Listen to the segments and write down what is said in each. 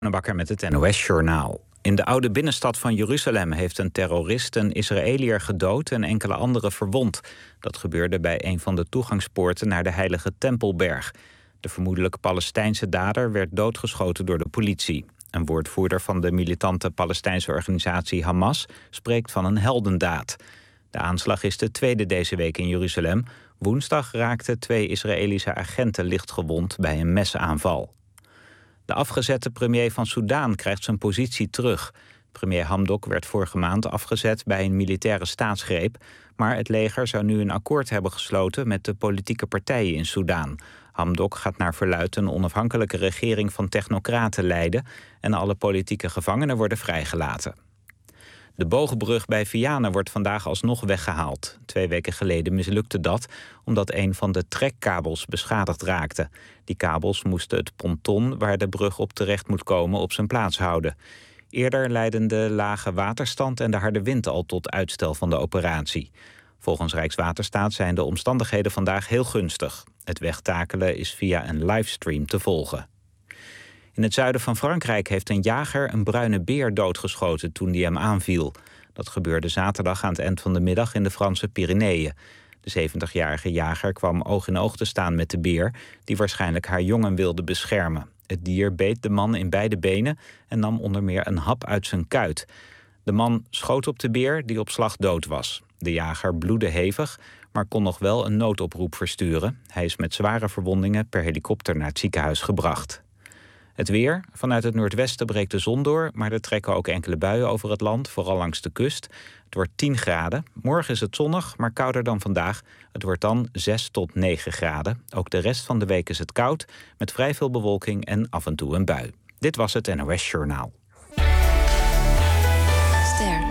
Bakker met het NOS-journaal. In de oude binnenstad van Jeruzalem heeft een terrorist een Israëliër gedood en enkele anderen verwond. Dat gebeurde bij een van de toegangspoorten naar de heilige Tempelberg. De vermoedelijk Palestijnse dader werd doodgeschoten door de politie. Een woordvoerder van de militante Palestijnse organisatie Hamas spreekt van een heldendaad. De aanslag is de tweede deze week in Jeruzalem. Woensdag raakten 2 Israëlische agenten lichtgewond bij een mesaanval. De afgezette premier van Soedan krijgt zijn positie terug. Premier Hamdok werd vorige maand afgezet bij een militaire staatsgreep, maar het leger zou nu een akkoord hebben gesloten met de politieke partijen in Soedan. Hamdok gaat naar verluidt een onafhankelijke regering van technocraten leiden en alle politieke gevangenen worden vrijgelaten. De bogenbrug bij Vianen wordt vandaag alsnog weggehaald. 2 weken geleden mislukte dat omdat een van de trekkabels beschadigd raakte. Die kabels moesten het ponton waar de brug op terecht moet komen op zijn plaats houden. Eerder leidden de lage waterstand en de harde wind al tot uitstel van de operatie. Volgens Rijkswaterstaat zijn de omstandigheden vandaag heel gunstig. Het wegtakelen is via een livestream te volgen. In het zuiden van Frankrijk heeft een jager een bruine beer doodgeschoten toen die hem aanviel. Dat gebeurde zaterdag aan het eind van de middag in de Franse Pyreneeën. De 70-jarige jager kwam oog in oog te staan met de beer, die waarschijnlijk haar jongen wilde beschermen. Het dier beet de man in beide benen en nam onder meer een hap uit zijn kuit. De man schoot op de beer, die op slag dood was. De jager bloedde hevig, maar kon nog wel een noodoproep versturen. Hij is met zware verwondingen per helikopter naar het ziekenhuis gebracht. Het weer. Vanuit het noordwesten breekt de zon door, maar er trekken ook enkele buien over het land, vooral langs de kust. Het wordt 10 graden. Morgen is het zonnig, maar kouder dan vandaag. Het wordt dan 6 tot 9 graden. Ook de rest van de week is het koud, met vrij veel bewolking en af en toe een bui. Dit was het NOS Journaal. Ster.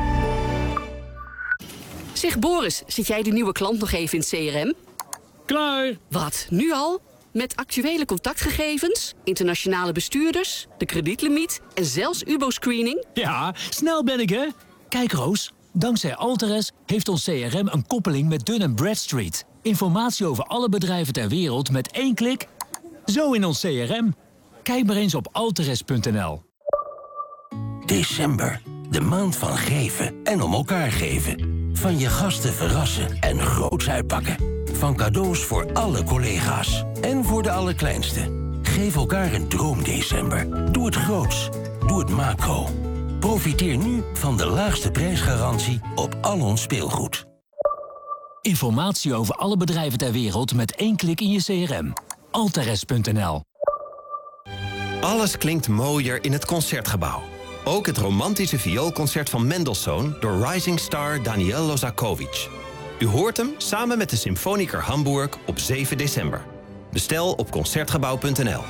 Zeg Boris, zit jij de nieuwe klant nog even in het CRM? Klaar! Wat, nu al? Met actuele contactgegevens, internationale bestuurders, de kredietlimiet en zelfs UBO-screening? Ja, snel ben ik, hè? Kijk, Roos, dankzij Alteres heeft ons CRM een koppeling met Dun & Bradstreet. Informatie over alle bedrijven ter wereld met 1 klik. Zo in ons CRM. Kijk maar eens op alteres.nl. December, de maand van geven en om elkaar geven. Van je gasten verrassen en groots uitpakken. Van cadeaus voor alle collega's en voor de allerkleinste. Geef elkaar een droomdecember. Doe het groots. Doe het macro. Profiteer nu van de laagste prijsgarantie op al ons speelgoed. Informatie over alle bedrijven ter wereld met 1 klik in je CRM. Alteres.nl. Alles klinkt mooier in het Concertgebouw. Ook het romantische vioolconcert van Mendelssohn door rising star Daniel Lozakovic. U hoort hem samen met de Symfoniker Hamburg op 7 december. Bestel op Concertgebouw.nl.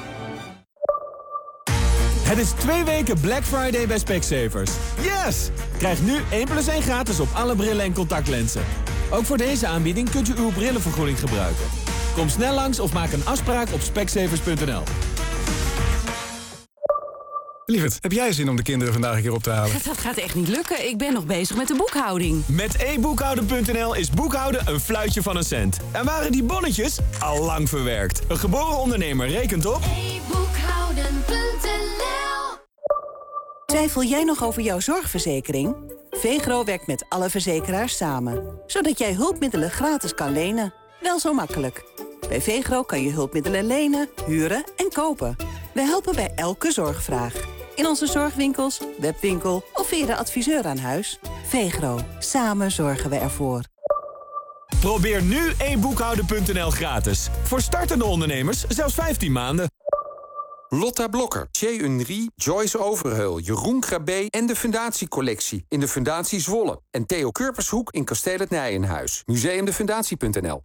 Het is 2 weken Black Friday bij Specsavers. Yes! Krijg nu 1+1 gratis op alle brillen en contactlenzen. Ook voor deze aanbieding kunt u uw brillenvergoeding gebruiken. Kom snel langs of maak een afspraak op specsavers.nl. Lieverd, heb jij zin om de kinderen vandaag een keer op te halen? Dat gaat echt niet lukken. Ik ben nog bezig met de boekhouding. Met e-boekhouden.nl is boekhouden een fluitje van een cent. En waren die bonnetjes al lang verwerkt. Een geboren ondernemer rekent op... e-boekhouden.nl. Twijfel jij nog over jouw zorgverzekering? VEGRO werkt met alle verzekeraars samen. Zodat jij hulpmiddelen gratis kan lenen. Wel zo makkelijk. Bij VEGRO kan je hulpmiddelen lenen, huren en kopen. We helpen bij elke zorgvraag. In onze zorgwinkels, webwinkel of via de adviseur aan huis. VEGRO. Samen zorgen we ervoor. Probeer nu e-boekhouden.nl gratis. Voor startende ondernemers zelfs 15 maanden. Lotta Blokker, Thierry Unry, Joyce Overheul, Jeroen Krabbe en de Fundatiecollectie in de Fundatie Zwolle. En Theo Kurpershoek in Kasteel het Nijenhuis. Museumdefundatie.nl.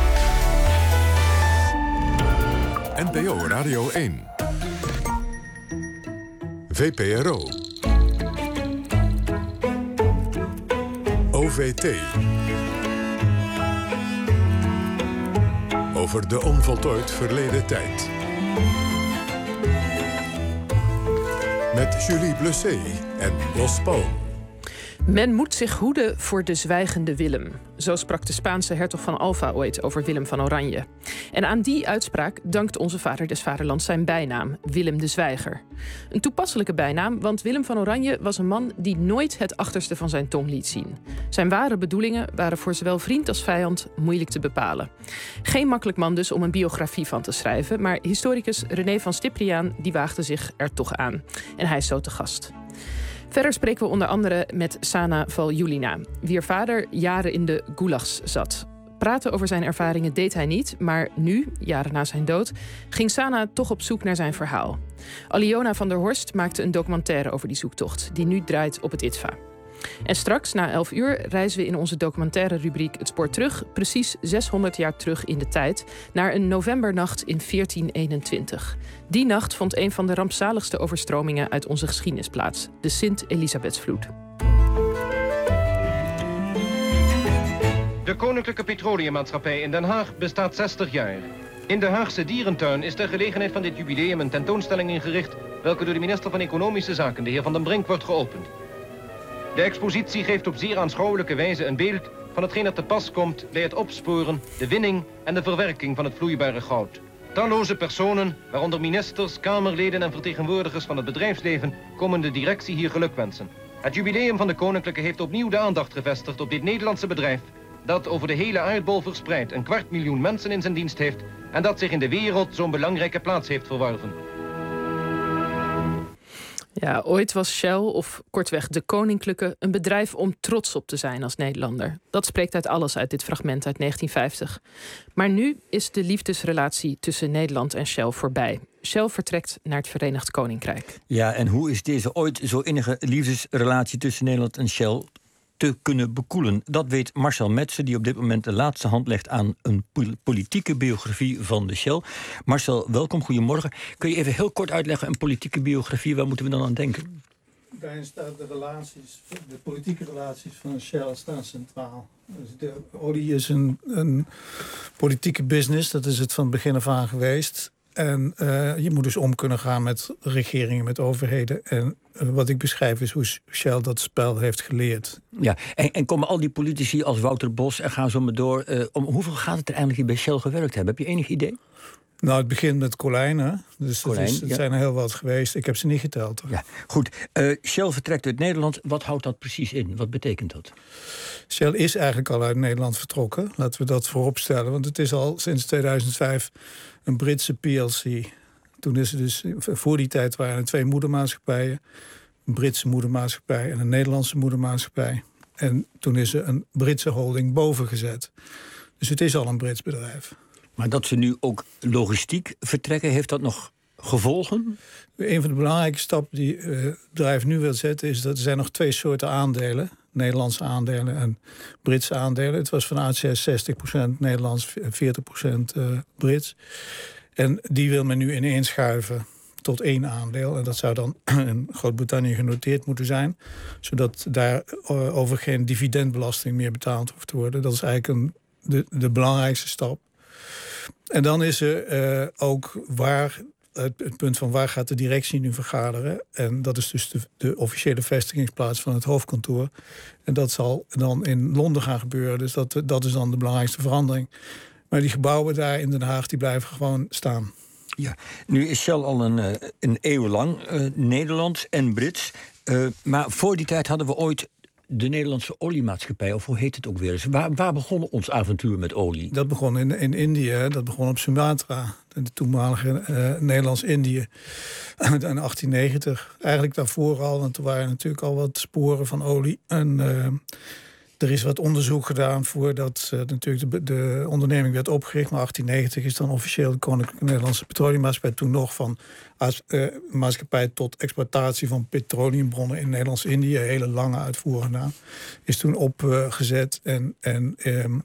NPO Radio 1. VPRO. OVT. Over de onvoltooid verleden tijd. Met Julie Bleussé en Los Palm. Men moet zich hoeden voor de zwijgende Willem. Zo sprak de Spaanse hertog van Alva ooit over Willem van Oranje. En aan die uitspraak dankt onze vader des vaderlands zijn bijnaam, Willem de Zwijger. Een toepasselijke bijnaam, want Willem van Oranje was een man die nooit het achterste van zijn tong liet zien. Zijn ware bedoelingen waren voor zowel vriend als vijand moeilijk te bepalen. Geen makkelijk man dus om een biografie van te schrijven, maar historicus René van Stipriaan die waagde zich er toch aan. En hij is zo te gast. Verder spreken we onder andere met Sana Valjulina, wier vader jaren in de gulags zat. Praten over zijn ervaringen deed hij niet, maar nu, jaren na zijn dood, ging Sana toch op zoek naar zijn verhaal. Aliona van der Horst maakte een documentaire over die zoektocht, die nu draait op het ITVA. En straks, na 11 uur, reizen we in onze documentaire rubriek Het Spoor terug, precies 600 jaar terug in de tijd, naar een novembernacht in 1421. Die nacht vond een van de rampzaligste overstromingen uit onze geschiedenis plaats, de Sint-Elisabethsvloed. De Koninklijke Petroleummaatschappij in Den Haag bestaat 60 jaar. In de Haagse Dierentuin is ter gelegenheid van dit jubileum een tentoonstelling ingericht, welke door de minister van Economische Zaken, de heer Van den Brink, wordt geopend. De expositie geeft op zeer aanschouwelijke wijze een beeld van hetgeen dat te pas komt bij het opsporen, de winning en de verwerking van het vloeibare goud. Talloze personen, waaronder ministers, kamerleden en vertegenwoordigers van het bedrijfsleven, komen de directie hier gelukwensen. Het jubileum van de Koninklijke heeft opnieuw de aandacht gevestigd op dit Nederlandse bedrijf, dat over de hele aardbol verspreid 250.000 mensen in zijn dienst heeft en dat zich in de wereld zo'n belangrijke plaats heeft verworven. Ja, ooit was Shell, of kortweg de Koninklijke, een bedrijf om trots op te zijn als Nederlander. Dat spreekt uit alles uit dit fragment uit 1950. Maar nu is de liefdesrelatie tussen Nederland en Shell voorbij. Shell vertrekt naar het Verenigd Koninkrijk. Ja, en hoe is deze ooit zo innige liefdesrelatie tussen Nederland en Shell te kunnen bekoelen? Dat weet Marcel Metsen, die op dit moment de laatste hand legt aan een politieke biografie van de Shell. Marcel, welkom, goedemorgen. Kun je even heel kort uitleggen, een politieke biografie, waar moeten we dan aan denken? Daarin staat de politieke relaties van Shell staan centraal. Dus de olie is een politieke business, dat is het van het begin af aan geweest. En je moet dus om kunnen gaan met regeringen, met overheden. En wat ik beschrijf is hoe Shell dat spel heeft geleerd. Ja, en komen al die politici als Wouter Bos en gaan zo maar door. Om hoeveel gaat het er eigenlijk die bij Shell gewerkt hebben? Heb je enig idee? Nou, het begint met Colijn, hè? Dus het zijn er heel wat geweest. Ik heb ze niet geteld, hoor. Ja, goed. Shell vertrekt uit Nederland. Wat houdt dat precies in? Wat betekent dat? Shell is eigenlijk al uit Nederland vertrokken. Laten we dat vooropstellen. Want het is al sinds 2005 een Britse PLC. Toen is er dus, voor die tijd waren er 2 moedermaatschappijen. Een Britse moedermaatschappij en een Nederlandse moedermaatschappij. En toen is er een Britse holding boven gezet. Dus het is al een Brits bedrijf. Maar dat ze nu ook logistiek vertrekken, heeft dat nog gevolgen? Een van de belangrijke stappen die het bedrijf nu wil zetten is dat er zijn nog 2 soorten aandelen. Nederlandse aandelen en Britse aandelen. Het was van oudsher 60% Nederlands, 40% Brits. En die wil men nu ineenschuiven tot 1 aandeel. En dat zou dan in Groot-Brittannië genoteerd moeten zijn. Zodat daar over geen dividendbelasting meer betaald hoeft te worden. Dat is eigenlijk de belangrijkste stap. En dan is er ook het punt van waar gaat de directie nu vergaderen. En dat is dus de officiële vestigingsplaats van het hoofdkantoor. En dat zal dan in Londen gaan gebeuren. Dus dat is dan de belangrijkste verandering. Maar die gebouwen daar in Den Haag, die blijven gewoon staan. Ja, nu is Shell al een eeuw lang Nederlands en Brits. Maar voor die tijd hadden we ooit de Nederlandse oliemaatschappij, of hoe heet het ook weer eens? Waar begon ons avontuur met olie? Dat begon in Indië, dat begon op Sumatra, de toenmalige Nederlands-Indië, in 1890. Eigenlijk daarvoor al, want er waren natuurlijk al wat sporen van olie. En er is wat onderzoek gedaan voordat natuurlijk de onderneming werd opgericht. Maar 1890 is dan officieel de Koninklijke Nederlandse Petroleummaatschappij, toen nog van maatschappij tot exploitatie van petroleumbronnen in Nederlands-Indië. Hele lange uitvoer gedaan. Is toen opgezet. En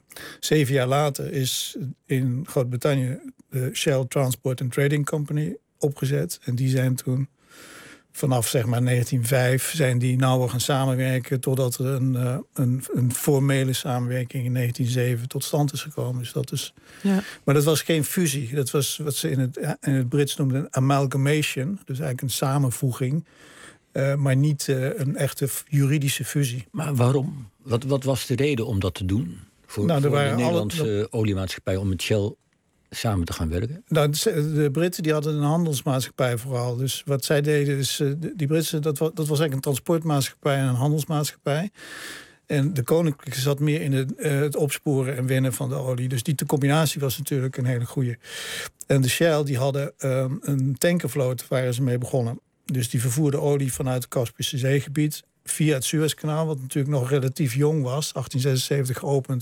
7 jaar later is in Groot-Brittannië de Shell Transport and Trading Company opgezet. En die zijn toen vanaf zeg maar 1905 zijn die nauwer gaan samenwerken, totdat er een formele samenwerking in 1907 tot stand is gekomen. Dus dat is, ja. Maar dat was geen fusie. Dat was wat ze in het Brits noemden een amalgamation. Dus eigenlijk een samenvoeging. Maar niet een echte juridische fusie. Maar waarom? Wat was de reden om dat te doen? Voor de Nederlandse oliemaatschappij om met Shell samen te gaan werken? Nou, de Britten die hadden een handelsmaatschappij vooral. Dus wat zij deden is, die Britse, dat was eigenlijk een transportmaatschappij en een handelsmaatschappij. En de koninklijke zat meer in het opsporen en winnen van de olie. Dus die combinatie was natuurlijk een hele goede. En de Shell die hadden een tankervloot, waren ze mee begonnen. Dus die vervoerde olie vanuit het Kaspische zeegebied via het Suezkanaal, wat natuurlijk nog relatief jong was, 1876 geopend,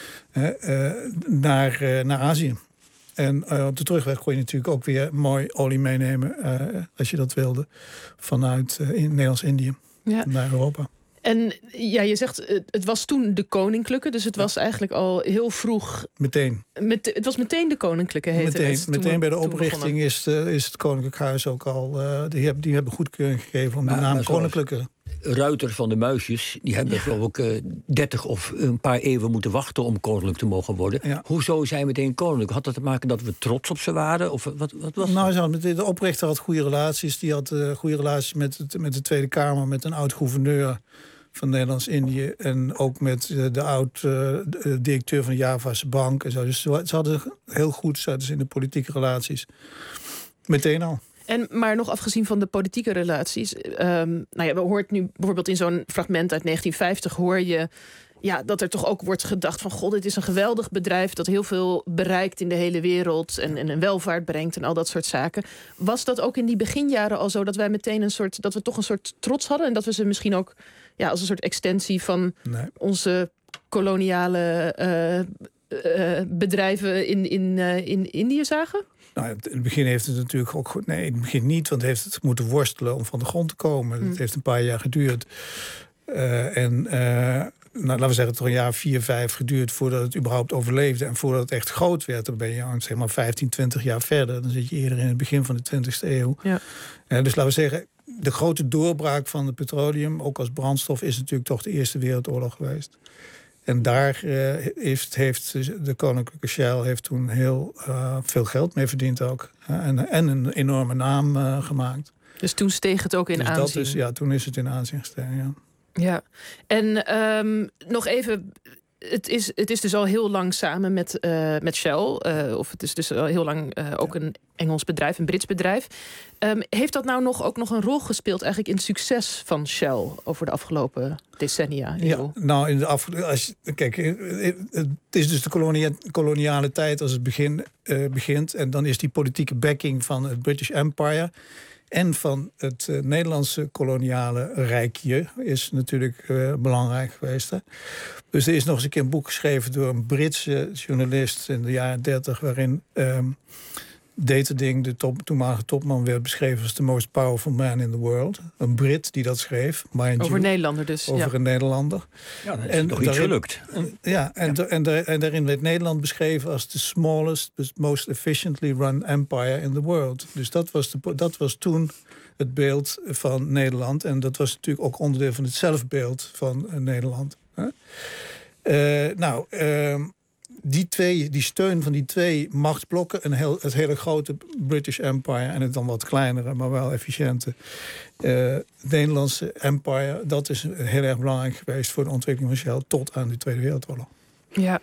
naar Azië. En op de terugweg kon je natuurlijk ook weer mooi olie meenemen, als je dat wilde, vanuit Nederlands-Indië naar Europa. En ja, je zegt, het was toen de koninklijke, dus het was eigenlijk al heel vroeg. Meteen. Het was meteen de koninklijke, heette het. Meteen bij de oprichting is het Koninklijk Huis ook al. Die hebben goedkeuring gegeven om de naam koninklijke. Ruiter van de Muisjes, die hebben geloof ik 30 of een paar eeuwen moeten wachten om koninklijk te mogen worden. Ja. Hoezo zijn meteen koninklijk? Had dat te maken dat we trots op ze waren? Of wat was nou, de oprichter had goede relaties. Die had goede relaties met de Tweede Kamer, met een oud-gouverneur van Nederlands-Indië en ook met de oud-directeur van de Javase Bank en zo. Dus ze hadden heel goed, zaten ze in de politieke relaties. Meteen al. Maar nog afgezien van de politieke relaties, we hoort nu bijvoorbeeld in zo'n fragment uit 1950 hoor je dat er toch ook wordt gedacht van god, dit is een geweldig bedrijf dat heel veel bereikt in de hele wereld en een welvaart brengt en al dat soort zaken. Was dat ook in die beginjaren al zo dat wij meteen dat we toch een soort trots hadden en dat we ze misschien ook als een soort extensie van onze koloniale bedrijven in Indië zagen? Nou, in het begin heeft het natuurlijk ook... Nee, in het begin niet, want heeft het moeten worstelen om van de grond te komen. Het heeft een paar jaar geduurd. Laten we zeggen, toch een jaar 4, 5 geduurd voordat het überhaupt overleefde. En voordat het echt groot werd, dan ben je zeg maar 15, 20 jaar verder. Dan zit je eerder in het begin van de 20e eeuw. Ja. Dus laten we zeggen, de grote doorbraak van het petroleum, ook als brandstof, is natuurlijk toch de Eerste Wereldoorlog geweest. En daar heeft de Koninklijke Shell heeft toen heel veel geld mee verdiend ook. En een enorme naam gemaakt. Dus toen steeg het ook in aanzien? Toen is het in aanzien gestegen, ja. En nog even, het is dus al heel lang samen met Shell. Of het is dus al heel lang ook een Engels bedrijf, een Brits bedrijf. Heeft dat nou ook nog een rol gespeeld eigenlijk in het succes van Shell over de afgelopen decennia? Ja, nou, kijk, het is dus de koloniale tijd als het begint. En dan is die politieke backing van het British Empire en van het Nederlandse koloniale rijkje is natuurlijk belangrijk geweest. Hè? Dus er is nog eens een keer een boek geschreven door een Britse journalist in de jaren 30... waarin Deterding, de toenmalige topman, werd beschreven als the most powerful man in the world. Een Brit die dat schreef. Over Nederlander dus. Over een Nederlander. Ja, dat is toch iets gelukt. En daarin werd Nederland beschreven als the smallest, the most efficiently run empire in the world. Dus dat was toen het beeld van Nederland. En dat was natuurlijk ook onderdeel van het zelfbeeld van Nederland. Die steun van die twee machtsblokken, het hele grote British Empire en het dan wat kleinere, maar wel efficiënte Nederlandse Empire, dat is heel erg belangrijk geweest voor de ontwikkeling van Shell tot aan de Tweede Wereldoorlog. Ja,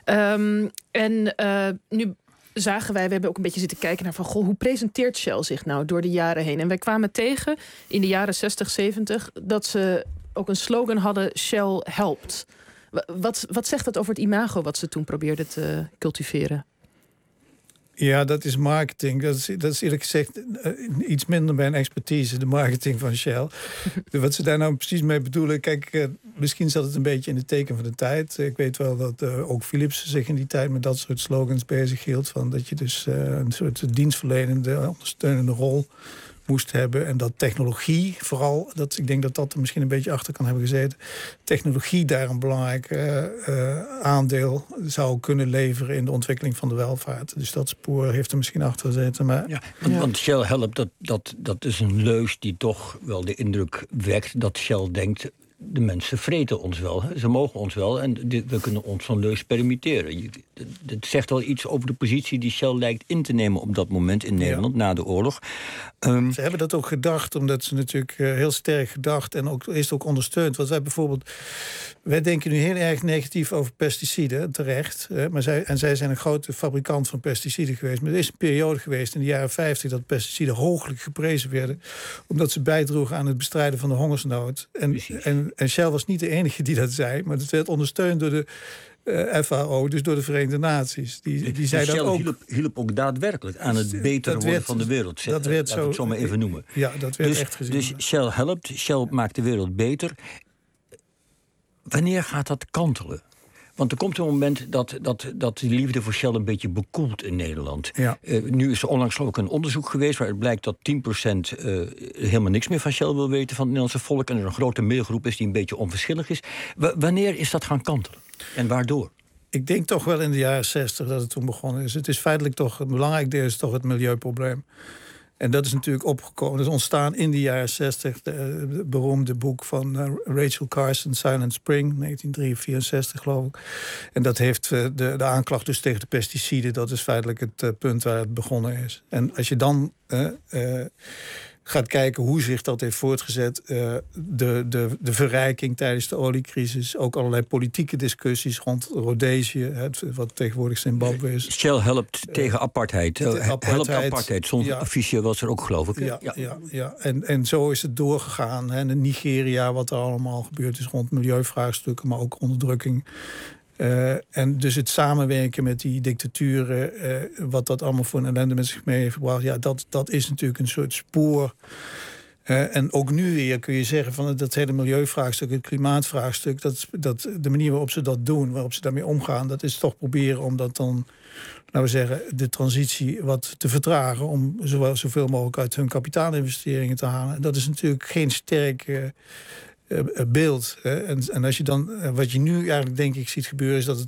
nu zagen we hebben ook een beetje zitten kijken naar van hoe presenteert Shell zich nou door de jaren heen? En wij kwamen tegen in de jaren 60, 70 dat ze ook een slogan hadden: Shell helpt. Wat zegt dat over het imago wat ze toen probeerden te cultiveren? Ja, dat is marketing. Dat is eerlijk gezegd iets minder mijn expertise, de marketing van Shell. Wat ze daar nou precies mee bedoelen, kijk, misschien zat het een beetje in het teken van de tijd. Ik weet wel dat ook Philips zich in die tijd met dat soort slogans bezig hield. Van dat je dus een soort dienstverlenende, ondersteunende rol moest hebben. En dat technologie vooral, ik denk dat er misschien een beetje achter kan hebben gezeten. Technologie daar een belangrijk aandeel zou kunnen leveren in de ontwikkeling van de welvaart. Dus dat spoor heeft er misschien achter gezeten. Maar want Shell helpt, dat is een leus die toch wel de indruk wekt dat Shell denkt: de mensen vreten ons wel. Hè? Ze mogen ons wel en we kunnen ons van leus permitteren. Het zegt wel iets over de positie die Shell lijkt in te nemen op dat moment in Nederland, na de oorlog. Ze hebben dat ook gedacht, omdat ze natuurlijk heel sterk gedacht en ook, is het ook ondersteund. Want wij denken nu heel erg negatief over pesticiden, terecht. Maar zij zijn een grote fabrikant van pesticiden geweest. Maar er is een periode geweest in de jaren 50 dat pesticiden hooglijk geprezen werden, omdat ze bijdroegen aan het bestrijden van de hongersnood. En Shell was niet de enige die dat zei, maar het werd ondersteund door de FAO, dus door de Verenigde Naties. Die zei Shell dat ook. hielp ook daadwerkelijk aan het beter worden van de wereld. Dat werd Laat ik het zo maar even noemen. Ja, dat werd echt gezien. Dus Shell helpt, Shell maakt de wereld beter. Wanneer gaat dat kantelen? Want er komt een moment dat die liefde voor Shell een beetje bekoelt in Nederland. Ja. Nu is er onlangs ook een onderzoek geweest waaruit blijkt dat 10% helemaal niks meer van Shell wil weten van het Nederlandse volk. En er een grote middelgroep is die een beetje onverschillig is. Wanneer is dat gaan kantelen? En waardoor? Ik denk toch wel in de jaren 60 dat het toen begonnen is. Het is feitelijk toch, een belangrijk deel is toch het milieuprobleem. En dat is natuurlijk opgekomen. Dat is ontstaan in de jaren 60. Het beroemde boek van Rachel Carson, Silent Spring, 1964 geloof ik. En dat heeft de aanklacht dus tegen de pesticiden. Dat is feitelijk het punt waar het begonnen is. En als je dan gaat kijken hoe zich dat heeft voortgezet, de verrijking tijdens de oliecrisis, ook allerlei politieke discussies rond Rhodesië, wat tegenwoordig Zimbabwe is. Shell helpt tegen apartheid. Helpt apartheid. Soms affiche was er ook, geloof ik. Ja. En zo is het doorgegaan. Hè. In Nigeria, wat er allemaal gebeurd is rond milieuvraagstukken, maar ook onderdrukking. En dus het samenwerken met die dictaturen, wat dat allemaal voor een ellende met zich mee heeft gebracht, ja, dat is natuurlijk een soort spoor. En ook nu weer kun je zeggen van dat hele milieuvraagstuk, het klimaatvraagstuk, dat de manier waarop ze dat doen, waarop ze daarmee omgaan, dat is toch proberen om dat dan, laten we zeggen, de transitie wat te vertragen, om zoveel mogelijk uit hun kapitaalinvesteringen te halen. En dat is natuurlijk geen sterk beeld. Hè. En als je dan, wat je nu eigenlijk denk ik ziet gebeuren, is dat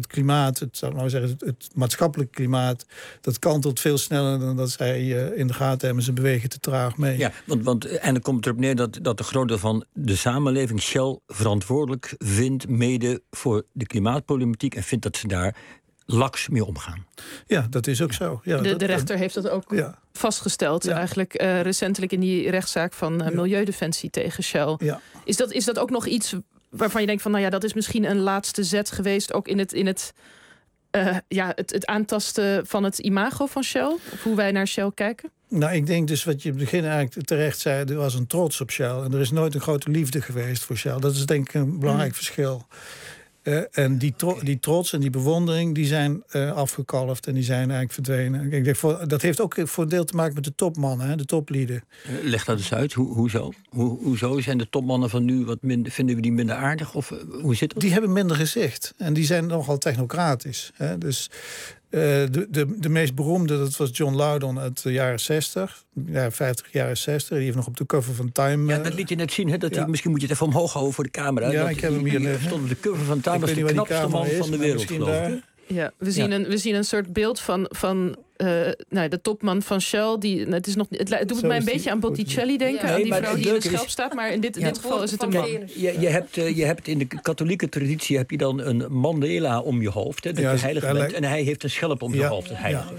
het maatschappelijk klimaat, dat kantelt veel sneller dan dat zij in de gaten hebben. Ze bewegen te traag mee. Ja, want en dan komt het erop neer dat de grote van de samenleving Shell verantwoordelijk vindt mede voor de klimaatproblematiek en vindt dat ze daar laks mee omgaan. Ja, dat is ook zo. Ja, de rechter heeft dat ook vastgesteld. Ja. Eigenlijk recentelijk in die rechtszaak van Milieudefensie tegen Shell. Ja. Is dat ook nog iets waarvan je denkt van, nou ja, dat is misschien een laatste zet geweest, ook in het aantasten van het imago van Shell? Of hoe wij naar Shell kijken? Nou, ik denk dus wat je in het begin eigenlijk terecht zei, er was een trots op Shell. En er is nooit een grote liefde geweest voor Shell. Dat is denk ik een belangrijk verschil. En die trots en die bewondering, die zijn afgekalfd en die zijn eigenlijk verdwenen. Ik denk, dat heeft ook voor een deel te maken met de topmannen, de toplieden. Leg dat eens uit. Hoezo? Hoezo zijn de topmannen van nu wat minder, vinden we die minder aardig? Of hoe zit dat? Die hebben minder gezicht en die zijn nogal technocratisch. Hè? Dus de meest beroemde, dat was John Loudon uit de jaren 60. Ja, 50, jaren 60. Die heeft nog op de cover van Time. Ja, dat liet je net zien. Hè? Misschien moet je het even omhoog houden voor de camera. Ja, ik heb hem hier liggen. Stond op de cover van Time, was de knapste man van de wereld, geloof ik. Ja, we zien een soort beeld van de topman van Shell. Het doet mij een beetje aan Botticelli denken. Aan die vrouw die in de schelp staat. Maar in dit geval is het een man. Je hebt in de katholieke traditie heb je dan een Mandela om je hoofd. Hè, dat je heilig bent. En hij heeft een schelp om zijn hoofd.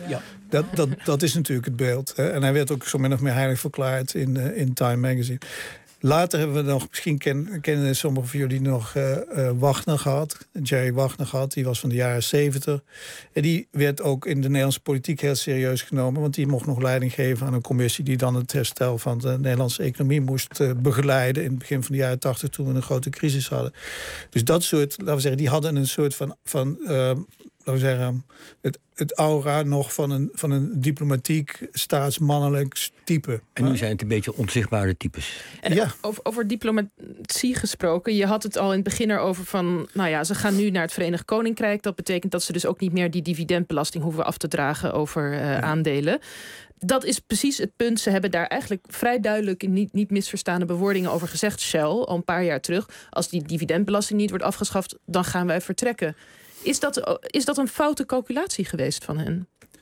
Dat is natuurlijk het beeld. Hè. En hij werd ook zo min of meer heilig verklaard in Time Magazine. Later hebben we nog, misschien kennen sommigen van jullie nog Wagner gehad. Jerry Wagner gehad, die was van de jaren 70. En die werd ook in de Nederlandse politiek heel serieus genomen. Want die mocht nog leiding geven aan een commissie die dan het herstel van de Nederlandse economie moest begeleiden. In het begin van de jaren 80, toen we een grote crisis hadden. Dus dat soort, laten we zeggen, die hadden een soort van laten we zeggen, het aura nog van een diplomatiek, staatsmannelijk type. En nu zijn het een beetje onzichtbare types. En over diplomatie gesproken, je had het al in het begin erover van, nou ja, ze gaan nu naar het Verenigd Koninkrijk. Dat betekent dat ze dus ook niet meer die dividendbelasting hoeven af te dragen over aandelen. Dat is precies het punt. Ze hebben daar eigenlijk vrij duidelijk niet misverstaande bewoordingen over gezegd, Shell, al een paar jaar terug. Als die dividendbelasting niet wordt afgeschaft, dan gaan wij vertrekken. Is dat een foute calculatie geweest van hen?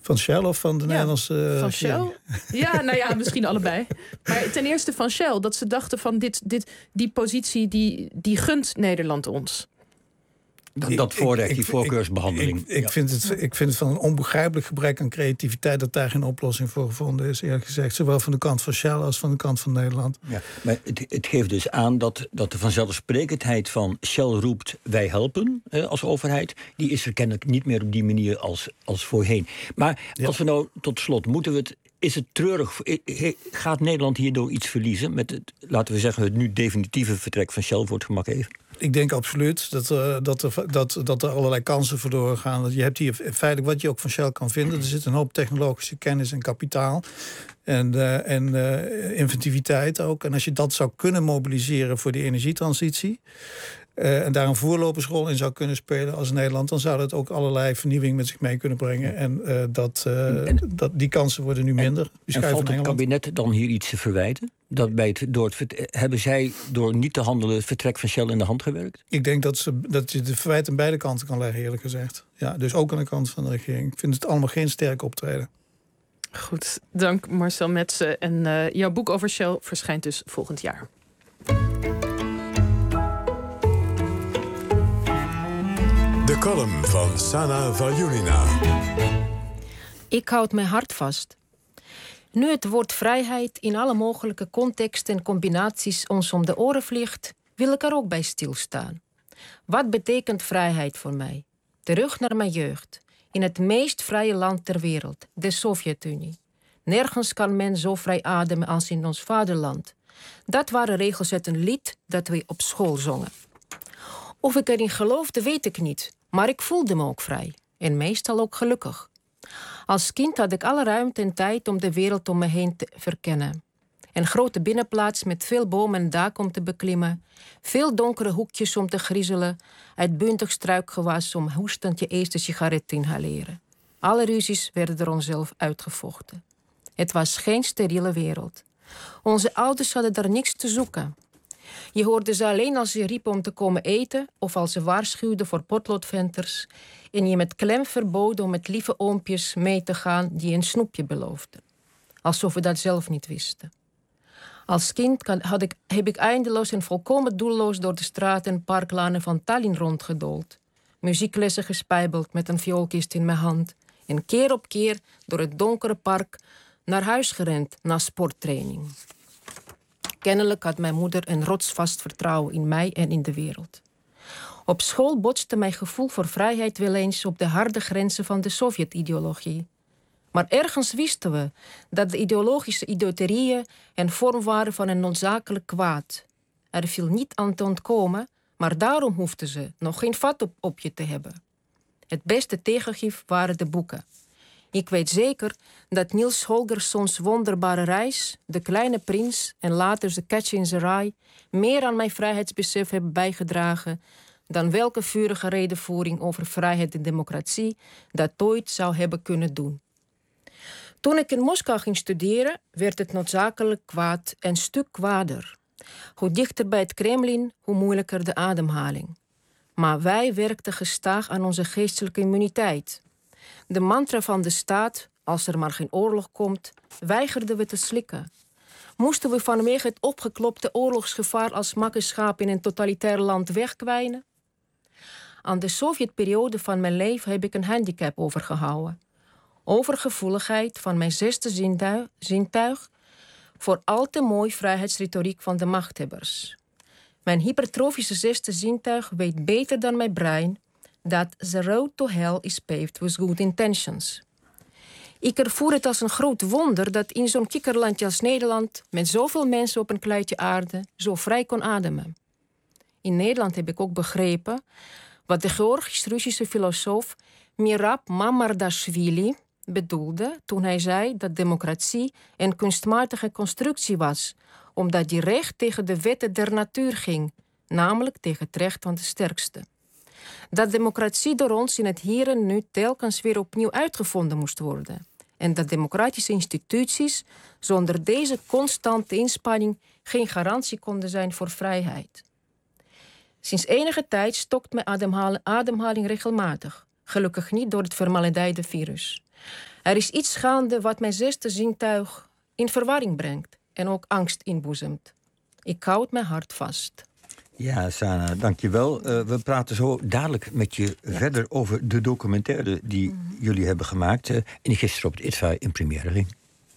Van Shell of van de Nederlandse... Van Shell? Ja, nou ja, misschien allebei. Maar ten eerste van Shell. Dat ze dachten van die positie, die gunt Nederland ons. Dat voorrecht, die voorkeursbehandeling. Ik vind het van een onbegrijpelijk gebrek aan creativiteit... dat daar geen oplossing voor gevonden is, eerlijk gezegd. Zowel van de kant van Shell als van de kant van Nederland. Ja, maar het geeft dus aan dat de vanzelfsprekendheid van Shell roept... wij helpen als overheid, die is er kennelijk niet meer op die manier als voorheen. Maar als we nou tot slot, is het treurig... Gaat Nederland hierdoor iets verliezen... met laten we zeggen, het nu definitieve vertrek van Shell voor het gemak even? Ik denk absoluut dat er allerlei kansen verloren gaan. Je hebt hier feitelijk wat je ook van Shell kan vinden. Er zit een hoop technologische kennis en kapitaal. En inventiviteit ook. En als je dat zou kunnen mobiliseren voor die energietransitie... en daar een voorlopersrol in zou kunnen spelen als Nederland... dan zou dat ook allerlei vernieuwing met zich mee kunnen brengen. En die kansen worden nu minder. En valt het kabinet dan hier iets te verwijten? Hebben zij door niet te handelen het vertrek van Shell in de hand gewerkt? Ik denk dat je de verwijt aan beide kanten kan leggen, eerlijk gezegd. Ja, dus ook aan de kant van de regering. Ik vind het allemaal geen sterk optreden. Goed, dank Marcel Metsen. En jouw boek over Shell verschijnt dus volgend jaar. De column van Sana Valjulina. Ik houd mijn hart vast. Nu het woord vrijheid in alle mogelijke contexten en combinaties ons om de oren vliegt, wil ik er ook bij stilstaan. Wat betekent vrijheid voor mij? Terug naar mijn jeugd. In het meest vrije land ter wereld, de Sovjet-Unie. Nergens kan men zo vrij ademen als in ons vaderland. Dat waren regels uit een lied dat we op school zongen. Of ik erin geloofde, weet ik niet. Maar ik voelde me ook vrij. En meestal ook gelukkig. Als kind had ik alle ruimte en tijd om de wereld om me heen te verkennen. Een grote binnenplaats met veel bomen en dak om te beklimmen. Veel donkere hoekjes om te griezelen. Uitbundig struikgewas om hoestend je eerste sigaret te inhaleren. Alle ruzies werden door onszelf uitgevochten. Het was geen steriele wereld. Onze ouders hadden daar niks te zoeken. Je hoorde ze alleen als ze riepen om te komen eten... of als ze waarschuwden voor potloodventers... en je met klem verboden om met lieve oompjes mee te gaan... die een snoepje beloofden. Alsof we dat zelf niet wisten. Als kind heb ik eindeloos en volkomen doelloos... door de straten en parklanen van Tallinn rondgedoold. Muzieklessen gespijbeld met een vioolkist in mijn hand... en keer op keer door het donkere park naar huis gerend na sporttraining. Kennelijk had mijn moeder een rotsvast vertrouwen in mij en in de wereld. Op school botste mijn gevoel voor vrijheid wel eens op de harde grenzen van de Sovjet-ideologie. Maar ergens wisten we dat de ideologische idioterieën een vorm waren van een noodzakelijk kwaad. Er viel niet aan te ontkomen, maar daarom hoefden ze nog geen vat op je te hebben. Het beste tegengif waren de boeken. Ik weet zeker dat Niels Holgerssons wonderbare reis, De Kleine Prins en later The Catcher in the Rye meer aan mijn vrijheidsbesef hebben bijgedragen dan welke vurige redevoering over vrijheid en democratie dat ooit zou hebben kunnen doen. Toen ik in Moskou ging studeren, werd het noodzakelijk kwaad een stuk kwaader. Hoe dichter bij het Kremlin, hoe moeilijker de ademhaling. Maar wij werkten gestaag aan onze geestelijke immuniteit. De mantra van de staat, als er maar geen oorlog komt, weigerden we te slikken. Moesten we vanwege het opgeklopte oorlogsgevaar als makkenschaap in een totalitair land wegkwijnen? Aan de Sovjetperiode van mijn leven heb ik een handicap overgehouden. Overgevoeligheid van mijn zesde zintuig voor al te mooi vrijheidsretoriek van de machthebbers. Mijn hypertrofische zesde zintuig weet beter dan mijn brein dat the road to hell is paved with good intentions. Ik ervoer het als een groot wonder dat in zo'n kikkerlandje als Nederland met zoveel mensen op een kluitje aarde zo vrij kon ademen. In Nederland heb ik ook begrepen wat de Georgisch-Russische filosoof Mirab Mamardashvili bedoelde toen hij zei dat democratie een kunstmatige constructie was, omdat die recht tegen de wetten der natuur ging, namelijk tegen het recht van de sterkste. Dat democratie door ons in het hier en nu telkens weer opnieuw uitgevonden moest worden. En dat democratische instituties zonder deze constante inspanning geen garantie konden zijn voor vrijheid. Sinds enige tijd stokt mijn ademhaling regelmatig. Gelukkig niet door het vermaledeide virus. Er is iets gaande wat mijn 6e zintuig in verwarring brengt en ook angst inboezemt. Ik houd mijn hart vast. Ja, Sana, dankjewel. We praten zo dadelijk met je verder over de documentaire die jullie hebben gemaakt. En die gisteren op het ITVA in première ging.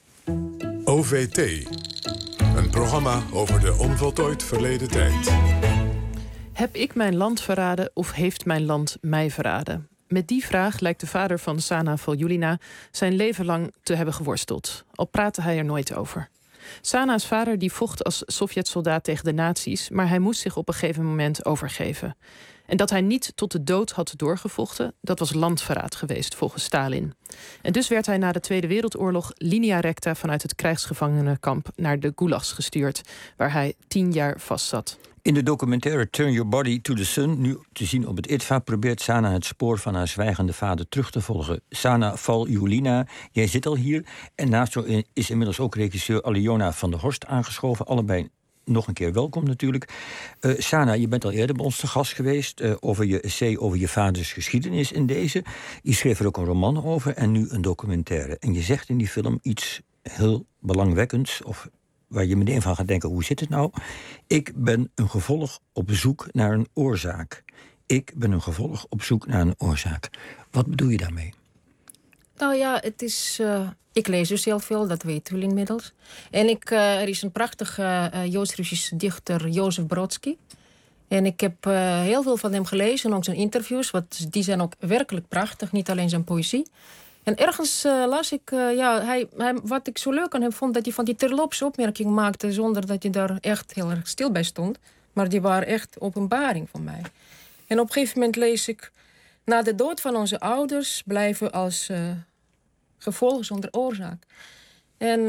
OVT. Een programma over de onvoltooid verleden tijd. Heb ik mijn land verraden of heeft mijn land mij verraden? Met die vraag lijkt de vader van Sana Valjulina zijn leven lang te hebben geworsteld. Al praatte hij er nooit over. Sana's vader die vocht als Sovjet-soldaat tegen de nazi's, maar hij moest zich op een gegeven moment overgeven. En dat hij niet tot de dood had doorgevochten, dat was landverraad geweest volgens Stalin. En dus werd hij na de Tweede Wereldoorlog linea recta vanuit het krijgsgevangenenkamp naar de gulags gestuurd, waar hij 10 jaar vastzat. In de documentaire Turn Your Body to the Sun, nu te zien op het ITVA, probeert Sana het spoor van haar zwijgende vader terug te volgen. Sana Valjulina, jij zit al hier. En naast jou is inmiddels ook regisseur Aliona van der Horst aangeschoven. Allebei nog een keer welkom natuurlijk. Sana, je bent al eerder bij ons te gast geweest over je essay over je vaders geschiedenis in deze. Je schreef er ook een roman over en nu een documentaire. En je zegt in die film iets heel belangwekkends, of waar je meteen van gaat denken, hoe zit het nou? Ik ben een gevolg op zoek naar een oorzaak. Ik ben een gevolg op zoek naar een oorzaak. Wat bedoel je daarmee? Nou ja, het is... ik lees dus heel veel, dat weten jullie inmiddels. En er is een prachtige Joods-Russische dichter, Jozef Brodsky. En ik heb heel veel van hem gelezen, ook zijn interviews. Die zijn ook werkelijk prachtig, niet alleen zijn poëzie. En ergens las ik, wat ik zo leuk aan hem vond, dat hij van die terloops opmerkingen maakte, zonder dat hij daar echt heel erg stil bij stond. Maar die waren echt openbaring van mij. En op een gegeven moment lees ik, na de dood van onze ouders blijven als gevolg zonder oorzaak. En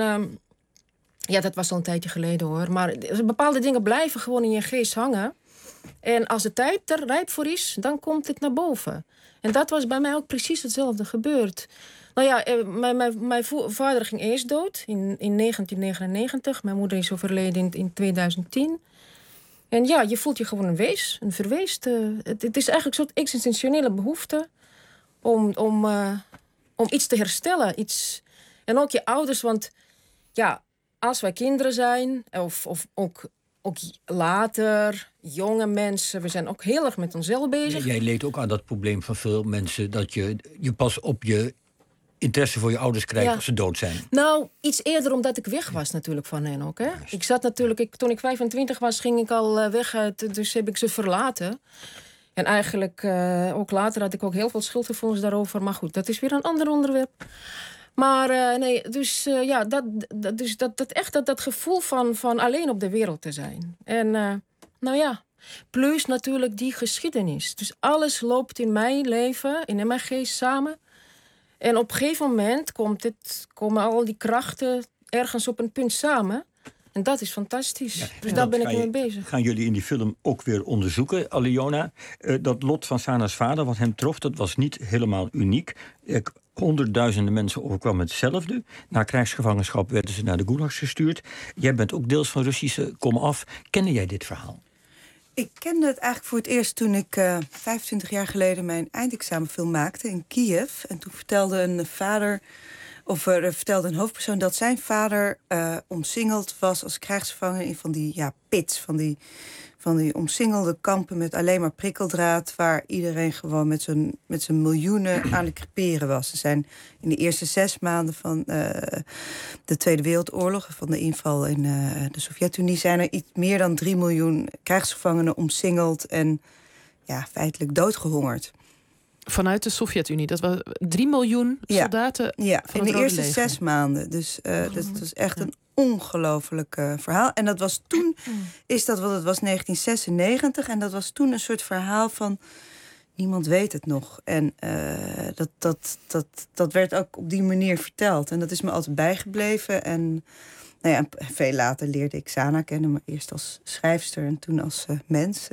dat was al een tijdje geleden hoor. Maar bepaalde dingen blijven gewoon in je geest hangen. En als de tijd er rijp voor is, dan komt het naar boven. En dat was bij mij ook precies hetzelfde gebeurd. Nou ja, mijn vader ging eerst dood in 1999. Mijn moeder is overleden in 2010. En ja, je voelt je gewoon een verweest. Het is eigenlijk een soort existentiële behoefte om iets te herstellen. En ook je ouders, want ja, als wij kinderen zijn, of ook later, jonge mensen, we zijn ook heel erg met onszelf bezig. Jij leed ook aan dat probleem van veel mensen, dat je pas op je interesse voor je ouders krijgt als ze dood zijn. Nou, iets eerder omdat ik weg was natuurlijk van hen ook. Hè? Ik zat natuurlijk, toen ik 25 was, ging ik al weg uit, dus heb ik ze verlaten. En eigenlijk, ook later had ik ook heel veel schuldgevoelens daarover. Maar goed, dat is weer een ander onderwerp. Maar dat gevoel van alleen op de wereld te zijn. En plus natuurlijk die geschiedenis. Dus alles loopt in mijn leven, in mijn geest samen. En op een gegeven moment komen al die krachten ergens op een punt samen. En dat is fantastisch. Ja, dus daar ben ik mee bezig. Gaan jullie in die film ook weer onderzoeken, Aliona? Dat lot van Sana's vader, wat hem trof, dat was niet helemaal uniek. Honderdduizenden mensen overkwam hetzelfde. Na krijgsgevangenschap werden ze naar de gulags gestuurd. Jij bent ook deels van Russische komaf. Kende jij dit verhaal? Ik kende het eigenlijk voor het eerst toen ik 25 jaar geleden mijn eindexamenfilm maakte in Kiev. En toen vertelde een hoofdpersoon dat zijn vader omsingeld was als krijgsgevangen in van die pits, van die omsingelde kampen met alleen maar prikkeldraad, waar iedereen gewoon met zijn miljoenen aan het creperen was. Ze zijn in de eerste 6 maanden van de Tweede Wereldoorlog, van de inval in de Sovjet-Unie, zijn er iets meer dan 3 miljoen krijgsgevangenen omsingeld en feitelijk doodgehongerd. Vanuit de Sovjet-Unie, dat was 3 miljoen soldaten. Ja, in de eerste 6 maanden. Dus dat was echt een ongelooflijk verhaal. En dat was toen, het was 1996... en dat was toen een soort verhaal van niemand weet het nog. En dat werd ook op die manier verteld. En dat is me altijd bijgebleven. En veel later leerde ik Sana kennen, maar eerst als schrijfster en toen als mens.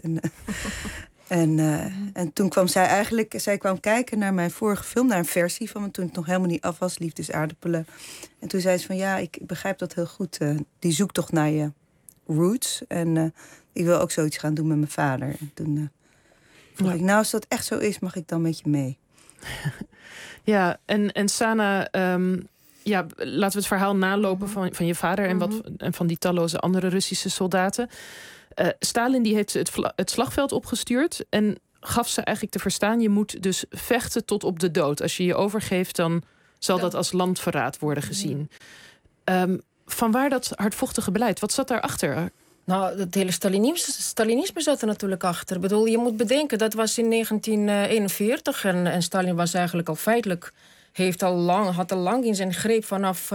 En toen kwam zij kwam kijken naar mijn vorige film, naar een versie van me, toen het nog helemaal niet af was, Liefdesaardappelen. En toen zei ze van ik begrijp dat heel goed. Die zoektocht naar je roots. En ik wil ook zoiets gaan doen met mijn vader. En toen vroeg ik, als dat echt zo is, mag ik dan met je mee? Ja, en Sana, laten we het verhaal nalopen van je vader en van die talloze andere Russische soldaten. Stalin die heeft het slagveld opgestuurd en gaf ze eigenlijk te verstaan: je moet dus vechten tot op de dood. Als je je overgeeft, dan zal dat als landverraad worden gezien. Vanwaar dat hardvochtige beleid? Wat zat daarachter? Nou, het hele Stalinisme zat er natuurlijk achter. Ik bedoel, je moet bedenken, dat was in 1941 en Stalin was eigenlijk al feitelijk, had al lang in zijn greep vanaf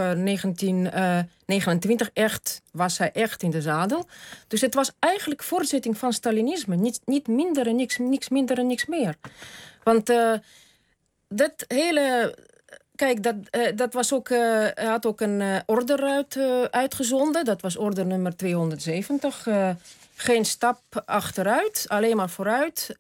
1929 was hij echt in de zadel. Dus het was eigenlijk voortzetting van Stalinisme. Niet minder en niks minder en niks meer. Want dat hele... Kijk, dat was ook, hij had ook een order uitgezonden. Dat was order nummer 270. Geen stap achteruit, alleen maar vooruit.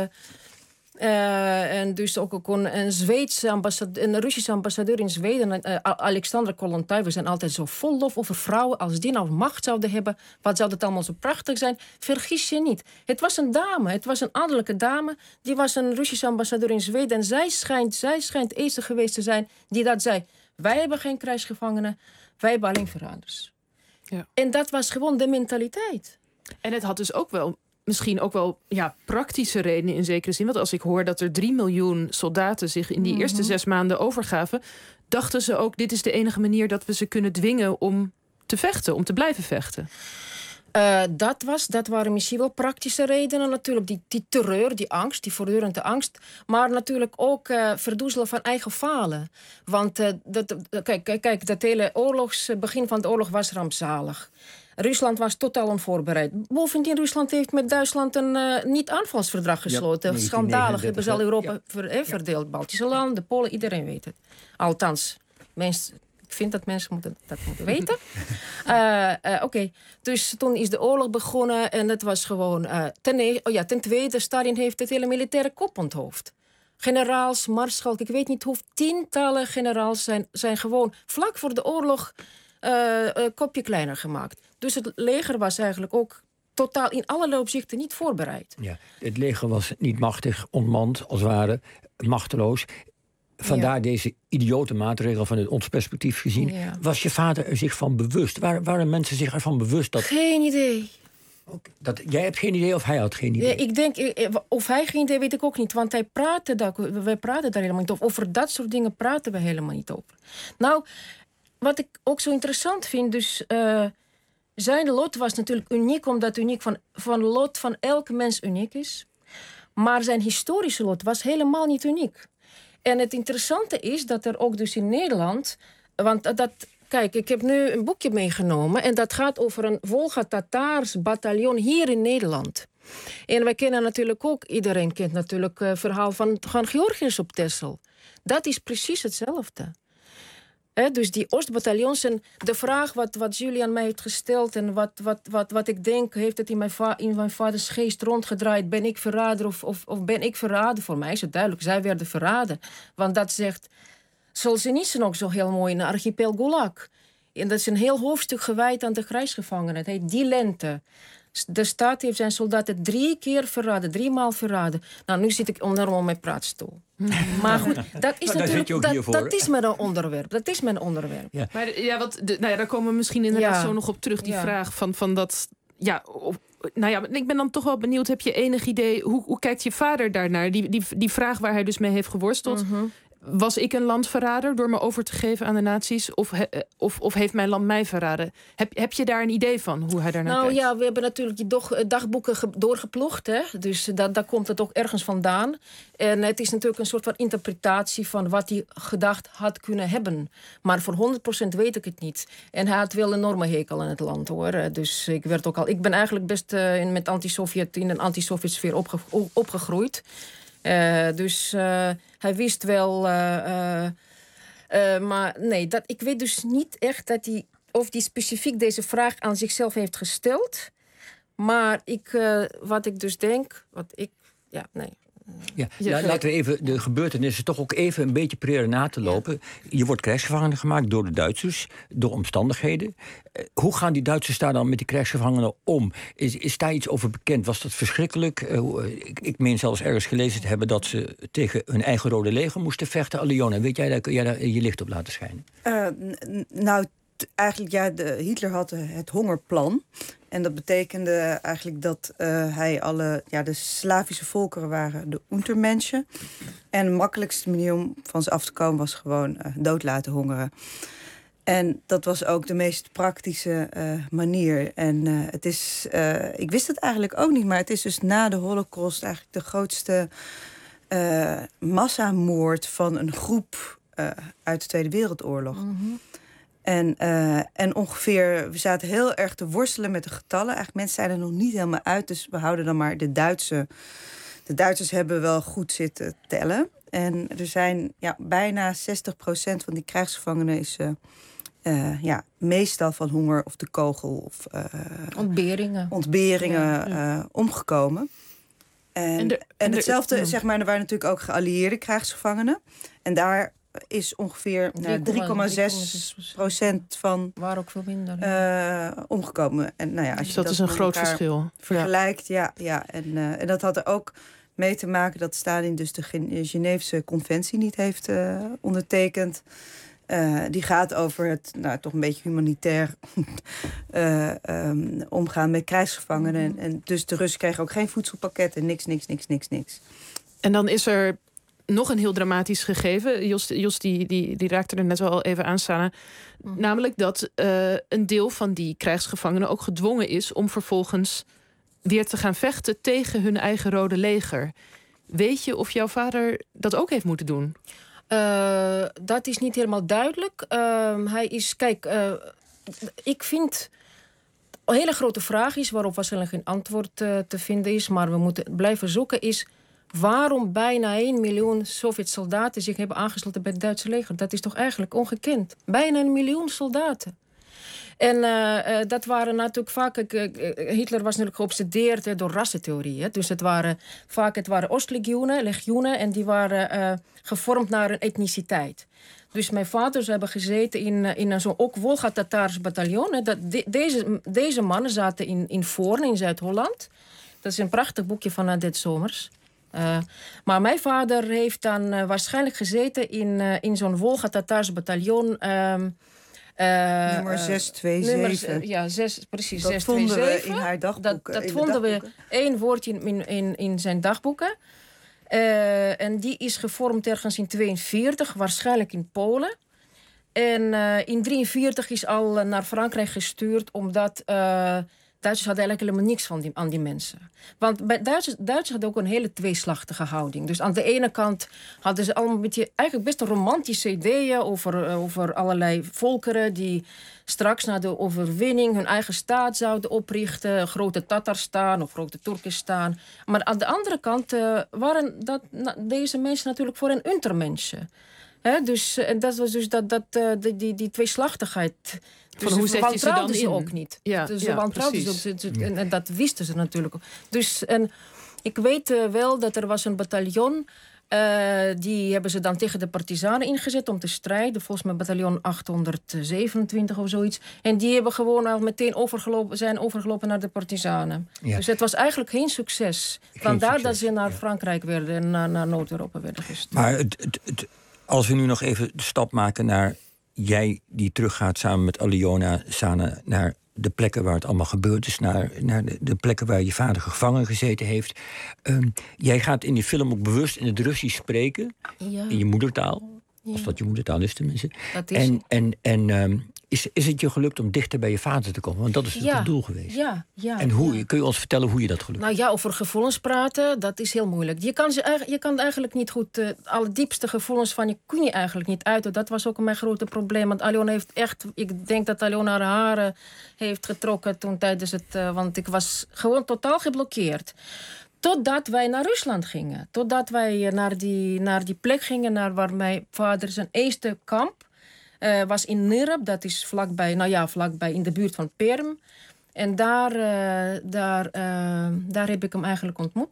En dus ook een Russische ambassadeur in Zweden, Alexander Kollontai, we zijn altijd zo vol lof over vrouwen. Als die nou macht zouden hebben, wat zou het allemaal zo prachtig zijn? Vergis je niet. Het was een dame, het was een adellijke dame. Die was een Russische ambassadeur in Zweden. En zij schijnt de eerste geweest te zijn die dat zei. Wij hebben geen krijgsgevangenen, wij hebben alleen verraders. Ja. En dat was gewoon de mentaliteit. En het had dus ook wel... Misschien ook wel praktische redenen in zekere zin. Want als ik hoor dat er 3 miljoen soldaten zich in die eerste 6 maanden overgaven, dachten ze ook, dit is de enige manier dat we ze kunnen dwingen om te vechten, om te blijven vechten. Dat waren misschien wel praktische redenen natuurlijk. Die terreur, die angst, die voortdurende angst. Maar natuurlijk ook verdoezelen van eigen falen. Want kijk, dat hele begin van de oorlog was rampzalig. Rusland was totaal onvoorbereid. Bovendien, Rusland heeft met Duitsland een niet-aanvalsverdrag gesloten. Ja, schandalig, hebben ze al Europa verdeeld. Baltische landen, Polen, iedereen weet het. Althans, ik vind dat mensen dat moeten weten. Oké. Dus toen is de oorlog begonnen en het was gewoon... ten tweede, Stalin heeft het hele militaire kop onthoofd. Generaals, maarschalk, ik weet niet hoe tientallen generaals zijn gewoon vlak voor de oorlog kopje kleiner gemaakt. Dus het leger was eigenlijk ook totaal in allerlei opzichten niet voorbereid. Ja, het leger was niet machtig, onmand, als het ware, machteloos. Vandaar deze idiote maatregel van ons perspectief gezien. Ja. Was je vader er zich van bewust? Waren mensen zich ervan bewust dat... Geen idee. Jij hebt geen idee of hij had geen idee? Ja, ik denk, of hij geen idee weet ik ook niet. Want wij praten daar helemaal niet over. Over dat soort dingen praten we helemaal niet over. Nou, wat ik ook zo interessant vind, dus... zijn lot was natuurlijk uniek, omdat uniek van lot van elke mens uniek is. Maar zijn historische lot was helemaal niet uniek. En het interessante is dat er ook dus in Nederland... Want kijk, ik heb nu een boekje meegenomen en dat gaat over een Volga-Tataars bataljon hier in Nederland. En wij kennen natuurlijk ook, iedereen kent natuurlijk het verhaal van Georgiërs op Texel. Dat is precies hetzelfde. Dus die Oostbataljons en de vraag wat Julian mij heeft gesteld en wat ik denk, heeft het in mijn vaders geest rondgedraaid. Ben ik verrader of ben ik verraden? Voor mij is het duidelijk, zij werden verraden. Want dat zegt Solzhenitsyn ook zo heel mooi in de Archipel Gulag. En dat is een heel hoofdstuk gewijd aan de krijgsgevangenen. Het heet Die Lente. De staat heeft zijn soldaten 3 keer verraden, 3 maal verraden. Nou, nu zit ik onder mijn praatstoel. Maar goed, dat is natuurlijk dat is mijn onderwerp. Dat is mijn onderwerp. Ja. Maar daar komen we misschien inderdaad zo nog op terug. Die vraag van dat... ik ben dan toch wel benieuwd. Heb je enig idee, hoe kijkt je vader daarnaar? Die vraag waar hij dus mee heeft geworsteld. Was ik een landverrader door me over te geven aan de nazi's? Of heeft mijn land mij verraden? Heb je daar een idee van, hoe hij daarnaar kijkt? Nou ja, we hebben natuurlijk die dagboeken doorgeploegd. Hè? Dus daar komt het ook ergens vandaan. En het is natuurlijk een soort van interpretatie van wat hij gedacht had kunnen hebben. Maar voor 100% weet ik het niet. En hij had wel een enorme hekel aan het land, hoor. Dus ik ben eigenlijk best in een anti-Sovjet-sfeer opgegroeid. Dus hij wist wel... maar nee, ik weet dus niet echt of hij specifiek deze vraag aan zichzelf heeft gesteld. Maar wat ik dus denk... Laten we even de gebeurtenissen toch ook even een beetje proberen na te lopen. Je wordt krijgsgevangene gemaakt door de Duitsers, door omstandigheden. Hoe gaan die Duitsers daar dan met die krijgsgevangenen om? Is daar iets over bekend? Was dat verschrikkelijk? Ik meen zelfs ergens gelezen te hebben dat ze tegen hun eigen Rode Leger moesten vechten. Aliona, weet jij, daar kun jij daar je licht op laten schijnen? Eigenlijk, Hitler had het hongerplan. En dat betekende eigenlijk dat hij de Slavische volkeren waren de Untermenschen. En de makkelijkste manier om van ze af te komen was gewoon dood laten hongeren. En dat was ook de meest praktische manier. En het is, ik wist het eigenlijk ook niet, maar het is dus na de Holocaust eigenlijk de grootste massamoord van een groep uit de Tweede Wereldoorlog. Mm-hmm. En ongeveer, we zaten heel erg te worstelen met de getallen. Eigenlijk mensen zijn er nog niet helemaal uit, dus we houden dan maar de Duitsers hebben wel goed zitten tellen. En er zijn bijna 60% van die krijgsgevangenen is meestal van honger of de kogel of ontberingen omgekomen. En hetzelfde, zeg maar, er waren natuurlijk ook geallieerde krijgsgevangenen. En daar is ongeveer 3,6% van waar ook veel minder omgekomen. En als dus je dat is een groot verschil. Vergelijkt, en dat had er ook mee te maken dat Stalin dus de Geneefse conventie niet heeft ondertekend. Die gaat over het toch een beetje humanitair omgaan met krijgsgevangenen. En dus de Russen kregen ook geen voedselpakketten, niks. En dan is er nog een heel dramatisch gegeven. Jos die raakte er net wel even aan, Sana. Namelijk dat een deel van die krijgsgevangenen ook gedwongen is om vervolgens weer te gaan vechten tegen hun eigen Rode Leger. Weet je of jouw vader dat ook heeft moeten doen? Dat is niet helemaal duidelijk. Ik vind een hele grote vraag is, waarop waarschijnlijk geen antwoord te vinden is, maar we moeten blijven zoeken, is waarom bijna 1 miljoen Sovjet-soldaten zich hebben aangesloten bij het Duitse leger. Dat is toch eigenlijk ongekend. Bijna 1 miljoen soldaten. En dat waren natuurlijk vaak... Hitler was natuurlijk geobsedeerd door rassentheorie. Dus het waren Oostlegioenen, en die waren gevormd naar een etniciteit. Dus mijn vaders hebben gezeten in zo'n ook Wolga-Tataars bataljon. Deze mannen zaten in Voorn, in Zuid-Holland. Dat is een prachtig boekje van Adette Somers. Maar mijn vader heeft dan waarschijnlijk gezeten in zo'n Wolga-Tataars bataljon. Nummer 627. Precies. Dat 627. vonden we in haar dagboeken. Dat vonden we één woordje in zijn dagboeken. En die is gevormd ergens in 1942, waarschijnlijk in Polen. En in 1943 is al naar Frankrijk gestuurd, omdat Duitsers hadden eigenlijk helemaal niks aan die mensen. Want bij Duitsers hadden ook een hele tweeslachtige houding. Dus aan de ene kant hadden ze allemaal een beetje, eigenlijk best romantische ideeën over allerlei volkeren die straks na de overwinning hun eigen staat zouden oprichten. Een grote Tatarstaan of grote Turkestaan. Maar aan de andere kant waren deze mensen natuurlijk voor een Untermenschen. Dus dat was dus die tweeslachtigheid. Dus hoe zet je ze dan in? Ook niet. Precies. En dat wisten ze natuurlijk ook. Dus ik weet wel dat er was een bataljon. Die hebben ze dan tegen de partisanen ingezet om te strijden. Volgens mij bataljon 827 of zoiets. En die hebben gewoon al meteen zijn overgelopen naar de partisanen. Ja. Dus het was eigenlijk geen succes. Vandaar dat ze naar Frankrijk werden en naar Noord-Europa werden gestuurd. Maar als we nu nog even de stap maken naar jij die teruggaat samen met Aliona, Sana, naar de plekken waar het allemaal gebeurd is, naar de plekken waar je vader gevangen gezeten heeft. Jij gaat in die film ook bewust in het Russisch spreken, in je moedertaal. Als dat je moedertaal is tenminste. Dat is is het je gelukt om dichter bij je vader te komen? Want dat is het doel geweest. Ja. En kun je ons vertellen hoe je dat gelukt? Nou ja, over gevoelens praten, dat is heel moeilijk. Je kan eigenlijk niet goed, alle diepste gevoelens van je kun je eigenlijk niet uiten. Dat was ook mijn grote probleem. Want Aliona heeft echt, ik denk dat Aliona haar haren heeft getrokken toen tijdens het, want ik was gewoon totaal geblokkeerd. Totdat wij naar Rusland gingen. Totdat wij naar die plek gingen, waar mijn vader zijn eerste kamp was in Nirab. Dat is vlakbij in de buurt van Perm. En daar heb ik hem eigenlijk ontmoet.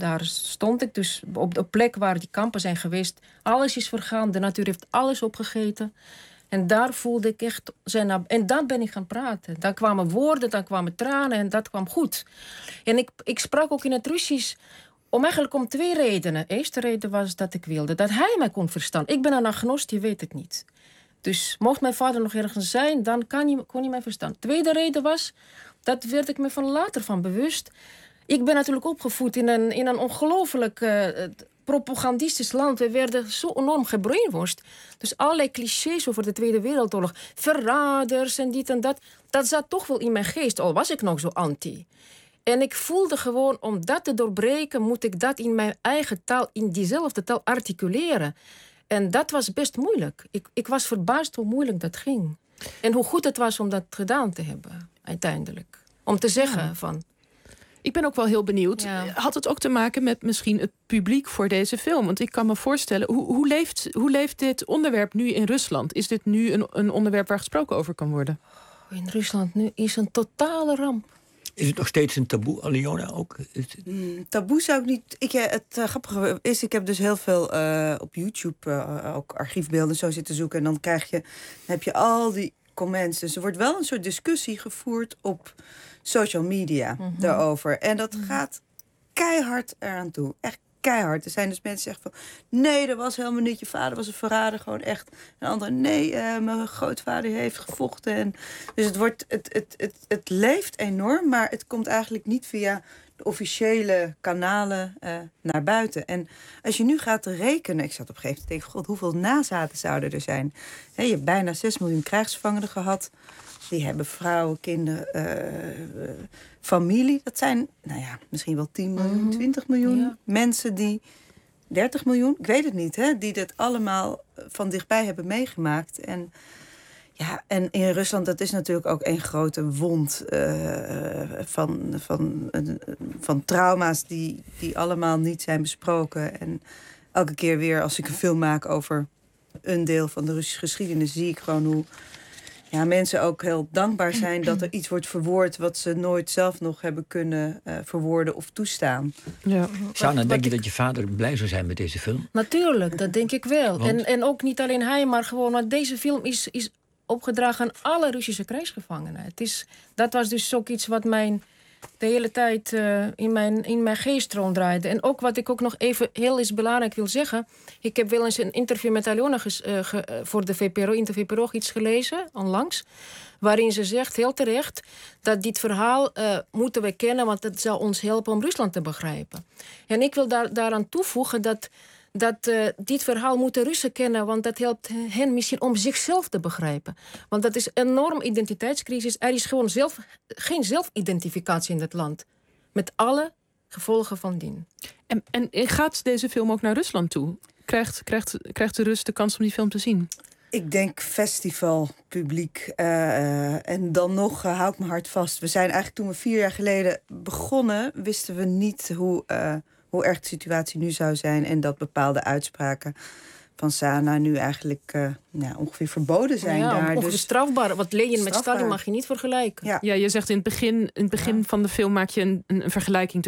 Daar stond ik dus op de plek waar die kampen zijn geweest. Alles is vergaan, de natuur heeft alles opgegeten. En daar voelde ik echt... En dan ben ik gaan praten. Dan kwamen woorden, dan kwamen tranen en dat kwam goed. En ik sprak ook in het Russisch eigenlijk om 2 redenen. De eerste reden was dat ik wilde dat hij mij kon verstaan. Ik ben een agnost, je weet het niet. Dus mocht mijn vader nog ergens zijn, dan kon hij mij verstaan. De tweede reden was, dat werd ik me van later van bewust. Ik ben natuurlijk opgevoed in een ongelooflijk propagandistisch land. We werden zo enorm gebrainwashed. Dus allerlei clichés over de Tweede Wereldoorlog. Verraders en dit en dat. Dat zat toch wel in mijn geest, al was ik nog zo anti. En ik voelde gewoon, om dat te doorbreken, moet ik dat in mijn eigen taal, in diezelfde taal articuleren. En dat was best moeilijk. Ik was verbaasd hoe moeilijk dat ging. En hoe goed het was om dat gedaan te hebben, uiteindelijk. Om te zeggen van... Ik ben ook wel heel benieuwd. Ja. Had het ook te maken met misschien het publiek voor deze film? Want ik kan me voorstellen, hoe leeft dit onderwerp nu in Rusland? Is dit nu een onderwerp waar gesproken over kan worden? In Rusland nu is een totale ramp. Is het nog steeds een taboe, Aliona? Ook? Taboe zou ik niet... Het grappige is, ik heb dus heel veel op YouTube ook archiefbeelden zo zitten zoeken. En dan heb je al die comments. Dus er wordt wel een soort discussie gevoerd op social media daarover. En dat gaat keihard eraan toe. Echt keihard. Er zijn dus mensen die zeggen van... nee, dat was helemaal niet. Je vader was een verrader, gewoon echt. En anderen, nee, mijn grootvader heeft gevochten. En dus het leeft enorm, maar het komt eigenlijk niet via de officiële kanalen naar buiten. En als je nu gaat rekenen... Ik zat op een gegeven moment te denken, god, hoeveel nazaten zouden er zijn? Je hebt bijna 6 miljoen krijgsgevangenen gehad. Die hebben vrouwen, kinderen, familie. Dat zijn, misschien wel 10 miljoen, 20 miljoen mensen die... 30 miljoen, ik weet het niet, die dat allemaal van dichtbij hebben meegemaakt. En in Rusland, dat is natuurlijk ook een grote wond van trauma's die allemaal niet zijn besproken. En elke keer weer, als ik een film maak over een deel van de Russische geschiedenis, zie ik gewoon hoe mensen ook heel dankbaar zijn dat er iets wordt verwoord wat ze nooit zelf nog hebben kunnen verwoorden of toestaan. Ja. Sana, denk je dat je vader blij zou zijn met deze film? Natuurlijk, dat denk ik wel. En ook niet alleen hij, maar gewoon, want deze film is opgedragen aan alle Russische krijgsgevangenen. Dat was dus ook iets wat de hele tijd in mijn geest ronddraaide. En ook wat ik ook nog even heel is belangrijk wil zeggen. Ik heb wel eens een interview met Aliona voor de VPRO, in de VPRO iets gelezen, onlangs. Waarin ze zegt, heel terecht, dat dit verhaal moeten we kennen, want het zal ons helpen om Rusland te begrijpen. En ik wil daaraan toevoegen dat dit verhaal moeten Russen kennen, want dat helpt hen misschien om zichzelf te begrijpen. Want dat is een enorm identiteitscrisis. Er is gewoon geen zelfidentificatie in het land. Met alle gevolgen van dien. En gaat deze film ook naar Rusland toe? Krijgt de Rus de kans om die film te zien? Ik denk festivalpubliek. En dan nog hou ik mijn hart vast. We zijn eigenlijk toen we 4 jaar geleden begonnen, wisten we niet hoe erg de situatie nu zou zijn. En dat bepaalde uitspraken van Sana nu eigenlijk ongeveer verboden zijn daar. Ongeveer strafbaar. Wat Lenin met Stalin mag je niet vergelijken. Ja, je zegt in het begin van de film maak je een vergelijking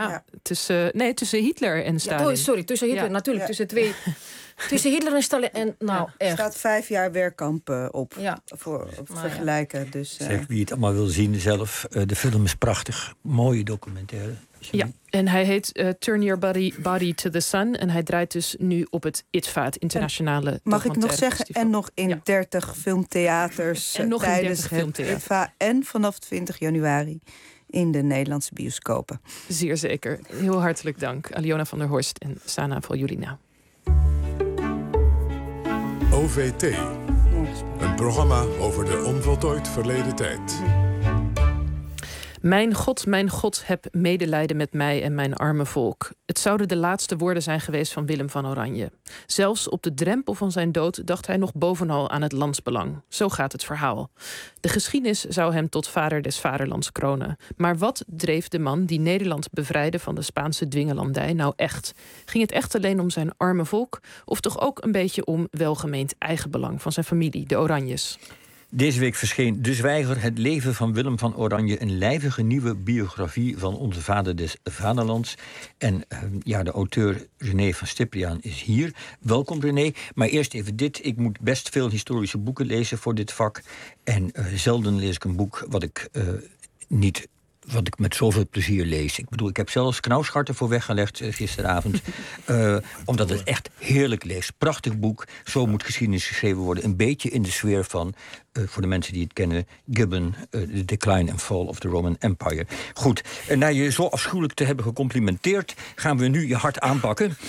tussen Hitler en Stalin. Tussen Hitler, natuurlijk. Tussen twee. Tussen Hitler en Stalin. En echt. Er staat 5 jaar werkkamp op voor vergelijken. Dus, Zeg, wie het allemaal wil zien zelf. De film is prachtig. Mooie documentaire. Ja, en hij heet Turn Your Body to the Sun. En hij draait dus nu op het ITVA, het internationale Mag ik nog zeggen, festival. en nog in 30 filmtheaters en nog tijdens in 30 het ITVA. En vanaf 20 januari in de Nederlandse bioscopen. Zeer zeker. Heel hartelijk dank. Aliona van der Horst en Sana Valjulina. OVT. Een programma over de onvoltooid verleden tijd. Mijn God, heb medelijden met mij en mijn arme volk. Het zouden de laatste woorden zijn geweest van Willem van Oranje. Zelfs op de drempel van zijn dood dacht hij nog bovenal aan het landsbelang. Zo gaat het verhaal. De geschiedenis zou hem tot vader des vaderlands kronen. Maar wat dreef de man die Nederland bevrijdde van de Spaanse dwingelandij nou echt? Ging het echt alleen om zijn arme volk? Of toch ook een beetje om welgemeend eigenbelang van zijn familie, de Oranjes? Deze week verscheen De Zwijger, het leven van Willem van Oranje. Een lijvige nieuwe biografie van onze vader des vaderlands. En de auteur René van Stipriaan is hier. Welkom René. Maar eerst even dit. Ik moet best veel historische boeken lezen voor dit vak. En zelden lees ik een boek wat ik met zoveel plezier lees. Ik bedoel, ik heb zelfs Knausgarten voor weggelegd gisteravond. Omdat het echt heerlijk leest. Prachtig boek. Zo moet geschiedenis geschreven worden. Een beetje in de sfeer van, voor de mensen die het kennen, Gibbon, The Decline and Fall of the Roman Empire. Goed, en na je zo afschuwelijk te hebben gecomplimenteerd, gaan we nu je hart aanpakken.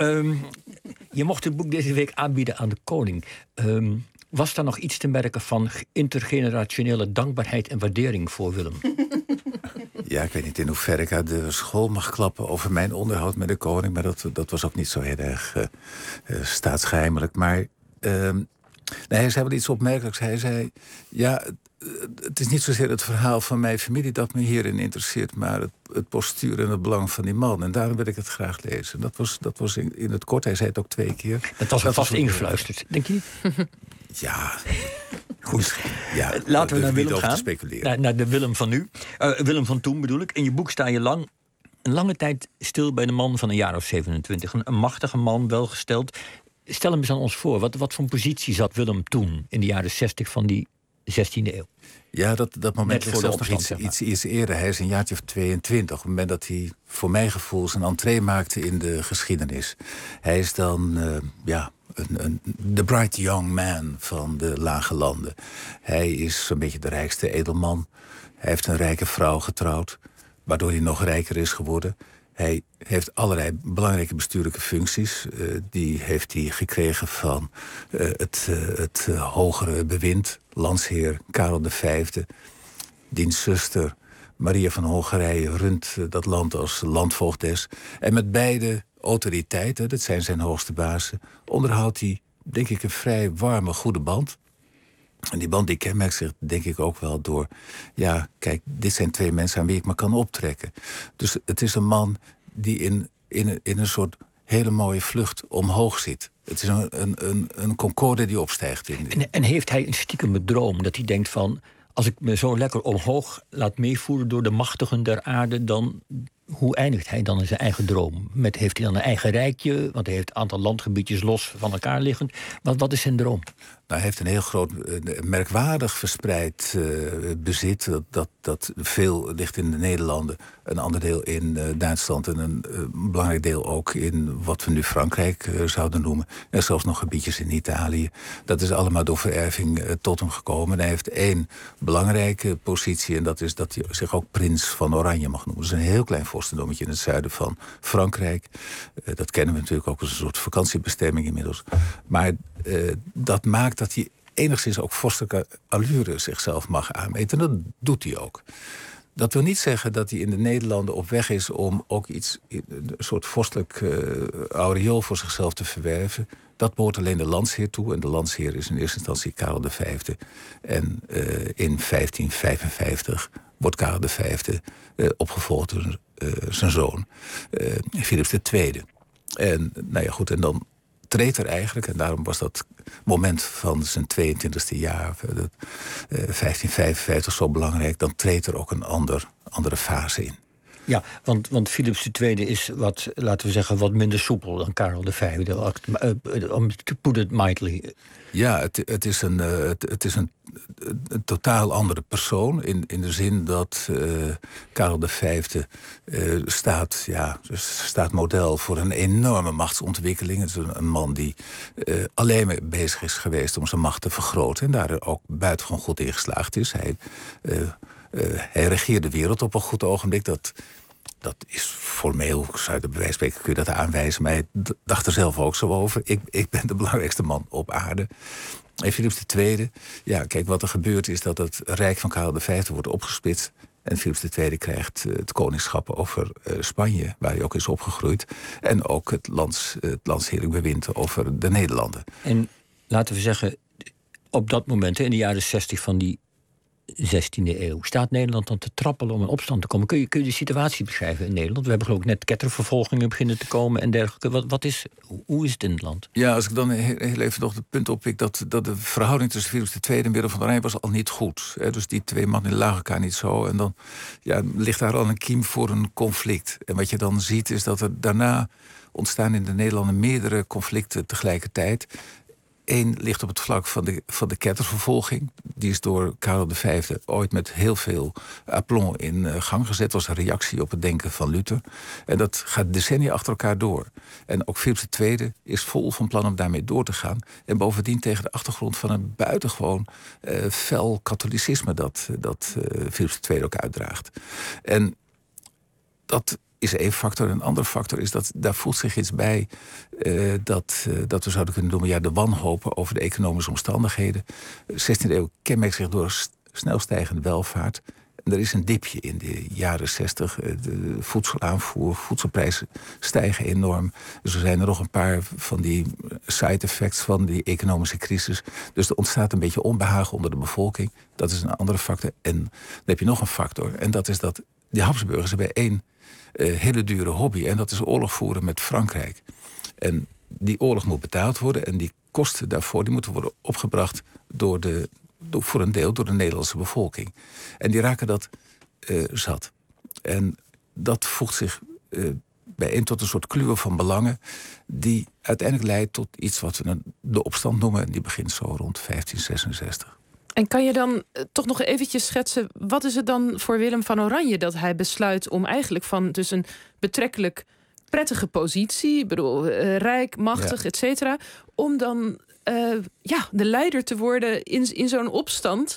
Je mocht het boek deze week aanbieden aan de koning. Was daar nog iets te merken van intergenerationele dankbaarheid en waardering voor Willem? Ja, ik weet niet in hoeverre ik uit de school mag klappen over mijn onderhoud met de koning. Maar dat was ook niet zo heel erg staatsgeheimelijk. Maar hij zei wel iets opmerkelijks. Hij zei, ja, het is niet zozeer het verhaal van mijn familie dat me hierin interesseert, maar het postuur en het belang van die man. En daarom wil ik het graag lezen. Dat was in het kort. Hij zei het ook 2 keer. Dat was vast ingefluisterd, denk je niet? Ja. Goed. Ja, laten we naar Willem gaan. Speculeren. Naar de Willem van nu. Willem van toen bedoel ik. In je boek sta je een lange tijd stil bij de man van een jaar of 27. Een machtige man, welgesteld. Stel hem eens aan ons voor. Wat voor positie zat Willem toen, in de jaren 60 van die 16e eeuw? Ja, dat moment ligt zelfs nog iets eerder. Hij is een jaartje of 22. Op het moment dat hij, voor mijn gevoel, zijn entree maakte in de geschiedenis. Hij is dan, the bright young man van de lage landen. Hij is zo'n beetje de rijkste edelman. Hij heeft een rijke vrouw getrouwd, waardoor hij nog rijker is geworden. Hij heeft allerlei belangrijke bestuurlijke functies. Die heeft hij gekregen van het hogere bewind. Landsheer Karel V. Diens zuster Maria van Hongarije runt dat land als landvoogdes. En met beide autoriteiten, dat zijn zijn hoogste bazen, onderhoudt hij, denk ik, een vrij warme, goede band. En die band die kenmerkt zich, denk ik, ook wel door, ja, kijk, dit zijn 2 mensen aan wie ik me kan optrekken. Dus het is een man die in een soort hele mooie vlucht omhoog zit. Het is een concorde die opstijgt. En heeft hij een stiekeme droom, dat hij denkt van, als ik me zo lekker omhoog laat meevoeren door de machtigen der aarde, dan, hoe eindigt hij dan in zijn eigen droom? Heeft hij dan een eigen rijkje? Want hij heeft een aantal landgebiedjes los van elkaar liggend. Wat is zijn droom? Nou, hij heeft een heel groot, merkwaardig verspreid bezit. Dat veel ligt in de Nederlanden. Een ander deel in Duitsland. En een belangrijk deel ook in wat we nu Frankrijk zouden noemen. En zelfs nog gebiedjes in Italië. Dat is allemaal door vererving tot hem gekomen. En hij heeft 1 belangrijke positie. En dat is dat hij zich ook prins van Oranje mag noemen. Dat is een heel klein vorstendommetje in het zuiden van Frankrijk. Dat kennen we natuurlijk ook als een soort vakantiebestemming inmiddels. Maar dat maakt dat hij enigszins ook vorstelijke allure zichzelf mag aanmeten. En dat doet hij ook. Dat wil niet zeggen dat hij in de Nederlanden op weg is om ook iets, een soort vorstelijk aureool voor zichzelf te verwerven. Dat behoort alleen de landsheer toe. En de landsheer is in eerste instantie Karel V. En in 1555 wordt Karel V opgevolgd door zijn zoon, Philips II. En nou ja, goed, en dan treedt er eigenlijk, en daarom was dat moment van zijn 22e jaar, 1555, zo belangrijk, dan treedt er ook een andere fase in. Ja, want Philips II is wat, laten we zeggen, wat minder soepel dan Karel V. To put it mildly. Ja, het is een totaal andere persoon. In de zin dat Karel V staat model voor een enorme machtsontwikkeling. Het is een man die alleen maar bezig is geweest om zijn macht te vergroten. En daar ook buitengewoon goed in geslaagd is. Hij regeert de wereld op een goed ogenblik. Dat is formeel, zou je bij wijze van spreken kun je dat aanwijzen. Maar hij dacht er zelf ook zo over. Ik ben de belangrijkste man op aarde. En Philips II, ja, kijk, wat er gebeurt is dat het rijk van Karel V wordt opgesplitst. En Philips II krijgt het koningschap over Spanje, waar hij ook is opgegroeid. En ook het landsheerlijk bewind over de Nederlanden. En laten we zeggen, op dat moment, in de jaren 60 van die 16e eeuw. Staat Nederland dan te trappelen om in opstand te komen? Kun je de situatie beschrijven in Nederland? We hebben geloof ik net kettervervolgingen beginnen te komen en dergelijke. Hoe is het in het land? Ja, als ik dan heel even nog het punt oppik dat de verhouding tussen Philips II en Willem van Oranje was al niet goed. Dus die twee mannen lagen elkaar niet zo. En dan ligt daar al een kiem voor een conflict. En wat je dan ziet is dat er daarna ontstaan in de Nederlanden meerdere conflicten tegelijkertijd. Eén ligt op het vlak van de kettervervolging. Die is door Karel V ooit met heel veel aplomb in gang gezet. Was een reactie op het denken van Luther. En dat gaat decennia achter elkaar door. En ook Philips II is vol van plan om daarmee door te gaan. En bovendien tegen de achtergrond van een buitengewoon fel katholicisme dat Philips II ook uitdraagt. En dat is één factor. Een andere factor is dat daar voelt zich iets bij dat we zouden kunnen noemen de wanhopen over de economische omstandigheden. De 16e eeuw kenmerkt zich door snel stijgende welvaart. En er is een dipje in de jaren 60. De voedselaanvoer, voedselprijzen stijgen enorm. Dus er zijn er nog een paar van die side effects van die economische crisis. Dus er ontstaat een beetje onbehagen onder de bevolking. Dat is een andere factor. En dan heb je nog een factor. En dat is dat de Habsburgers hebben één hele dure hobby. En dat is oorlog voeren met Frankrijk. En die oorlog moet betaald worden. En die kosten daarvoor die moeten worden opgebracht voor een deel door de Nederlandse bevolking. En die raken dat zat. En dat voegt zich bijeen tot een soort kluwen van belangen die uiteindelijk leidt tot iets wat we de opstand noemen. En die begint zo rond 1566. En kan je dan toch nog eventjes schetsen, wat is het dan voor Willem van Oranje dat hij besluit om eigenlijk van dus een betrekkelijk prettige positie, ik bedoel, rijk, machtig, et cetera, om dan de leider te worden in zo'n opstand?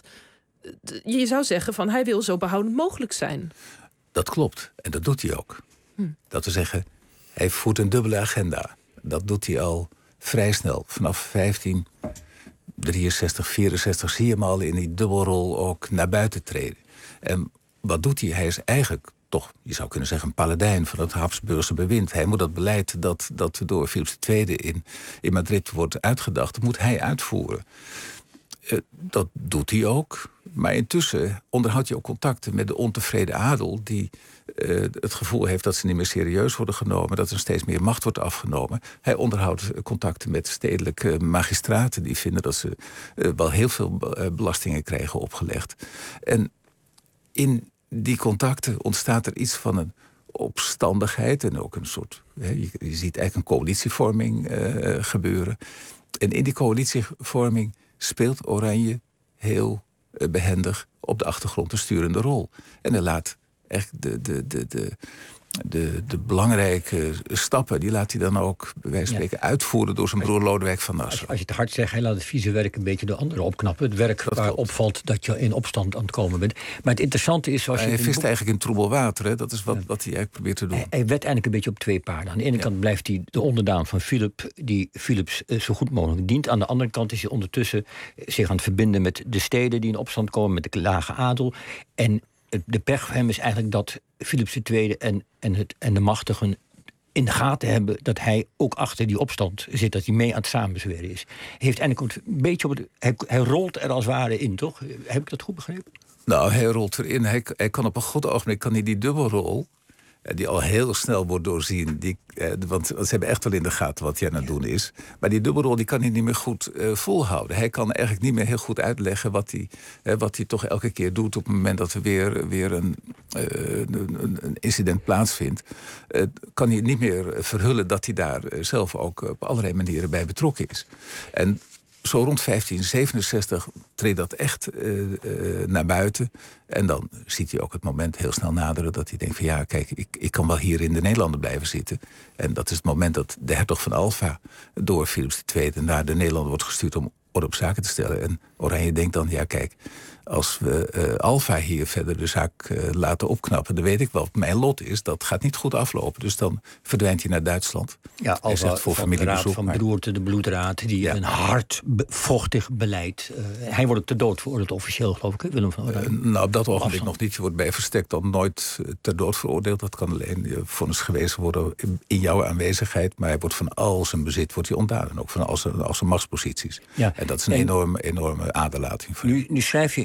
Je zou zeggen van hij wil zo behoudend mogelijk zijn. Dat klopt. En dat doet hij ook. Dat we zeggen, hij voert een dubbele agenda. Dat doet hij al vrij snel. Vanaf 1563, 64 zie je hem al in die dubbelrol ook naar buiten treden. En wat doet hij? Hij is eigenlijk toch, je zou kunnen zeggen, een paladijn van het Habsburgse bewind. Hij moet dat beleid dat door Philips II in Madrid wordt uitgedacht, moet hij uitvoeren. Dat doet hij ook. Maar intussen onderhoudt hij ook contacten met de ontevreden adel, die het gevoel heeft dat ze niet meer serieus worden genomen, dat er steeds meer macht wordt afgenomen. Hij onderhoudt contacten met stedelijke magistraten die vinden dat ze wel heel veel belastingen krijgen opgelegd. En in die contacten ontstaat er iets van een opstandigheid en ook een soort, je ziet eigenlijk een coalitievorming gebeuren. En in die coalitievorming speelt Oranje heel behendig op de achtergrond een sturende rol. En hij laat echt de belangrijke stappen, die laat hij dan ook bij wijze van spreken uitvoeren door zijn broer Lodewijk van Nassau. Als je het hard zegt, hij laat het vieze werk een beetje door anderen opknappen. Het werk waar opvalt dat je in opstand aan het komen bent. Maar het interessante is, zoals hij vist eigenlijk in troebel water. Hè? Dat is wat hij eigenlijk probeert te doen. Hij wedt eigenlijk een beetje op twee paarden. Aan de ene kant blijft hij de onderdaan van Philip, die Philips zo goed mogelijk dient. Aan de andere kant is hij ondertussen zich aan het verbinden met de steden die in opstand komen, met de lage adel. En de pech voor hem is eigenlijk dat Philips II en de machtigen in de gaten hebben dat hij ook achter die opstand zit, dat hij mee aan het samenzweren is. Hij heeft eigenlijk een beetje hij rolt er als het ware in, toch? Heb ik dat goed begrepen? Nou, hij rolt erin. Hij kan op een goed ogenblik die dubbelrol, die al heel snel wordt doorzien. Want ze hebben echt wel in de gaten wat hij aan het doen is. Maar die dubbelrol die kan hij niet meer goed volhouden. Hij kan eigenlijk niet meer heel goed uitleggen wat hij toch elke keer doet op het moment dat er weer een incident plaatsvindt. Kan hij niet meer verhullen dat hij daar zelf ook op allerlei manieren bij betrokken is. En zo rond 1567 treedt dat echt naar buiten. En dan ziet hij ook het moment heel snel naderen dat hij denkt van ja, kijk, ik kan wel hier in de Nederlanden blijven zitten. En dat is het moment dat de hertog van Alva door Philips II naar de Nederlanden wordt gestuurd om orde op zaken te stellen. En Oranje denkt dan, ja kijk, als we Alva hier verder de zaak laten opknappen, dan weet ik wat mijn lot is. Dat gaat niet goed aflopen. Dus dan verdwijnt hij naar Duitsland. Ja, Alva voor familiebezoek. Van Broerte, de bloedraad, die een hard, vochtig beleid. Hij wordt ter dood veroordeeld officieel, geloof ik, Willem van Oranje. Nou, op dat ogenblik nog niet. Je wordt bij verstek dan nooit ter dood veroordeeld. Dat kan alleen vonnis gewezen worden in jouw aanwezigheid. Maar hij wordt van al zijn bezit ontdaan. En ook van al zijn machtsposities. Ja. En dat is een enorme aderlating. Nu schrijf je in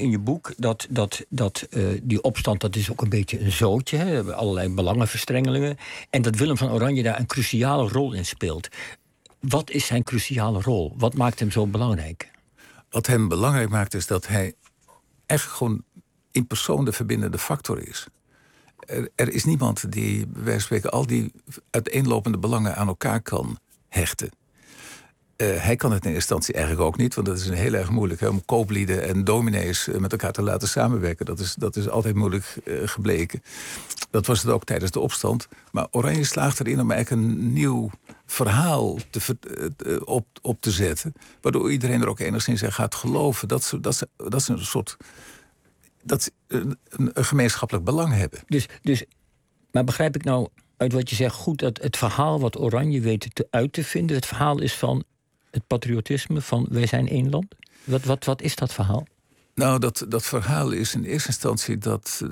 in je boek dat die opstand, dat is ook een beetje een zootje. Hè? We hebben allerlei belangenverstrengelingen. En dat Willem van Oranje daar een cruciale rol in speelt. Wat is zijn cruciale rol? Wat maakt hem zo belangrijk? Wat hem belangrijk maakt is dat hij echt gewoon in persoon de verbindende factor is. Er is niemand die, bij wijze van spreken, al die uiteenlopende belangen aan elkaar kan hechten. Hij kan het in eerste instantie eigenlijk ook niet, want dat is heel erg moeilijk. Hè, om kooplieden en dominees met elkaar te laten samenwerken. Dat is altijd moeilijk gebleken. Dat was het ook tijdens de opstand. Maar Oranje slaagt erin om eigenlijk een nieuw verhaal op te zetten. Waardoor iedereen er ook enigszins in gaat geloven. Dat ze een soort... dat ze een gemeenschappelijk belang hebben. Dus, maar begrijp ik nou uit wat je zegt goed dat het verhaal wat Oranje weet uit te vinden, het verhaal is van het patriotisme, van wij zijn één land? Wat is dat verhaal? Nou, dat verhaal is in eerste instantie dat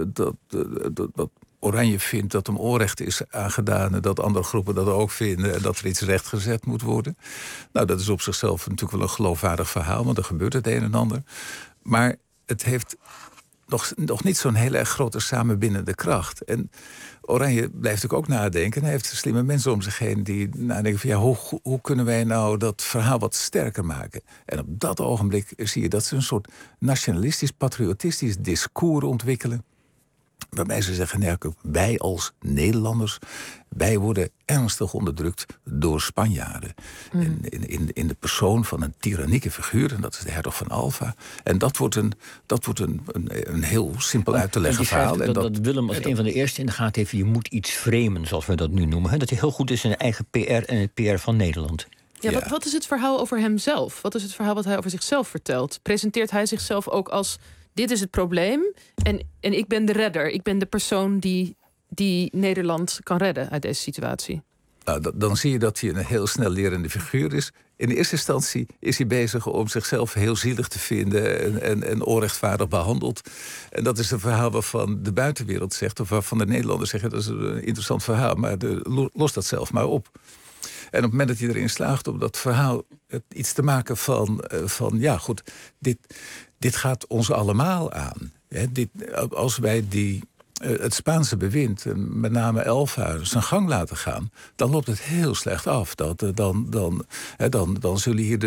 Oranje vindt dat hem onrecht is aangedaan en dat andere groepen dat ook vinden en dat er iets rechtgezet moet worden. Nou, dat is op zichzelf natuurlijk wel een geloofwaardig verhaal, want er gebeurt het een en ander. Maar het heeft nog niet zo'n heel erg grote samenbindende kracht. En Oranje blijft ook nadenken. Hij heeft slimme mensen om zich heen die nadenken van ja, hoe kunnen wij nou dat verhaal wat sterker maken? En op dat ogenblik zie je dat ze een soort nationalistisch, patriotistisch discours ontwikkelen. Waarbij ze zeggen, nee, wij als Nederlanders, wij worden ernstig onderdrukt door Spanjaarden. In de persoon van een tyrannieke figuur, en dat is de hertog van Alva. En dat wordt een heel simpel uit te leggen verhaal. Dat Willem als een van de eerste in de gaten heeft, je moet iets framen, zoals we dat nu noemen. Hè? Dat hij heel goed is in zijn eigen PR en het PR van Nederland. Ja, wat is het verhaal over hemzelf? Wat is het verhaal wat hij over zichzelf vertelt? Presenteert hij zichzelf ook als dit is het probleem en ik ben de redder. Ik ben de persoon die Nederland kan redden uit deze situatie. Nou, dan zie je dat hij een heel snel lerende figuur is. In de eerste instantie is hij bezig om zichzelf heel zielig te vinden en onrechtvaardig behandeld. En dat is een verhaal waarvan de buitenwereld zegt, of waarvan de Nederlanders zeggen, dat is een interessant verhaal, maar los dat zelf maar op. En op het moment dat hij erin slaagt om dat verhaal iets te maken van ja goed, dit gaat ons allemaal aan. Als wij het Spaanse bewind, met name Alva, zijn gang laten gaan, dan loopt het heel slecht af. Dan zullen hier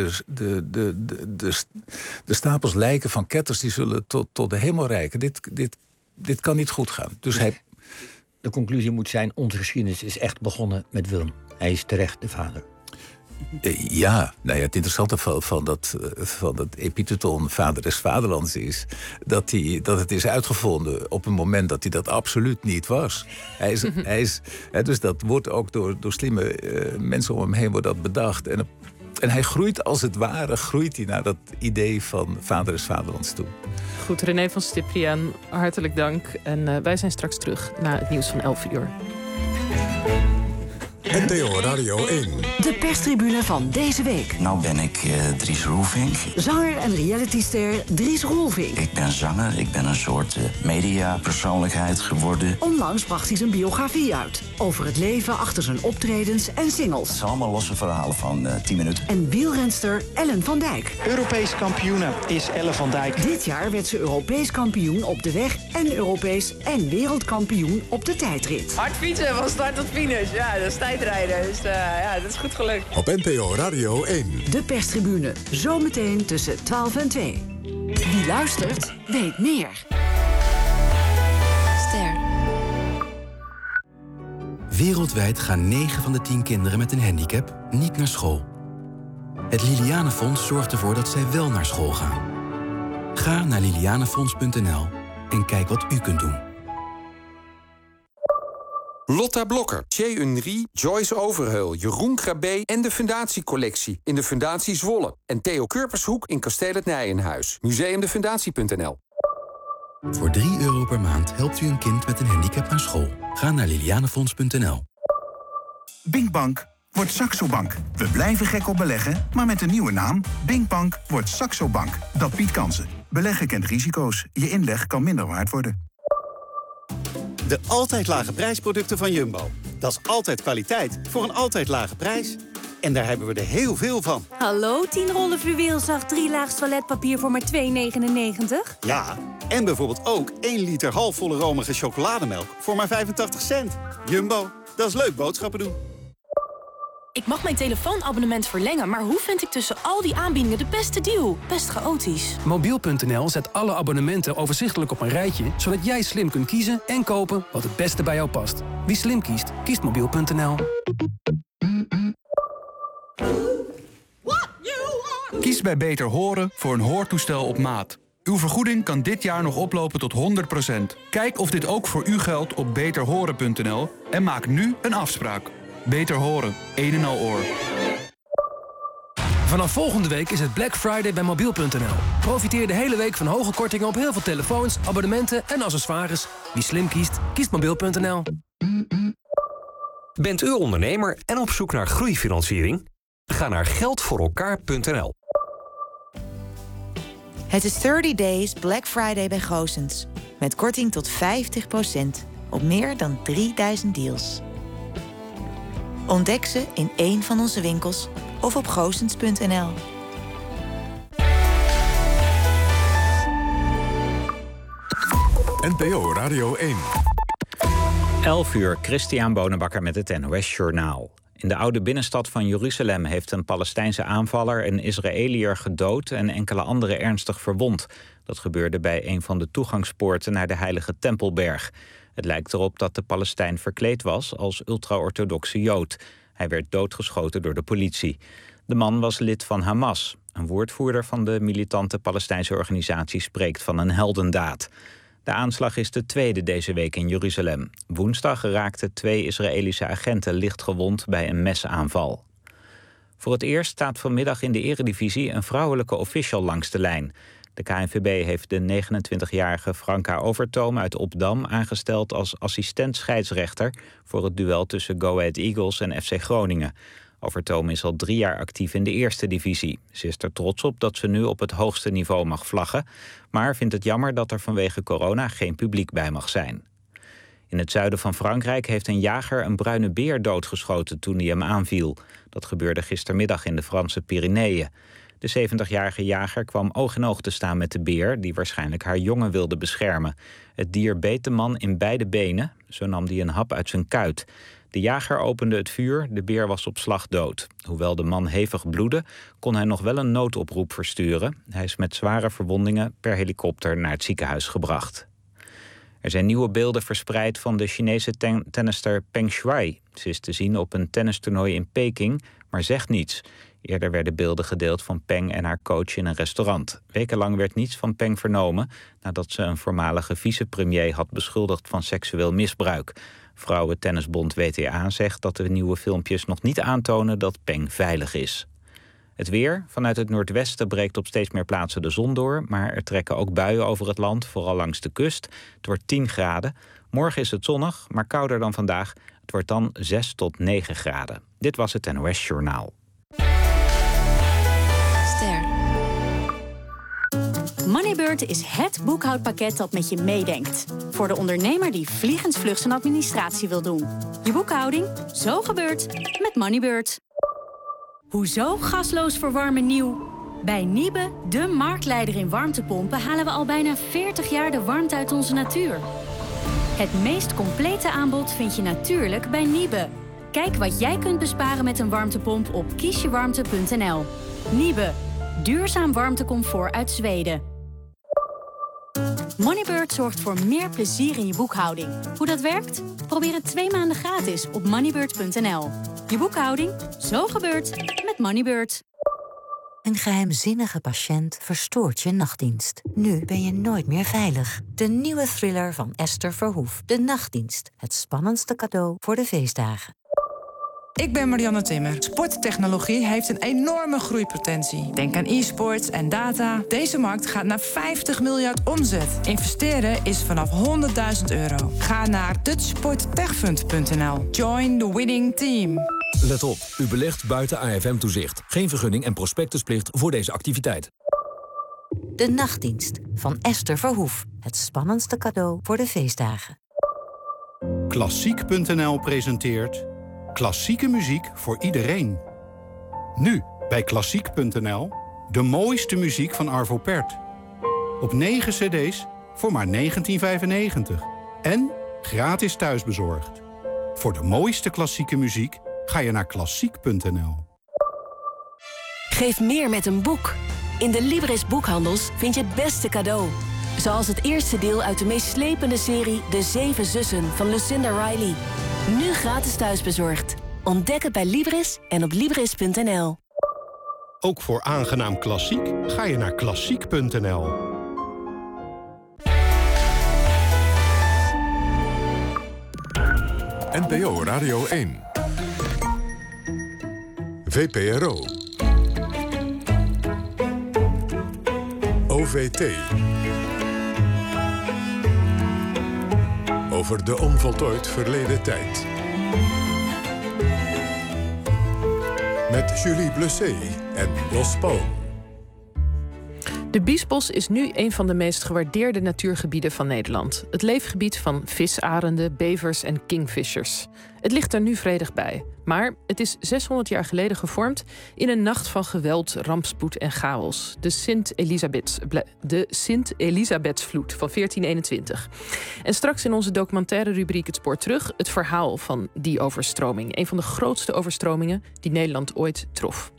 de stapels lijken van ketters, die zullen tot de hemel reiken. Dit kan niet goed gaan. Dus de conclusie moet zijn, onze geschiedenis is echt begonnen met Willem. Hij is terecht de vader. Ja, nou ja, het interessante van dat epitheton vader des vaderlands is dat het is uitgevonden op een moment dat hij dat absoluut niet was. Dus dat wordt ook door slimme mensen om hem heen wordt dat bedacht. En hij groeit als het ware naar dat idee van vader des vaderlands toe. Goed, René van Stipriaan, hartelijk dank. En wij zijn straks terug na het nieuws van 11 uur. NPO Radio 1. De perstribune van deze week. Nou ben ik Dries Roelvink. Zanger en realityster Dries Roelvink. Ik ben zanger, ik ben een soort mediapersoonlijkheid geworden. Onlangs bracht hij zijn biografie uit. Over het leven achter zijn optredens en singles. Het zijn allemaal losse verhalen van 10 minuten. En wielrenster Ellen van Dijk. Europees kampioene is Ellen van Dijk. Dit jaar werd ze Europees kampioen op de weg en Europees en wereldkampioen op de tijdrit. Hard fietsen van start tot finish. Ja, dat is tijdrijden. Dus dat is goed gelukt. Op NPO Radio 1. De perstribune. Zometeen tussen 12 en 2. Wie luistert, weet meer. Ster. Wereldwijd gaan 9 van de 10 kinderen met een handicap niet naar school. Het Lilianenfonds zorgt ervoor dat zij wel naar school gaan. Ga naar lilianenfonds.nl en kijk wat u kunt doen. Lotta Blokker, Thierry Unry, Joyce Overheul, Jeroen Krabbe en de Fundatiecollectie in de Fundatie Zwolle. En Theo Kurpershoek in Kasteel het Nijenhuis. Museumdefundatie.nl. Voor €3 per maand helpt u een kind met een handicap naar school. Ga naar lilianenfonds.nl. Binkbank wordt Saxo Bank. We blijven gek op beleggen, maar met een nieuwe naam. Binkbank wordt Saxo Bank. Dat biedt kansen. Beleggen kent risico's. Je inleg kan minder waard worden. De altijd lage prijsproducten van Jumbo. Dat is altijd kwaliteit voor een altijd lage prijs. En daar hebben we er heel veel van. Hallo, 10 rollen fluweelzacht 3-laags toiletpapier voor maar €2,99? Ja, en bijvoorbeeld ook 1 liter halfvolle romige chocolademelk voor maar 85 cent. Jumbo, dat is leuk boodschappen doen. Ik mag mijn telefoonabonnement verlengen, maar hoe vind ik tussen al die aanbiedingen de beste deal? Best chaotisch. Mobiel.nl zet alle abonnementen overzichtelijk op een rijtje, zodat jij slim kunt kiezen en kopen wat het beste bij jou past. Wie slim kiest, kiest Mobiel.nl. Kies bij Beter Horen voor een hoortoestel op maat. Uw vergoeding kan dit jaar nog oplopen tot 100%. Kijk of dit ook voor u geldt op beterhoren.nl en maak nu een afspraak. Beter Horen, een en al oor. Vanaf volgende week is het Black Friday bij Mobiel.nl. Profiteer de hele week van hoge kortingen op heel veel telefoons, abonnementen en accessoires. Wie slim kiest, kiest Mobiel.nl. Bent u ondernemer en op zoek naar groeifinanciering? Ga naar geldvoorelkaar.nl. Het is 30 Days Black Friday bij Goossens. Met korting tot 50% op meer dan 3000 deals. Ontdek ze in één van onze winkels of op goossens.nl. NPO Radio 1. 11 uur, Christian Bonenbakker met het NOS Journaal. In de oude binnenstad van Jeruzalem heeft een Palestijnse aanvaller een Israëliër gedood en enkele anderen ernstig verwond. Dat gebeurde bij een van de toegangspoorten naar de heilige Tempelberg. Het lijkt erop dat de Palestijn verkleed was als ultra-orthodoxe Jood. Hij werd doodgeschoten door de politie. De man was lid van Hamas. Een woordvoerder van de militante Palestijnse organisatie spreekt van een heldendaad. De aanslag is de tweede deze week in Jeruzalem. Woensdag raakten 2 Israëlische agenten lichtgewond bij een mesaanval. Voor het eerst staat vanmiddag in de Eredivisie een vrouwelijke official langs de lijn. De KNVB heeft de 29-jarige Franka Overtoom uit Opdam aangesteld als assistent scheidsrechter voor het duel tussen Go Ahead Eagles en FC Groningen. Overtoom is al 3 jaar actief in de eerste divisie. Ze is er trots op dat ze nu op het hoogste niveau mag vlaggen, maar vindt het jammer dat er vanwege corona geen publiek bij mag zijn. In het zuiden van Frankrijk heeft een jager een bruine beer doodgeschoten toen hij hem aanviel. Dat gebeurde gistermiddag in de Franse Pyreneeën. De 70-jarige jager kwam oog in oog te staan met de beer, die waarschijnlijk haar jongen wilde beschermen. Het dier beet de man in beide benen, zo nam hij een hap uit zijn kuit. De jager opende het vuur, de beer was op slag dood. Hoewel de man hevig bloedde, kon hij nog wel een noodoproep versturen. Hij is met zware verwondingen per helikopter naar het ziekenhuis gebracht. Er zijn nieuwe beelden verspreid van de Chinese tennister Peng Shuai. Ze is te zien op een tennistoernooi in Peking, maar zegt niets. Eerder werden beelden gedeeld van Peng en haar coach in een restaurant. Wekenlang werd niets van Peng vernomen nadat ze een voormalige vicepremier had beschuldigd van seksueel misbruik. Vrouwentennisbond WTA zegt dat de nieuwe filmpjes nog niet aantonen dat Peng veilig is. Het weer. Vanuit het noordwesten breekt op steeds meer plaatsen de zon door, maar er trekken ook buien over het land, vooral langs de kust. Het wordt 10 graden. Morgen is het zonnig, maar kouder dan vandaag. Het wordt dan 6 tot 9 graden. Dit was het NOS Journaal. Moneybird is het boekhoudpakket dat met je meedenkt. Voor de ondernemer die vliegensvlug zijn administratie wil doen. Je boekhouding, zo gebeurt met Moneybird. Hoezo gasloos verwarmen nieuw? Bij Niebe, de marktleider in warmtepompen, halen we al bijna 40 jaar de warmte uit onze natuur. Het meest complete aanbod vind je natuurlijk bij Niebe. Kijk wat jij kunt besparen met een warmtepomp op kiesjewarmte.nl. Niebe, duurzaam warmtecomfort uit Zweden. Moneybird zorgt voor meer plezier in je boekhouding. Hoe dat werkt? Probeer het 2 maanden gratis op moneybird.nl. Je boekhouding, zo gebeurt met Moneybird. Een geheimzinnige patiënt verstoort je nachtdienst. Nu ben je nooit meer veilig. De nieuwe thriller van Esther Verhoef. De Nachtdienst. Het spannendste cadeau voor de feestdagen. Ik ben Marianne Timmer. Sporttechnologie heeft een enorme groeipotentie. Denk aan e-sports en data. Deze markt gaat naar 50 miljard omzet. Investeren is vanaf €100.000. Ga naar dutchsporttechfund.nl. Join the winning team. Let op, u belegt buiten AFM-toezicht. Geen vergunning en prospectusplicht voor deze activiteit. De Nachtdienst van Esther Verhoef. Het spannendste cadeau voor de feestdagen. Klassiek.nl presenteert... Klassieke muziek voor iedereen. Nu, bij Klassiek.nl, de mooiste muziek van Arvo Pärt. Op 9 cd's voor maar €19,95. En gratis thuisbezorgd. Voor de mooiste klassieke muziek ga je naar Klassiek.nl. Geef meer met een boek. In de Libris boekhandels vind je het beste cadeau. Zoals het eerste deel uit de meest slepende serie De 7 Zussen van Lucinda Riley. Nu gratis thuisbezorgd. Ontdek het bij Libris en op Libris.nl. Ook voor aangenaam klassiek ga je naar Klassiek.nl. NPO Radio 1. VPRO. OVT. Over de onvoltooid verleden tijd. Met Julie Blessé en Jos Palm. De Biesbos is nu een van de meest gewaardeerde natuurgebieden van Nederland. Het leefgebied van visarenden, bevers en kingfishers. Het ligt er nu vredig bij. Maar het is 600 jaar geleden gevormd in een nacht van geweld, rampspoed en chaos. De Sint-Elisabethsvloed van 1421. En straks in onze documentaire rubriek Het Spoor Terug het verhaal van die overstroming. Een van de grootste overstromingen die Nederland ooit trof.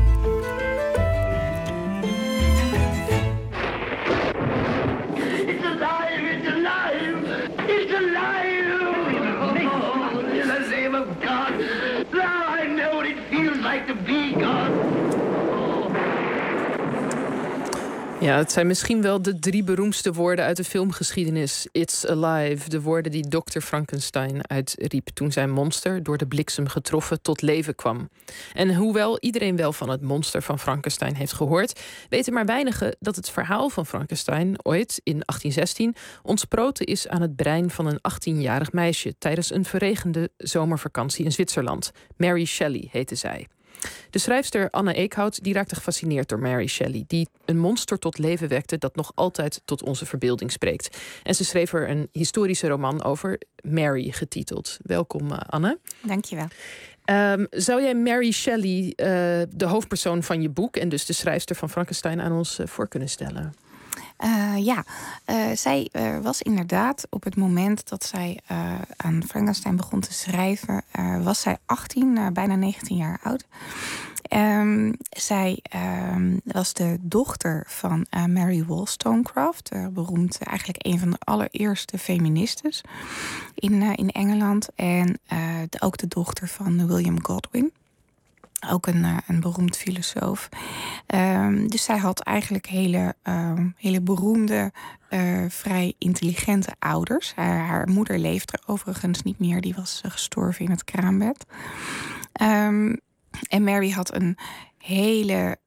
Ja, het zijn misschien wel de 3 beroemdste woorden uit de filmgeschiedenis. It's alive, de woorden die Dr. Frankenstein uitriep toen zijn monster door de bliksem getroffen tot leven kwam. En hoewel iedereen wel van het monster van Frankenstein heeft gehoord, weten maar weinigen dat het verhaal van Frankenstein ooit in 1816 ontsproten is aan het brein van een 18-jarig meisje tijdens een verregende zomervakantie in Zwitserland. Mary Shelley heette zij. De schrijfster Anne Eekhout die raakte gefascineerd door Mary Shelley, die een monster tot leven wekte dat nog altijd tot onze verbeelding spreekt. En ze schreef er een historische roman over, Mary getiteld. Welkom, Anne. Dankjewel. Zou jij Mary Shelley, de hoofdpersoon van je boek en dus de schrijfster van Frankenstein, aan ons voor kunnen stellen? Zij was inderdaad op het moment dat zij aan Frankenstein begon te schrijven, was zij 18, bijna 19 jaar oud. Zij was de dochter van Mary Wollstonecraft, beroemd, eigenlijk een van de allereerste feministes in Engeland. En ook de dochter van William Godwin. Ook een beroemd filosoof. Dus zij had eigenlijk hele beroemde, vrij intelligente ouders. Haar moeder leefde overigens niet meer. Die was gestorven in het kraambed. En Mary had een hele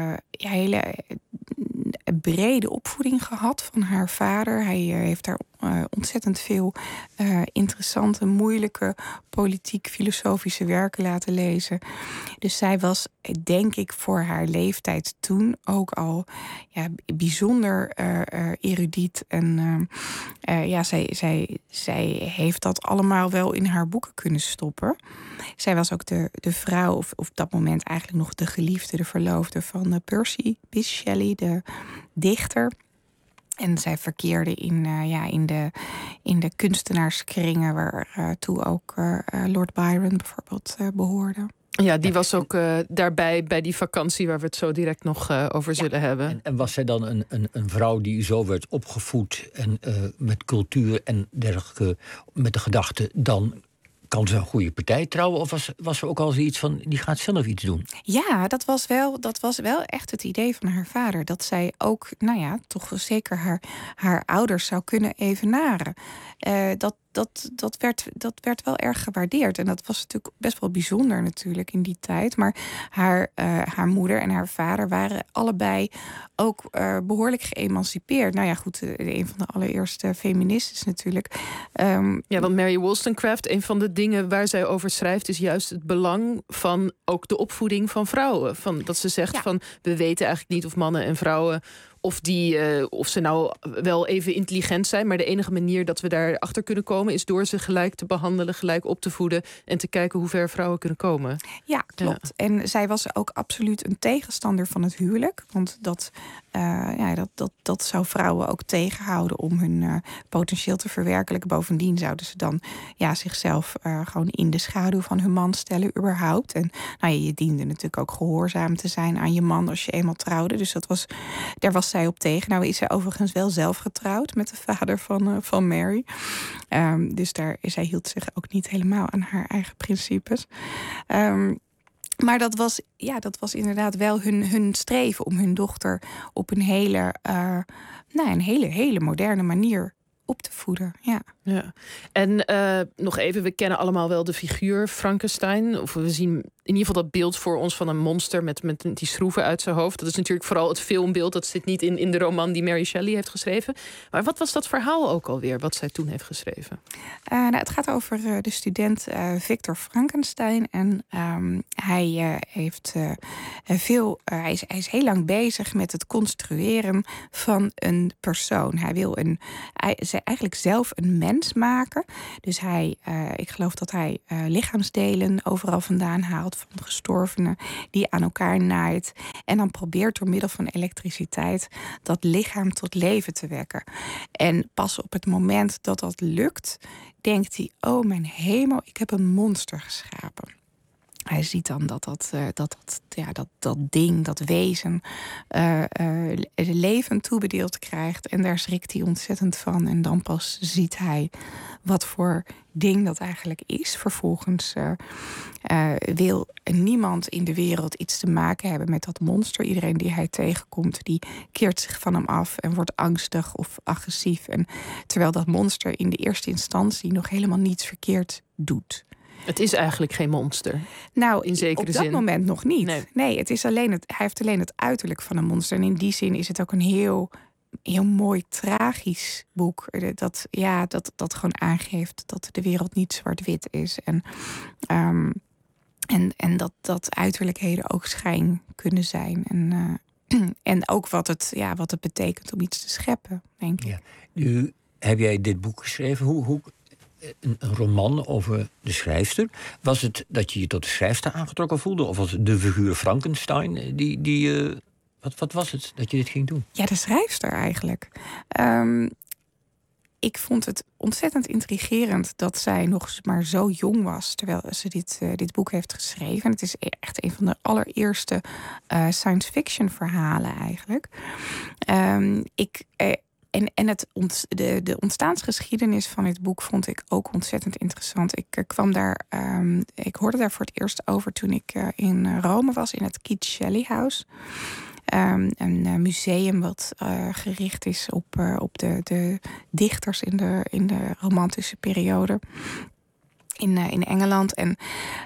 brede opvoeding gehad van haar vader. Hij heeft daar ontzettend veel interessante, moeilijke, politiek-filosofische werken laten lezen. Dus zij was, denk ik, voor haar leeftijd toen ook al bijzonder erudiet. En zij heeft dat allemaal wel in haar boeken kunnen stoppen. Zij was ook de vrouw, of op dat moment eigenlijk nog de geliefde, de verloofde van Percy Bysshe Shelley, de dichter. En zij verkeerde in de kunstenaarskringen waartoe ook Lord Byron bijvoorbeeld behoorde. Ja, die was ook daarbij bij die vakantie waar we het zo direct nog over zullen hebben. En was zij dan een vrouw die zo werd opgevoed en met cultuur en dergelijke, met de gedachte, dan kan ze een goede partij trouwen? Of was er ook al zoiets van, die gaat zelf iets doen? Ja, dat was wel echt het idee van haar vader. Dat zij ook, toch zeker haar ouders zou kunnen evenaren. Dat werd wel erg gewaardeerd. En dat was natuurlijk best wel bijzonder natuurlijk in die tijd. Maar haar moeder en haar vader waren allebei ook behoorlijk geëmancipeerd. Een van de allereerste feministes natuurlijk. Want Mary Wollstonecraft, een van de dingen waar zij over schrijft, is juist het belang van ook de opvoeding van vrouwen. Dat ze zegt van, we weten eigenlijk niet of mannen en vrouwen of ze nou wel even intelligent zijn, maar de enige manier dat we daarachter kunnen komen is door ze gelijk te behandelen, gelijk op te voeden en te kijken hoe ver vrouwen kunnen komen. Ja, klopt. Ja. En zij was ook absoluut een tegenstander van het huwelijk. Want dat zou vrouwen ook tegenhouden om hun potentieel te verwerkelijken. Bovendien zouden ze dan zichzelf gewoon in de schaduw van hun man stellen überhaupt. En je diende natuurlijk ook gehoorzaam te zijn aan je man als je eenmaal trouwde. Dus daar was zij op tegen. Nou is zij overigens wel zelf getrouwd met de vader van Mary. Dus zij hield zich ook niet helemaal aan haar eigen principes. Maar dat was inderdaad wel hun streven om hun dochter op een hele moderne manier op te voeden. Ja. En nog even, we kennen allemaal wel de figuur Frankenstein. Of we zien in ieder geval dat beeld voor ons van een monster met die schroeven uit zijn hoofd. Dat is natuurlijk vooral het filmbeeld. Dat zit niet in de roman die Mary Shelley heeft geschreven. Maar wat was dat verhaal ook alweer, wat zij toen heeft geschreven? Het gaat over de student Victor Frankenstein. En hij is heel lang bezig met het construeren van een persoon. Hij wil eigenlijk zelf een mens maken. Dus ik geloof dat hij lichaamsdelen overal vandaan haalt van gestorvenen die aan elkaar naait. En dan probeert door middel van elektriciteit dat lichaam tot leven te wekken. En pas op het moment dat dat lukt, denkt hij: oh mijn hemel, ik heb een monster geschapen. Hij ziet dan dat ding, dat wezen, leven toebedeeld krijgt. En daar schrikt hij ontzettend van. En dan pas ziet hij wat voor ding dat eigenlijk is. Vervolgens wil niemand in de wereld iets te maken hebben met dat monster. Iedereen die hij tegenkomt, die keert zich van hem af en wordt angstig of agressief. En terwijl dat monster in de eerste instantie nog helemaal niets verkeerd doet. Het is eigenlijk geen monster. Nou, in zekere zin. Op dat moment nog niet. Nee, het is hij heeft alleen het uiterlijk van een monster. En in die zin is het ook een heel mooi tragisch boek. Dat gewoon aangeeft dat de wereld niet zwart-wit is. En dat uiterlijkheden ook schijn kunnen zijn. En ook wat het betekent om iets te scheppen, denk ik. Ja. Nu heb jij dit boek geschreven. Hoe een roman over de schrijfster. Was het dat je je tot de schrijfster aangetrokken voelde? Of was het de figuur Frankenstein wat was het dat je dit ging doen? Ja, de schrijfster eigenlijk. Ik vond het ontzettend intrigerend dat zij nog maar zo jong was terwijl ze dit boek heeft geschreven. Het is echt een van de allereerste science fiction verhalen eigenlijk. De ontstaansgeschiedenis van dit boek vond ik ook ontzettend interessant. Ik hoorde daar voor het eerst over toen ik in Rome was, in het Keats Shelley House. Een museum wat gericht is op de dichters in de romantische periode in Engeland. En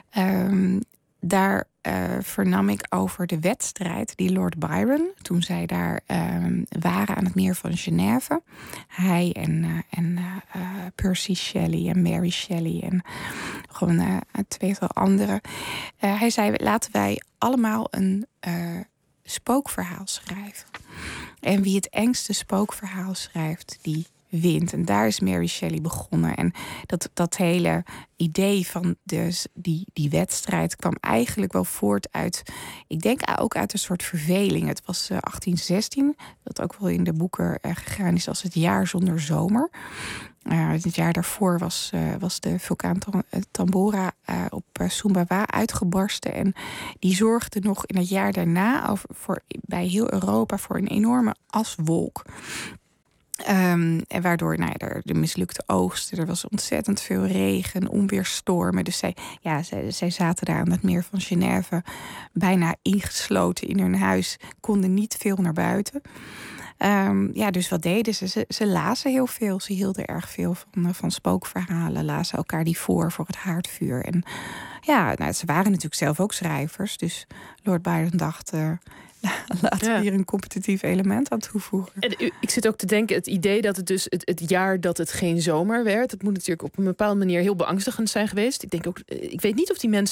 daar vernam ik over de wedstrijd die Lord Byron, toen zij daar waren aan het meer van Genève. Hij en Percy Shelley en Mary Shelley en gewoon tweetal anderen. Hij zei: laten wij allemaal een spookverhaal schrijven. En wie het engste spookverhaal schrijft, die wint. En daar is Mary Shelley begonnen. En dat hele idee van die wedstrijd kwam eigenlijk wel voort uit, ik denk ook uit een soort verveling. Het was 1816, dat ook wel in de boeken gegaan is als het jaar zonder zomer. Het jaar daarvoor was de vulkaan Tambora op Sumbawa uitgebarsten. En die zorgde nog in het jaar daarna bij heel Europa voor een enorme aswolk. En waardoor de mislukte oogsten, er was ontzettend veel regen, onweerstormen. Dus zij zaten daar aan het meer van Genève bijna ingesloten in hun huis, konden niet veel naar buiten. Dus wat deden ze? Ze lazen heel veel. Ze hielden erg veel van spookverhalen, lazen elkaar die voor het haardvuur. En ze waren natuurlijk zelf ook schrijvers. Dus Lord Byron dacht, laten we hier een competitief element aan toevoegen. En ik zit ook te denken, het idee dat het dus het jaar dat het geen zomer werd, dat moet natuurlijk op een bepaalde manier heel beangstigend zijn geweest. Ik denk ook, ik weet niet of die mensen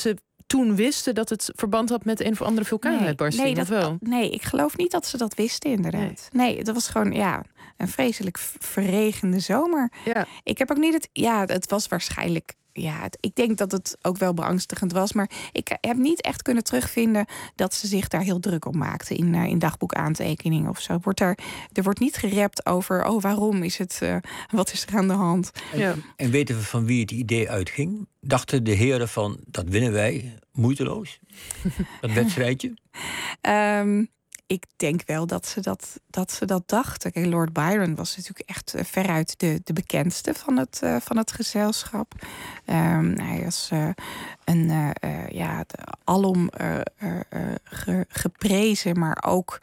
toen wisten dat het verband had met een of andere vulkaanuitbarsting? Nee, ik geloof niet dat ze dat wisten, inderdaad. Nee, dat was gewoon een vreselijk verregende zomer. Ja. Ik heb ook niet het was waarschijnlijk... Ja, ik denk dat het ook wel beangstigend was. Maar ik heb niet echt kunnen terugvinden dat ze zich daar heel druk op maakte in dagboekaantekeningen of zo. Er wordt niet gerept over, waarom is het, wat is er aan de hand? En weten we van wie het idee uitging? Dachten de heren van, dat winnen wij moeiteloos? Dat wedstrijdje? Ik denk wel dat ze dat dachten. Kijk, Lord Byron was natuurlijk echt veruit de bekendste van het gezelschap. Hij was alom geprezen, maar ook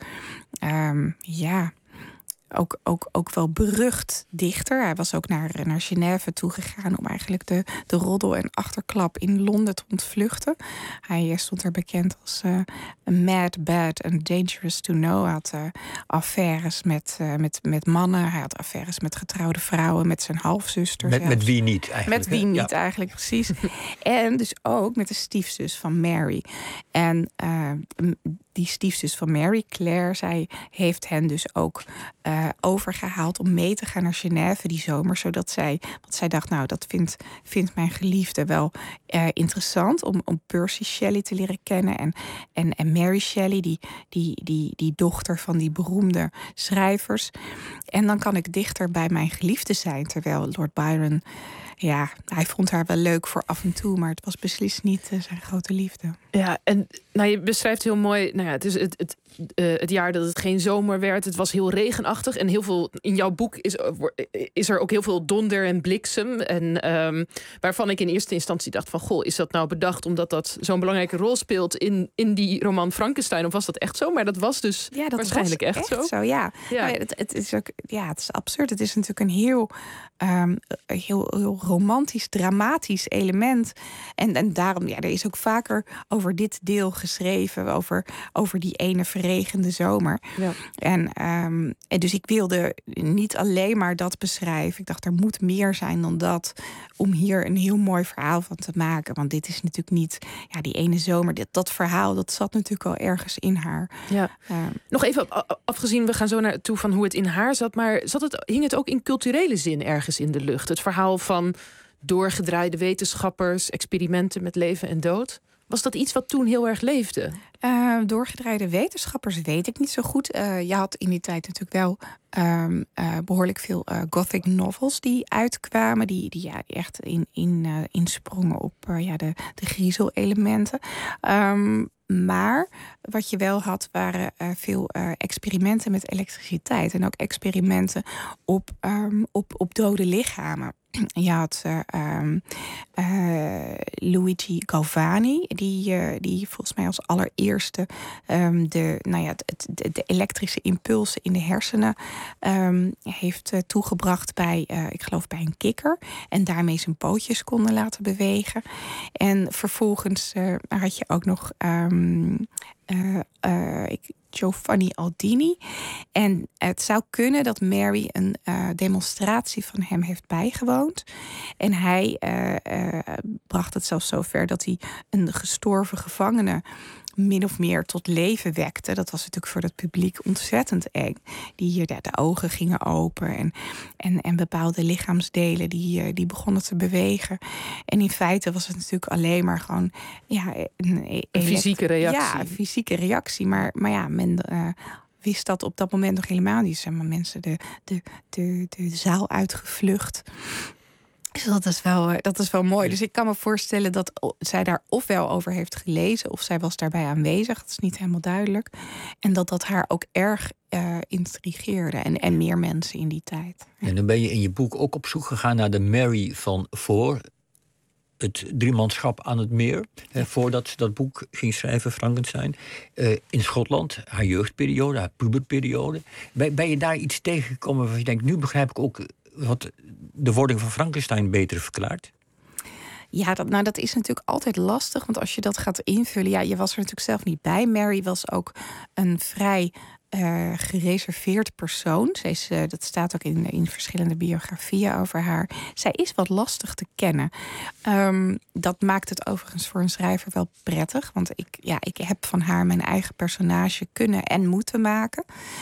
ook wel berucht dichter. Hij was ook naar Genève toegegaan om eigenlijk de roddel en achterklap in Londen te ontvluchten. Hij stond er bekend als mad, bad and dangerous to know. Hij had affaires met mannen. Hij had affaires met getrouwde vrouwen, met zijn halfzuster. Met wie niet eigenlijk? Met wie niet eigenlijk, precies. En dus ook met de stiefzus van Mary. En die stiefzus van Mary, Claire, zij heeft hen dus ook overgehaald om mee te gaan naar Genève die zomer. Zodat zij dacht, nou, dat vindt mijn geliefde wel interessant om Percy Shelley te leren kennen. En Mary Shelley, die dochter van die beroemde schrijvers. En dan kan ik dichter bij mijn geliefde zijn. Terwijl Lord Byron, hij vond haar wel leuk voor af en toe, maar het was beslist niet zijn grote liefde. Ja, en je beschrijft heel mooi, het is het jaar dat het geen zomer werd. Het was heel regenachtig en heel veel in jouw boek is er ook heel veel donder en bliksem. En waarvan ik in eerste instantie dacht van, goh, is dat nou bedacht omdat dat zo'n belangrijke rol speelt in die roman Frankenstein? Of was dat echt zo? Maar dat was dus waarschijnlijk echt zo. Ja. Het is ook, het is absurd. Het is natuurlijk een heel romantisch, dramatisch element. En daarom, er is ook vaker over dit deel geschreven, over die ene verregende zomer. Ja. En dus ik wilde niet alleen maar dat beschrijven. Ik dacht, er moet meer zijn dan dat om hier een heel mooi verhaal van te maken. Want dit is natuurlijk niet die ene zomer. Dat verhaal, dat zat natuurlijk al ergens in haar. Ja. Nog even afgezien, we gaan zo naartoe van hoe het in haar zat. Maar hing het ook in culturele zin ergens in de lucht? Het verhaal van doorgedraaide wetenschappers, experimenten met leven en dood. Was dat iets wat toen heel erg leefde? Doorgedraaide wetenschappers weet ik niet zo goed. Je had in die tijd natuurlijk wel behoorlijk veel gothic novels die uitkwamen. Die echt insprongen op de griezelelementen. Maar wat je wel had, waren veel experimenten met elektriciteit. En ook experimenten op dode lichamen. Je had Luigi Galvani, die volgens mij als allereerste de elektrische impulsen in de hersenen heeft toegebracht bij een kikker. En daarmee zijn pootjes konden laten bewegen. En vervolgens had je ook nog Giovanni Aldini. En het zou kunnen dat Mary een demonstratie van hem heeft bijgewoond. En hij bracht het zelfs zover dat hij een gestorven gevangene min of meer tot leven wekte. Dat was natuurlijk voor het publiek ontzettend eng. De ogen gingen open en bepaalde lichaamsdelen die begonnen te bewegen. En in feite was het natuurlijk alleen maar gewoon een fysieke reactie. Ja, een fysieke reactie. Maar men wist dat op dat moment nog helemaal niet. Zijn maar mensen de zaal uitgevlucht. Dus dat is wel mooi. Dus ik kan me voorstellen dat zij daar ofwel over heeft gelezen, of zij was daarbij aanwezig. Dat is niet helemaal duidelijk. En dat haar ook erg intrigeerde. En meer mensen in die tijd. En dan ben je in je boek ook op zoek gegaan naar de Mary van voor het driemanschap aan het meer. Voordat ze dat boek ging schrijven, Frankenstein. In Schotland, haar jeugdperiode, haar puberperiode. Ben je daar iets tegengekomen waarvan je denkt, nu begrijp ik ook wat de wording van Frankenstein beter verklaart? Ja, dat is natuurlijk altijd lastig. Want als je dat gaat invullen, je was er natuurlijk zelf niet bij. Mary was ook een vrij gereserveerd persoon. Dat staat ook in verschillende biografieën over haar. Zij is wat lastig te kennen. Dat maakt het overigens voor een schrijver wel prettig. Want ik heb van haar mijn eigen personage kunnen en moeten maken.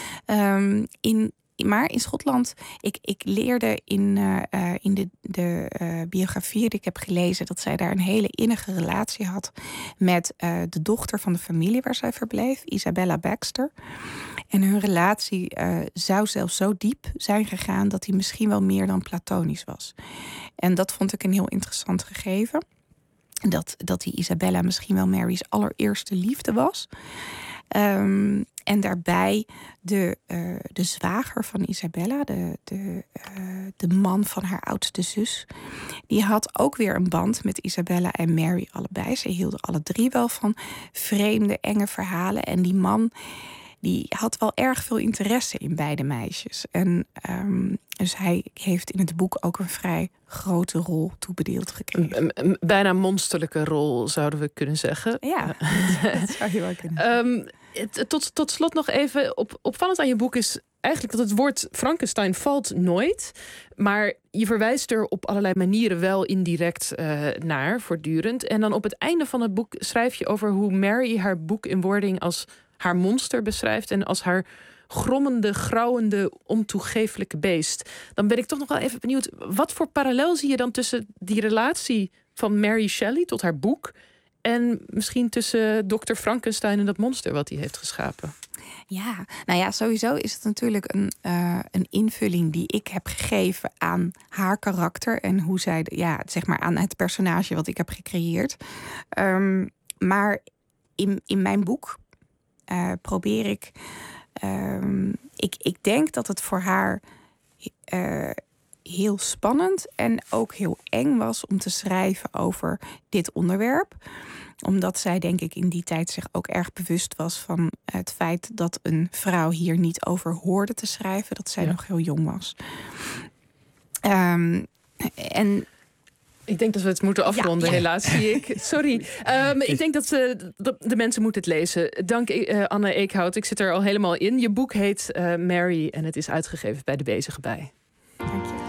Maar in Schotland, ik leerde in de biografieën die ik heb gelezen, dat zij daar een hele innige relatie had met de dochter van de familie waar zij verbleef, Isabella Baxter. En hun relatie zou zelfs zo diep zijn gegaan dat die misschien wel meer dan platonisch was. En dat vond ik een heel interessant gegeven. Dat die Isabella misschien wel Mary's allereerste liefde was. En daarbij de zwager van Isabella, de man van haar oudste zus, die had ook weer een band met Isabella en Mary allebei. Ze hielden alle drie wel van vreemde, enge verhalen. En die man die had wel erg veel interesse in beide meisjes. En dus hij heeft in het boek ook een vrij grote rol toebedeeld gekregen. Bijna een monsterlijke rol, zouden we kunnen zeggen. Ja, dat zou je wel kunnen. Tot slot nog even, opvallend aan je boek is eigenlijk dat het woord Frankenstein valt nooit. Maar je verwijst er op allerlei manieren wel indirect naar, voortdurend. En dan op het einde van het boek schrijf je over hoe Mary haar boek in wording als haar monster beschrijft en als haar grommende, grauwende, ontoegeeflijke beest. Dan ben ik toch nog wel even benieuwd, wat voor parallel zie je dan tussen die relatie van Mary Shelley tot haar boek en misschien tussen Dr. Frankenstein en dat monster wat hij heeft geschapen? Ja, nou ja, sowieso is het natuurlijk een invulling die ik heb gegeven aan haar karakter en hoe zij, zeg maar aan het personage wat ik heb gecreëerd. Maar in mijn boek probeer ik. Ik denk dat het voor haar heel spannend en ook heel eng was om te schrijven over dit onderwerp. Omdat zij, denk ik, in die tijd zich ook erg bewust was van het feit dat een vrouw hier niet over hoorde te schrijven, dat zij nog heel jong was. En ik denk dat we het moeten afronden, helaas, zie ik. Sorry. Ik denk dat de mensen moeten het lezen. Dank Anne Eekhout. Ik zit er al helemaal in. Je boek heet Mary en het is uitgegeven bij De Bezige Bij. Dank je.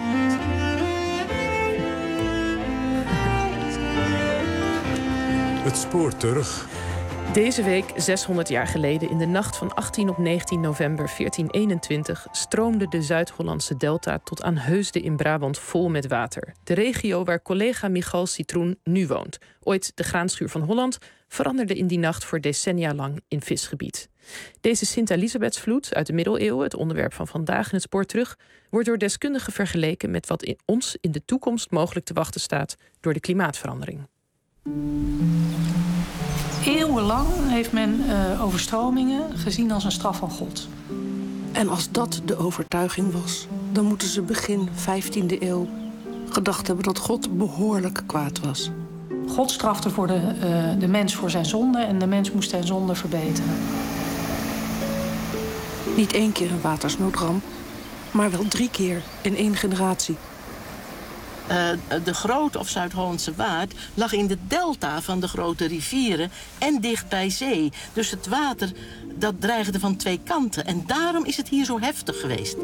Het spoor terug. Deze week, 600 jaar geleden, in de nacht van 18 op 19 november 1421... stroomde de Zuid-Hollandse delta tot aan Heusden in Brabant vol met water. De regio waar collega Michal Citroen nu woont, ooit de graanschuur van Holland, veranderde in die nacht voor decennia lang in visgebied. Deze Sint-Elisabethsvloed uit de middeleeuwen, het onderwerp van vandaag in het spoor terug, wordt door deskundigen vergeleken met wat ons in de toekomst mogelijk te wachten staat door de klimaatverandering. Eeuwenlang heeft men overstromingen gezien als een straf van God. En als dat de overtuiging was, dan moeten ze begin 15e eeuw gedacht hebben dat God behoorlijk kwaad was. God strafte voor de mens voor zijn zonde en de mens moest zijn zonde verbeteren. Niet 1 keer een watersnoodramp, maar wel 3 keer in 1 generatie. De Grote of Zuid-Hollandse Waard lag in de delta van de grote rivieren en dicht bij zee. Dus het water dat dreigde van 2 kanten. En daarom is het hier zo heftig geweest.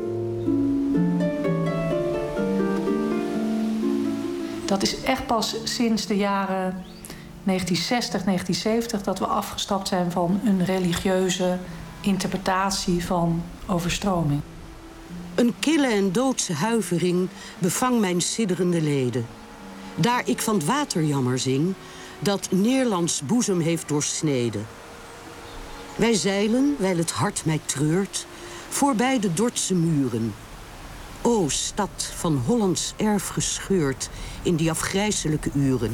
Dat is echt pas sinds de jaren 1960, 1970... dat we afgestapt zijn van een religieuze interpretatie van overstroming. Een kille en doodse huivering bevang mijn sidderende leden. Daar ik van het waterjammer zing, dat Neerlands boezem heeft doorsneden. Wij zeilen, wijl het hart mij treurt, voorbij de Dordtse muren. O stad van Hollands erf gescheurd in die afgrijselijke uren.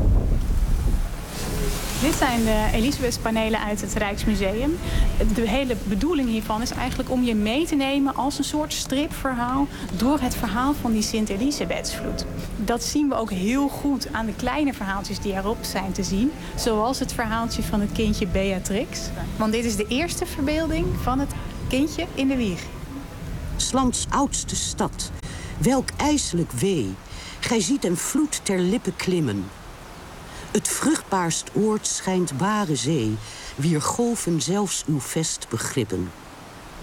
Dit zijn de Elisabethspanelen uit het Rijksmuseum. De hele bedoeling hiervan is eigenlijk om je mee te nemen als een soort stripverhaal door het verhaal van die Sint-Elisabethsvloed. Dat zien we ook heel goed aan de kleine verhaaltjes die erop zijn te zien. Zoals het verhaaltje van het kindje Beatrix. Want dit is de eerste verbeelding van het kindje in de wieg. 's Lands oudste stad, welk ijselijk wee. Gij ziet een vloed ter lippen klimmen. Het vruchtbaarst oord schijnt ware zee, wier golven zelfs uw vest begrippen.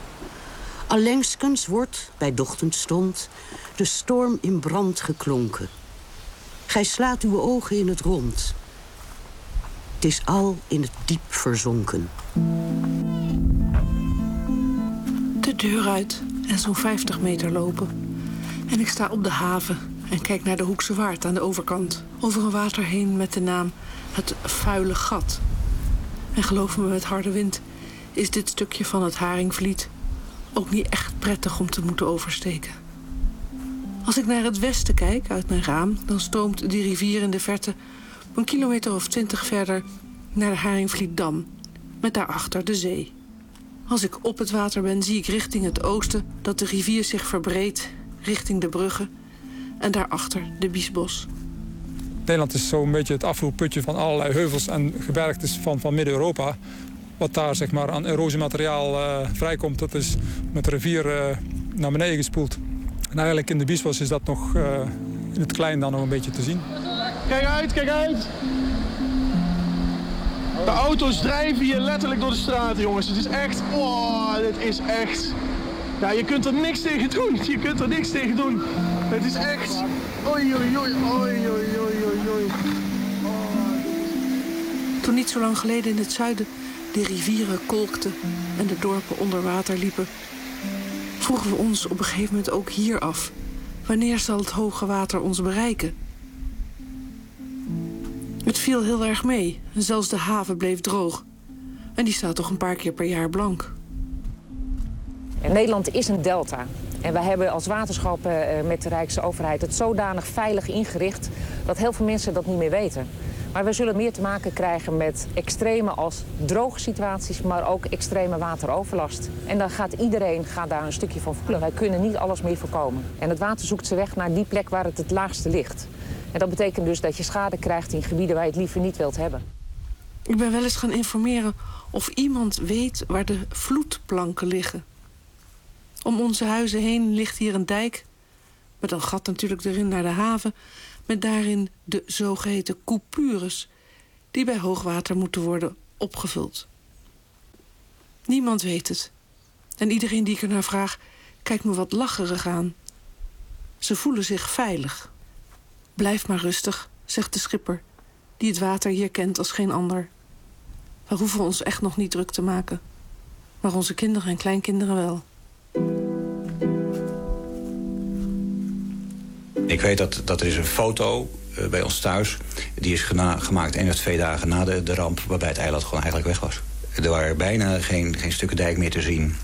Allengskens wordt, bij ochtendstond, de storm in brand geklonken. Gij slaat uw ogen in het rond. Het is al in het diep verzonken. De deur uit en zo'n 50 meter lopen. En ik sta op de haven en kijk naar de Hoekse Waard aan de overkant. Over een water heen met de naam Het Vuile Gat. En geloof me, met harde wind is dit stukje van het Haringvliet ook niet echt prettig om te moeten oversteken. Als ik naar het westen kijk, uit mijn raam, dan stroomt die rivier in de verte een kilometer of 20 verder naar de Haringvlietdam, met daarachter de zee. Als ik op het water ben, zie ik richting het oosten dat de rivier zich verbreedt richting de bruggen en daarachter de Biesbos. Nederland is zo'n beetje het afvoerputje van allerlei heuvels en gebergtes van Midden-Europa. Wat daar zeg maar, aan erosiemateriaal vrijkomt, dat is met de rivier naar beneden gespoeld. En eigenlijk in de Biesbos is dat nog in het klein dan nog een beetje te zien. Kijk uit, kijk uit! De auto's drijven hier letterlijk door de straat, jongens. Het is echt... Oh, dit is echt... Ja, je kunt er niks tegen doen. Je kunt er niks tegen doen. Het is echt... Oei, oei, oei, oei, oei, oei, oei. Toen niet zo lang geleden in het zuiden de rivieren kolkten en de dorpen onder water liepen, vroegen we ons op een gegeven moment ook hier af: wanneer zal het hoge water ons bereiken? Het viel heel erg mee en zelfs de haven bleef droog. En die staat toch een paar keer per jaar blank. En Nederland is een delta. En wij hebben als waterschap met de Rijksoverheid het zodanig veilig ingericht dat heel veel mensen dat niet meer weten. Maar we zullen meer te maken krijgen met extreme als droge situaties, maar ook extreme wateroverlast. En dan gaat iedereen daar een stukje van voelen. Wij kunnen niet alles meer voorkomen. En het water zoekt zijn weg naar die plek waar het laagste ligt. En dat betekent dus dat je schade krijgt in gebieden waar je het liever niet wilt hebben. Ik ben wel eens gaan informeren of iemand weet waar de vloedplanken liggen. Om onze huizen heen ligt hier een dijk, met een gat natuurlijk erin naar de haven, met daarin de zogeheten coupures, die bij hoogwater moeten worden opgevuld. Niemand weet het. En iedereen die ik er naar vraag, kijkt me wat lacherig aan. Ze voelen zich veilig. Blijf maar rustig, zegt de schipper, die het water hier kent als geen ander. We hoeven ons echt nog niet druk te maken. Maar onze kinderen en kleinkinderen wel. Ik weet dat er is een foto bij ons thuis. Die is gemaakt 1 of 2 dagen na de ramp, waarbij het eiland gewoon eigenlijk weg was. Er waren bijna geen stukken dijk meer te zien.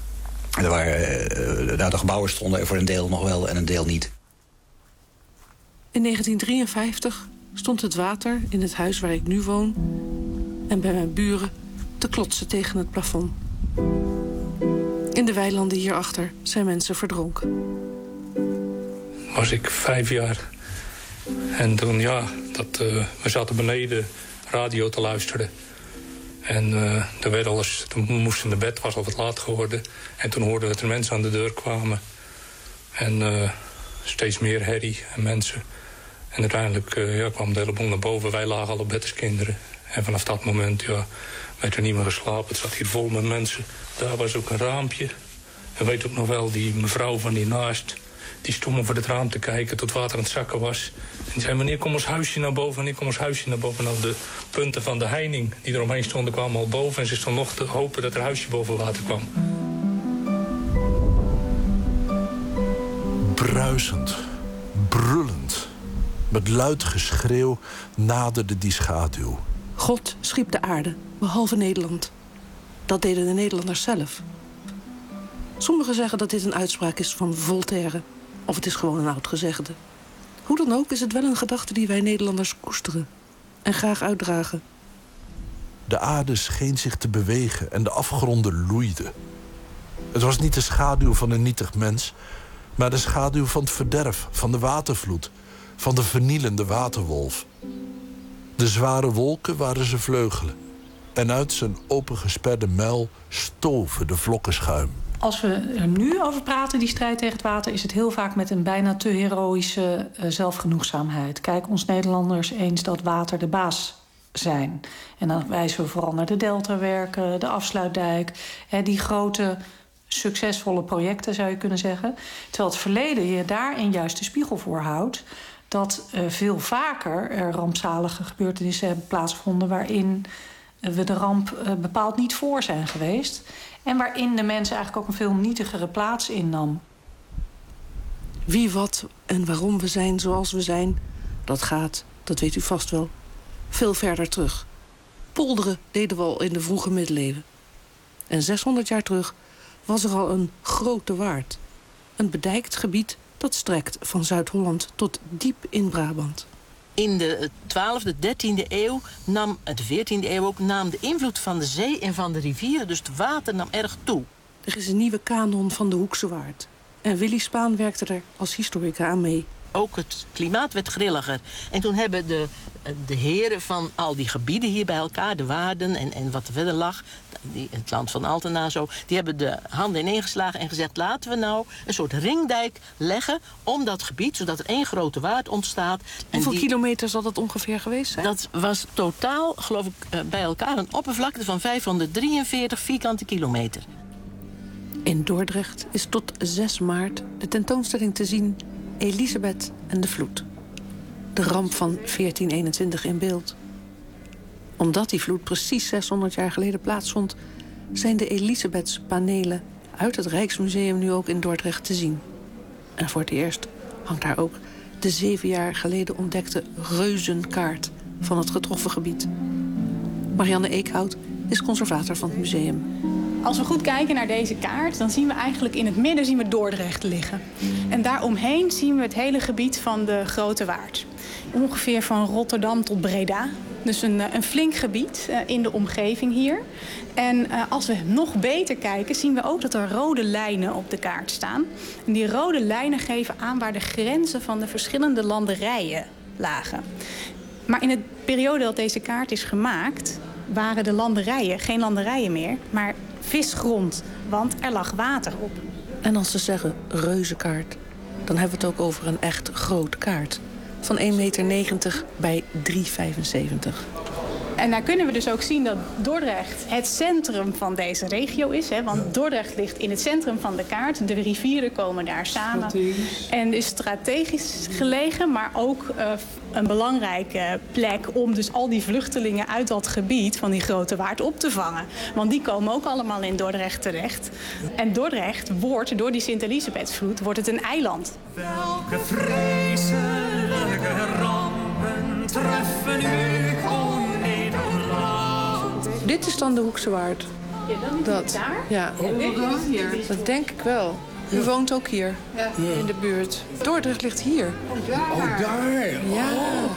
De gebouwen stonden er voor een deel nog wel en een deel niet. In 1953 stond het water in het huis waar ik nu woon en bij mijn buren te klotsen tegen het plafond. In de weilanden hierachter zijn mensen verdronken. Was ik 5 jaar. En toen, we zaten beneden radio te luisteren. En er werd toen we moesten naar bed, was al wat laat geworden. En toen hoorden we dat er mensen aan de deur kwamen. En steeds meer herrie en mensen. En uiteindelijk kwam de hele boel naar boven. Wij lagen al op bed als kinderen. En vanaf dat moment werd er niet meer geslapen. Het zat hier vol met mensen. Daar was ook een raampje. En weet ook nog wel, die mevrouw van die naast, die stond over het raam te kijken tot water aan het zakken was. En die zei, wanneer komt ons huisje naar boven? Wanneer komt ons huisje naar boven? Nou, de punten van de heining die eromheen stonden kwamen al boven. En ze stond nog te hopen dat er huisje boven water kwam. Bruisend, brullend, met luid geschreeuw naderde die schaduw. God schiep de aarde, behalve Nederland. Dat deden de Nederlanders zelf. Sommigen zeggen dat dit een uitspraak is van Voltaire. Of het is gewoon een oud gezegde. Hoe dan ook is het wel een gedachte die wij Nederlanders koesteren. En graag uitdragen. De aarde scheen zich te bewegen en de afgronden loeiden. Het was niet de schaduw van een nietig mens, maar de schaduw van het verderf, van de watervloed, van de vernielende waterwolf. De zware wolken waren zijn vleugelen. En uit zijn opengesperde muil stoven de vlokken schuim. Als we er nu over praten, die strijd tegen het water, is het heel vaak met een bijna te heroïsche zelfgenoegzaamheid. Kijk ons Nederlanders eens dat water de baas zijn. En dan wijzen we vooral naar de deltawerken, de afsluitdijk. Die grote succesvolle projecten, zou je kunnen zeggen. Terwijl het verleden je daarin juist de spiegel voorhoudt dat veel vaker er rampzalige gebeurtenissen hebben plaatsgevonden waarin we de ramp bepaald niet voor zijn geweest. En waarin de mens eigenlijk ook een veel nietigere plaats innam. Wie, wat en waarom we zijn zoals we zijn, dat gaat, dat weet u vast wel, veel verder terug. Polderen deden we al in de vroege middeleeuwen. En 600 jaar terug was er al een grote waard. Een bedijkt gebied dat strekt van Zuid-Holland tot diep in Brabant. In de 12e, 13e eeuw, de 14e eeuw ook, nam de invloed van de zee en van de rivieren, dus het water, nam erg toe. Er is een nieuwe kanon van de Hoekse Waard. En Willy Spaan werkte er als historica aan mee. Ook het klimaat werd grilliger. En toen hebben de heren van al die gebieden hier bij elkaar, de waarden en wat er verder lag, het land van Altena zo, die hebben de handen ineengeslagen en gezegd, laten we nou een soort ringdijk leggen om dat gebied, zodat er één grote waard ontstaat. Hoeveel kilometer zal dat ongeveer geweest zijn? Dat was totaal, geloof ik, bij elkaar een oppervlakte van 543 vierkante kilometer. In Dordrecht is tot 6 maart de tentoonstelling te zien Elisabeth en de vloed. De ramp van 1421 in beeld. Omdat die vloed precies 600 jaar geleden plaatsvond, zijn de Elisabethspanelen uit het Rijksmuseum nu ook in Dordrecht te zien. En voor het eerst hangt daar ook de 7 jaar geleden ontdekte reuzenkaart van het getroffen gebied. Marianne Eekhout is conservator van het museum. Als we goed kijken naar deze kaart, dan zien we eigenlijk in het midden Dordrecht liggen. En daaromheen zien we het hele gebied van de Grote Waard. Ongeveer van Rotterdam tot Breda. Dus een flink gebied in de omgeving hier. En als we nog beter kijken, zien we ook dat er rode lijnen op de kaart staan. En die rode lijnen geven aan waar de grenzen van de verschillende landerijen lagen. Maar in de periode dat deze kaart is gemaakt, waren de landerijen geen landerijen meer, maar visgrond, want er lag water op. En als ze zeggen reuzenkaart, dan hebben we het ook over een echt grote kaart. Van 1,90 meter bij 3,75. En daar kunnen we dus ook zien dat Dordrecht het centrum van deze regio is. Hè, want Dordrecht ligt in het centrum van de kaart. De rivieren komen daar samen. En is strategisch gelegen, maar ook een belangrijke plek om dus al die vluchtelingen uit dat gebied van die Grote Waard op te vangen. Want die komen ook allemaal in Dordrecht terecht. En Dordrecht wordt, door die Sint-Elisabethsvloed, wordt het een eiland. Welke vreselijke rampen treffen u, o Nederland? Dit is dan de Hoekse Waard. Ja, dan is het daar? Ja, hier. Dat denk ik wel. U woont ook hier, in de buurt. Dordrecht ligt hier. Oh, daar. Ja.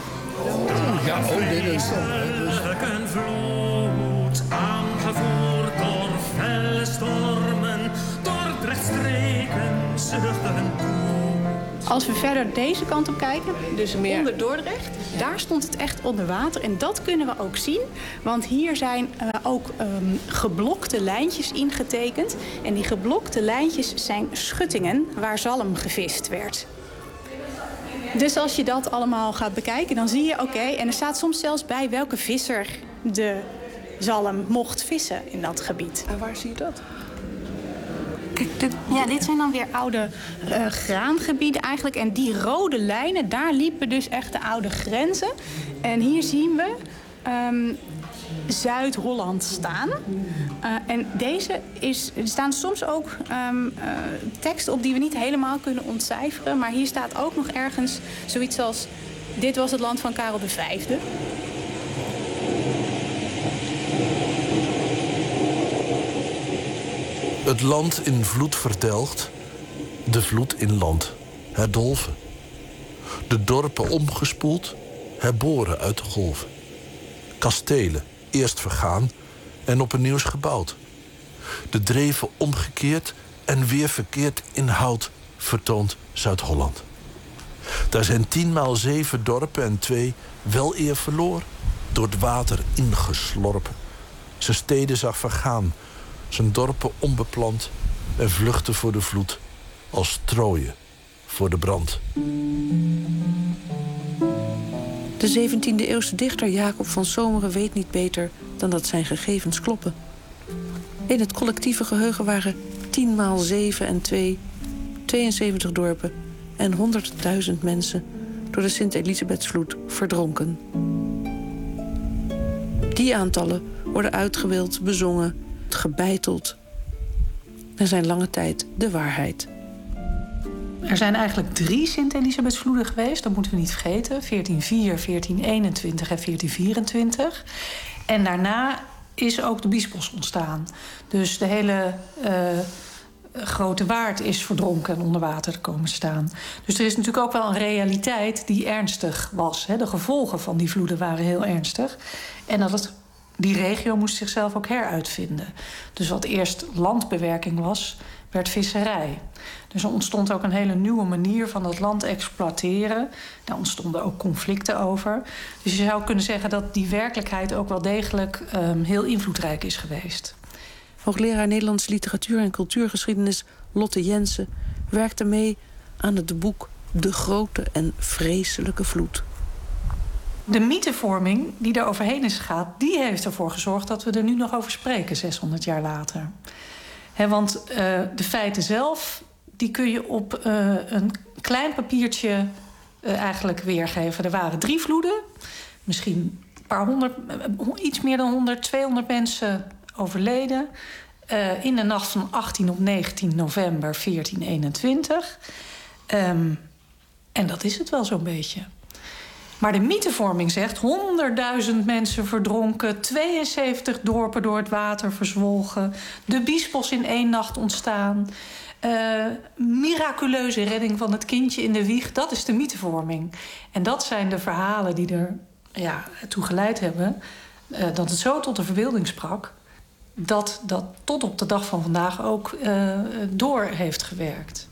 Dit is een vloed, aangevoerd door felle stormen. Dordrecht streken zuchten toe. Als we verder deze kant op kijken, dus onder Dordrecht, daar stond het echt onder water. En dat kunnen we ook zien, want hier zijn ook geblokte lijntjes ingetekend. En die geblokte lijntjes zijn schuttingen waar zalm gevist werd. Dus als je dat allemaal gaat bekijken, dan zie je oké, en er staat soms zelfs bij welke visser de zalm mocht vissen in dat gebied. En waar zie je dat? Kijk, dit zijn dan weer oude graangebieden eigenlijk. En die rode lijnen, daar liepen dus echt de oude grenzen. En hier zien we Zuid-Holland staan. En er staan soms ook teksten op die we niet helemaal kunnen ontcijferen. Maar hier staat ook nog ergens zoiets als: dit was het land van Karel V. Het land in vloed verdelgd, de vloed in land herdolven. De dorpen omgespoeld, herboren uit de golven. Kastelen eerst vergaan en op een nieuws gebouwd. De dreven omgekeerd en weer verkeerd in hout vertoont Zuid-Holland. Daar zijn 10x7 dorpen en 2 wel eer verloren, door het water ingeslorpen. Zijn steden zag vergaan, zijn dorpen onbeplant en vluchtte voor de vloed als strooien voor de brand. De 17e-eeuwse dichter Jacob van Zomeren weet niet beter dan dat zijn gegevens kloppen. In het collectieve geheugen waren 10 maal 7 en 2, 72 dorpen en 100.000 mensen door de Sint-Elisabethsvloed verdronken. Die aantallen worden uitgebeeld, bezongen, gebeiteld en zijn lange tijd de waarheid. Er zijn eigenlijk 3 Sint-Elisabethsvloeden geweest, dat moeten we niet vergeten. 1404, 1421 en 1424. En daarna is ook de Biesbos ontstaan. Dus de hele Grote Waard is verdronken en onder water komen staan. Dus er is natuurlijk ook wel een realiteit die ernstig was. Hè. De gevolgen van die vloeden waren heel ernstig. En dat die regio moest zichzelf ook heruitvinden. Dus wat eerst landbewerking was, werd visserij. Dus er ontstond ook een hele nieuwe manier van het land exploiteren. Daar ontstonden ook conflicten over. Dus je zou kunnen zeggen dat die werkelijkheid ook wel degelijk heel invloedrijk is geweest. Hoogleraar Nederlandse literatuur en cultuurgeschiedenis Lotte Jensen werkte mee aan het boek De Grote en Vreselijke Vloed. De mythevorming die er overheen is gegaan, die heeft ervoor gezorgd dat we er nu nog over spreken, 600 jaar later. Want de feiten zelf, die kun je op een klein papiertje eigenlijk weergeven. Er waren 3 vloeden, misschien een paar honderd, iets meer dan 100, 200 mensen overleden. In de nacht van 18 op 19 november 1421. En dat is het wel zo'n beetje. Maar de mythevorming zegt 100.000 mensen verdronken, 72 dorpen door het water verzwolgen, de Biesbos in 1 nacht ontstaan, miraculeuze redding van het kindje in de wieg. Dat is de mythevorming. En dat zijn de verhalen die er toe geleid hebben dat het zo tot de verbeelding sprak, dat tot op de dag van vandaag ook door heeft gewerkt.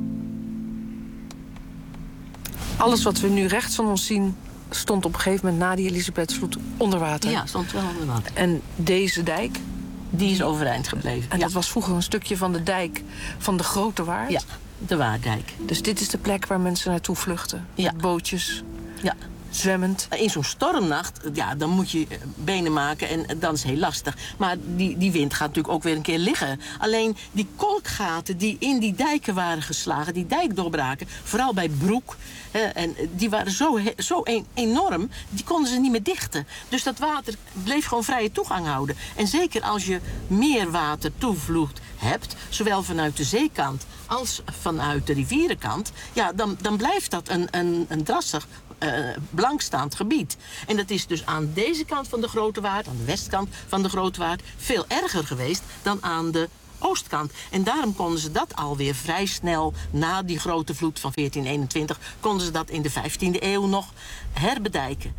Alles wat we nu rechts van ons zien stond op een gegeven moment na die Elisabethsvloed onder water. Ja, stond wel onder water. En deze dijk, die is overeind gebleven. En dat was vroeger een stukje van de dijk van de Grote Waard. Ja, de Waarddijk. Dus dit is de plek waar mensen naartoe vluchten. Ja. Met bootjes. Ja. Zwemmend. In zo'n stormnacht, dan moet je benen maken en dan is het heel lastig. Maar die wind gaat natuurlijk ook weer een keer liggen. Alleen die kolkgaten die in die dijken waren geslagen, die dijkdoorbraken, vooral bij Broek, en die waren zo enorm, die konden ze niet meer dichten. Dus dat water bleef gewoon vrije toegang houden. En zeker als je meer watertoevloed hebt, zowel vanuit de zeekant als vanuit de rivierenkant, dan blijft dat een drassig, blankstaand gebied. En dat is dus aan deze kant van de Grote Waard, aan de westkant van de Grote Waard, veel erger geweest dan aan de oostkant. En daarom konden ze dat alweer vrij snel na die grote vloed van 1421, konden ze dat in de 15e eeuw nog herbedijken.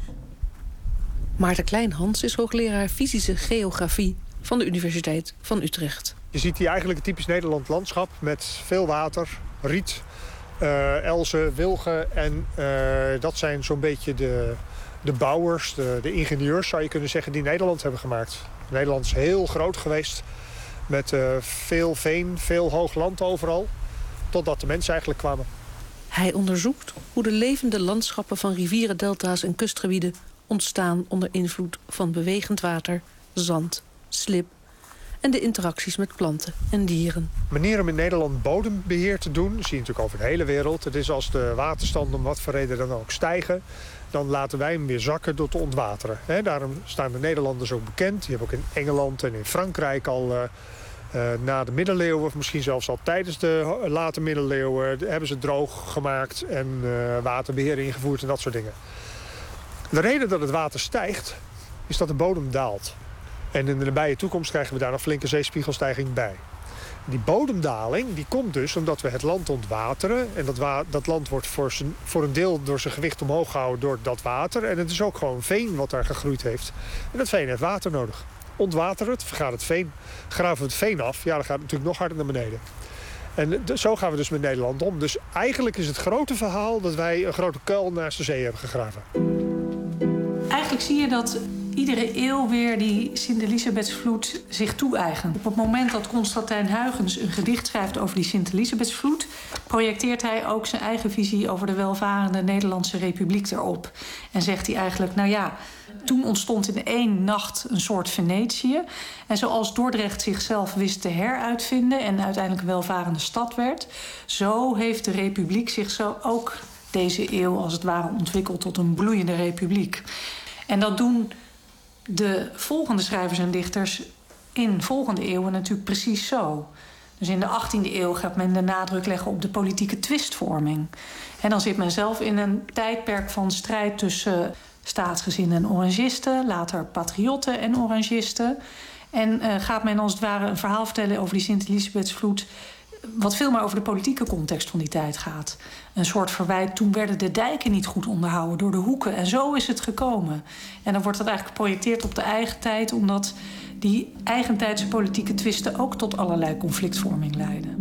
Maarten Kleinhans is hoogleraar fysische geografie van de Universiteit van Utrecht. Je ziet hier eigenlijk een typisch Nederlands landschap met veel water, riet, elzen, wilgen. En dat zijn zo'n beetje de bouwers, de ingenieurs zou je kunnen zeggen, die Nederland hebben gemaakt. Nederland is heel groot geweest met veel veen, veel hoog land overal. Totdat de mensen eigenlijk kwamen. Hij onderzoekt hoe de levende landschappen van rivieren, delta's en kustgebieden ontstaan onder invloed van bewegend water, zand, slib en de interacties met planten en dieren. Manier om in Nederland bodembeheer te doen, zie je natuurlijk over de hele wereld. Het is als de waterstanden om wat voor reden dan ook stijgen, dan laten wij hem weer zakken door te ontwateren. Daarom staan de Nederlanders ook bekend. Die hebben ook in Engeland en in Frankrijk al na de middeleeuwen, of misschien zelfs al tijdens de late middeleeuwen, hebben ze droog gemaakt en waterbeheer ingevoerd en dat soort dingen. De reden dat het water stijgt, is dat de bodem daalt. En in de nabije toekomst krijgen we daar een flinke zeespiegelstijging bij. Die bodemdaling die komt dus omdat we het land ontwateren. En dat land wordt voor een deel door zijn gewicht omhoog gehouden door dat water. En het is ook gewoon veen wat daar gegroeid heeft. En dat veen heeft water nodig. Ontwateren het, vergaat het veen. Graven we het veen af, dan gaat het natuurlijk nog harder naar beneden. En zo gaan we dus met Nederland om. Dus eigenlijk is het grote verhaal dat wij een grote kuil naast de zee hebben gegraven. Eigenlijk zie je dat iedere eeuw weer die Sint-Elisabethsvloed zich toe-eigent. Op het moment dat Constantijn Huygens een gedicht schrijft over die Sint-Elisabethsvloed, projecteert hij ook zijn eigen visie over de welvarende Nederlandse Republiek erop. En zegt hij eigenlijk, toen ontstond in 1 nacht een soort Venetië. En zoals Dordrecht zichzelf wist te heruitvinden en uiteindelijk een welvarende stad werd, zo heeft de republiek zich zo ook deze eeuw als het ware ontwikkeld tot een bloeiende republiek. En dat doen de volgende schrijvers en dichters in volgende eeuwen natuurlijk precies zo. Dus in de 18e eeuw gaat men de nadruk leggen op de politieke twistvorming. En dan zit men zelf in een tijdperk van strijd tussen staatsgezinden en orangisten, later patriotten en orangisten. En gaat men als het ware een verhaal vertellen over die Sint-Elisabethsvloed, wat veel meer over de politieke context van die tijd gaat. Een soort verwijt, toen werden de dijken niet goed onderhouden door de hoeken. En zo is het gekomen. En dan wordt dat eigenlijk geprojecteerd op de eigen tijd, omdat die eigentijdse politieke twisten ook tot allerlei conflictvorming leiden.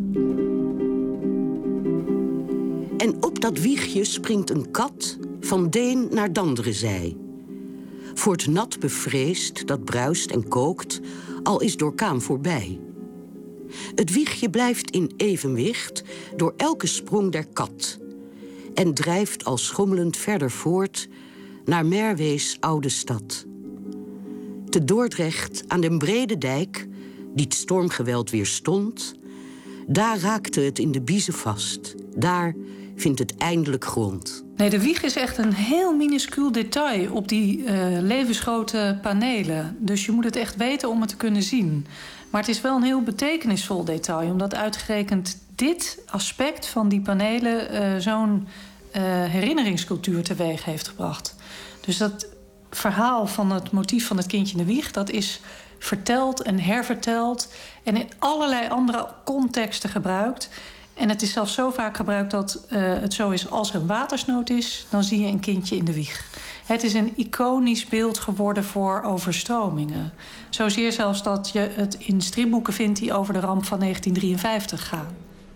En op dat wiegje springt een kat van Deen naar Dandrezij. Voor het nat bevreesd dat bruist en kookt, al is Dorkaan voorbij. Het wiegje blijft in evenwicht door elke sprong der kat en drijft al schommelend verder voort naar Merwees oude stad. Te Dordrecht aan den brede dijk, die het stormgeweld weerstond, daar raakte het in de biezen vast. Daar vindt het eindelijk grond. Nee, de wieg is echt een heel minuscuul detail op die levensgrote panelen. Dus je moet het echt weten om het te kunnen zien. Maar het is wel een heel betekenisvol detail, omdat uitgerekend dit aspect van die panelen zo'n herinneringscultuur teweeg heeft gebracht. Dus dat verhaal van het motief van het kindje in de wieg, dat is verteld en herverteld en in allerlei andere contexten gebruikt. En het is zelfs zo vaak gebruikt dat het zo is, als er een watersnood is, dan zie je een kindje in de wieg. Het is een iconisch beeld geworden voor overstromingen. Zozeer zelfs dat je het in stripboeken vindt die over de ramp van 1953 gaan.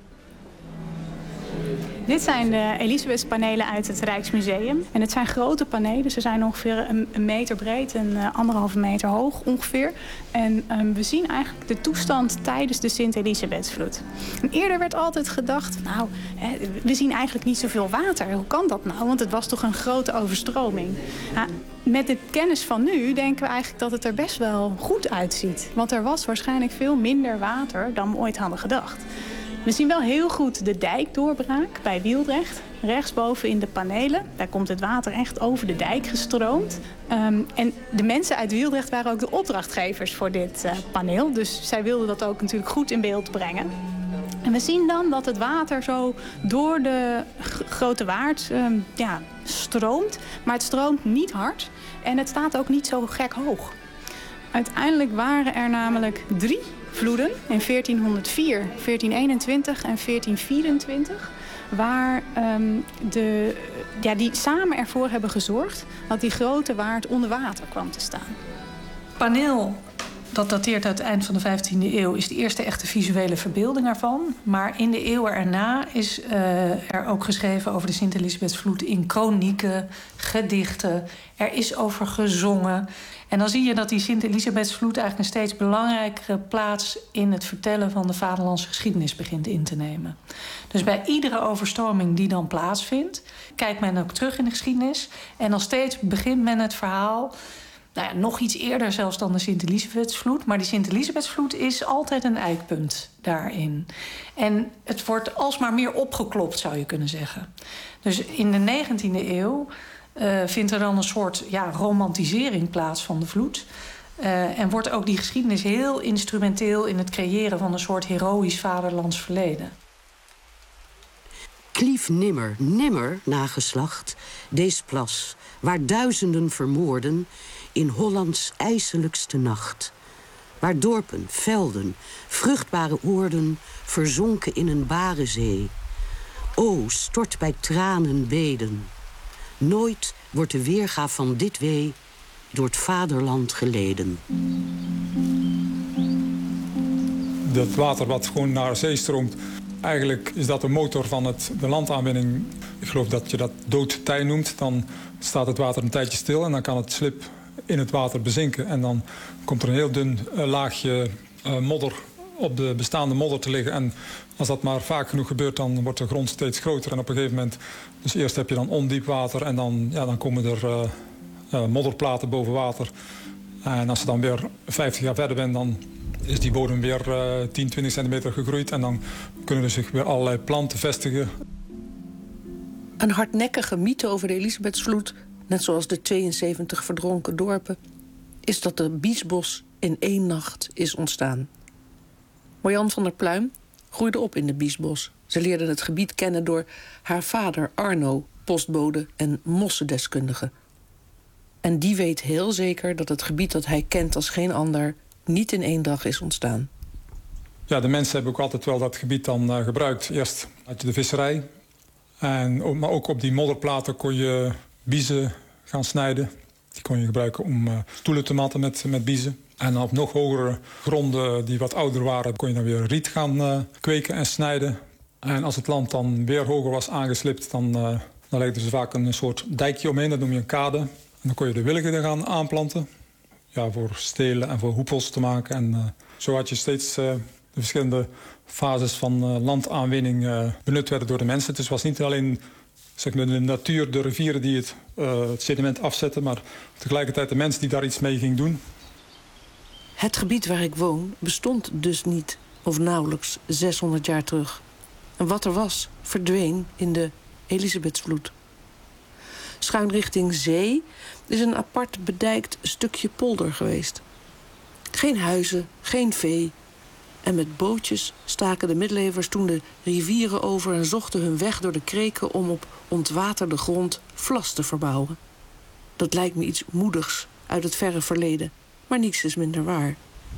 Dit zijn de Elisabethspanelen uit het Rijksmuseum. En het zijn grote panelen. Ze zijn ongeveer een meter breed en 1,5 meter hoog ongeveer. En we zien eigenlijk de toestand tijdens de Sint-Elisabethsvloed. En eerder werd altijd gedacht, nou, we zien eigenlijk niet zoveel water. Hoe kan dat nou? Want het was toch een grote overstroming. Nou, met de kennis van nu denken we eigenlijk dat het er best wel goed uitziet. Want er was waarschijnlijk veel minder water dan we ooit hadden gedacht. We zien wel heel goed de dijkdoorbraak bij Wieldrecht. Rechtsboven in de panelen. Daar komt het water echt over de dijk gestroomd. En de mensen uit Wieldrecht waren ook de opdrachtgevers voor dit paneel. Dus zij wilden dat ook natuurlijk goed in beeld brengen. En we zien dan dat het water zo door de Grote Waard stroomt. Maar het stroomt niet hard en het staat ook niet zo gek hoog. Uiteindelijk waren er namelijk 3 vloeden in 1404, 1421 en 1424... waar die samen ervoor hebben gezorgd dat die Grote Waard onder water kwam te staan. Paneel, dat dateert uit het eind van de 15e eeuw, is de eerste echte visuele verbeelding ervan. Maar in de eeuwen erna is er ook geschreven over de Sint-Elisabethsvloed in kronieken, gedichten. Er is over gezongen. En dan zie je dat die Sint-Elisabethsvloed eigenlijk een steeds belangrijkere plaats in het vertellen van de vaderlandse geschiedenis begint in te nemen. Dus bij iedere overstroming die dan plaatsvindt, kijkt men ook terug in de geschiedenis. En dan steeds begint men het verhaal, nog iets eerder zelfs dan de Sint-Elisabethsvloed. Maar die Sint-Elisabethsvloed is altijd een eikpunt daarin. En het wordt alsmaar meer opgeklopt, zou je kunnen zeggen. Dus in de 19e eeuw vindt er dan een soort romantisering plaats van de vloed. En wordt ook die geschiedenis heel instrumenteel in het creëren van een soort heroïsch vaderlands verleden. Klief nimmer, nimmer, nageslacht, deze plas, waar duizenden vermoorden in Hollands ijselijkste nacht. Waar dorpen, velden, vruchtbare oorden verzonken in een bare zee. O, stort bij tranen beden. Nooit wordt de weerga van dit wee door het vaderland geleden. Dat water wat gewoon naar zee stroomt, eigenlijk is dat de motor van de landaanwinning. Ik geloof dat je dat doodtij noemt. Dan staat het water een tijdje stil en dan kan het slip in het water bezinken. En dan komt er een heel dun laagje modder op de bestaande modder te liggen. En als dat maar vaak genoeg gebeurt, dan wordt de grond steeds groter. En op een gegeven moment, dus eerst heb je dan ondiep water en dan komen er modderplaten boven water. En als je dan weer 50 jaar verder bent, dan is die bodem weer 10, 20 centimeter gegroeid. En dan kunnen er zich weer allerlei planten vestigen. Een hardnekkige mythe over de Elisabethsvloed, net zoals de 72 verdronken dorpen, is dat de Biesbos in 1 nacht is ontstaan. Marjan van der Pluim groeide op in de Biesbos. Ze leerde het gebied kennen door haar vader Arno, postbode en mossendeskundige. En die weet heel zeker dat het gebied dat hij kent als geen ander niet in 1 dag is ontstaan. Ja, de mensen hebben ook altijd wel dat gebied dan gebruikt. Eerst had je de visserij. Maar ook op die modderplaten kon je biezen gaan snijden. Die kon je gebruiken om stoelen te matten met biezen. En op nog hogere gronden die wat ouder waren, kon je dan weer riet gaan kweken en snijden. En als het land dan weer hoger was aangeslipt, dan legden ze vaak een soort dijkje omheen. Dat noem je een kade. En dan kon je de wilgen er gaan aanplanten. Ja, voor stelen en voor hoepels te maken. En zo had je steeds de verschillende fases van landaanwinning benut werden door de mensen. Dus het was niet alleen zeg maar, de natuur, de rivieren die het sediment afzetten, maar tegelijkertijd de mens die daar iets mee ging doen. Het gebied waar ik woon bestond dus niet, of nauwelijks, 600 jaar terug. En wat er was, verdween in de Elisabethsvloed. Schuin richting zee is een apart bedijkt stukje polder geweest. Geen huizen, geen vee. En met bootjes staken de middeleeuwers toen de rivieren over en zochten hun weg door de kreken om op ontwaterde grond vlas te verbouwen. Dat lijkt me iets moedigs uit het verre verleden, maar niets is minder waar.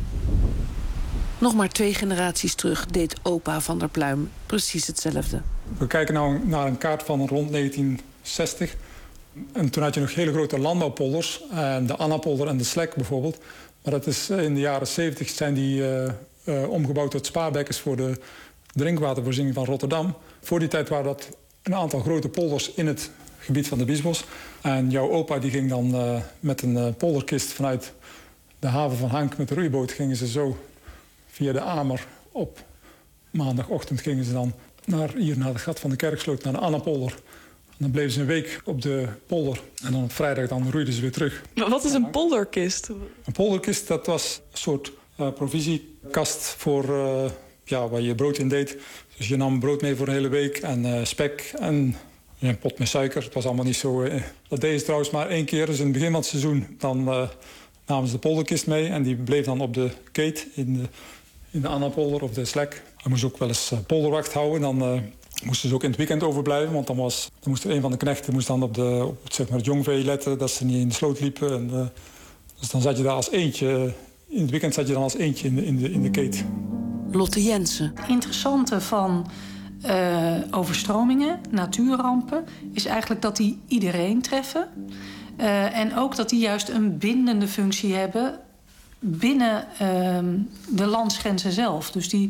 Nog maar 2 generaties terug deed opa van der Pluim precies hetzelfde. We kijken nou naar een kaart van rond 1960. En toen had je nog hele grote landbouwpolders. De Annapolder en de Slek bijvoorbeeld. Maar dat is in de jaren 70 zijn die omgebouwd tot spaarbekkers voor de drinkwatervoorziening van Rotterdam. Voor die tijd waren dat een aantal grote polders in het gebied van de Biesbos. En jouw opa die ging dan met een polderkist vanuit de haven van Hank met de roeiboot gingen ze zo via de Amer op maandagochtend gingen ze dan naar het gat van de Kerksloot, naar de Annapolder. En dan bleven ze een week op de polder en dan op vrijdag dan roeiden ze weer terug. Maar wat is een polderkist? Een polderkist, dat was een soort provisiekast voor waar je brood in deed. Dus je nam brood mee voor een hele week en spek en een pot met suiker. Het was allemaal niet zo. Dat deden ze trouwens maar 1 keer. Dus in het begin van het seizoen dan namen ze de polderkist mee en die bleef dan op de keet in de Annapolder of de Slek. Hij moest ook wel eens polderwacht houden. Dan moesten ze ook in het weekend overblijven. Want dan moest een van de knechten moest dan op het jongvee letten. Dat ze niet in de sloot liepen. En, dus dan zat je daar als eentje. In het weekend zat je dan als eentje in de keet. Lotte Jensen. Het interessante van overstromingen, natuurrampen, is eigenlijk dat die iedereen treffen. En ook dat die juist een bindende functie hebben binnen de landsgrenzen zelf. Dus die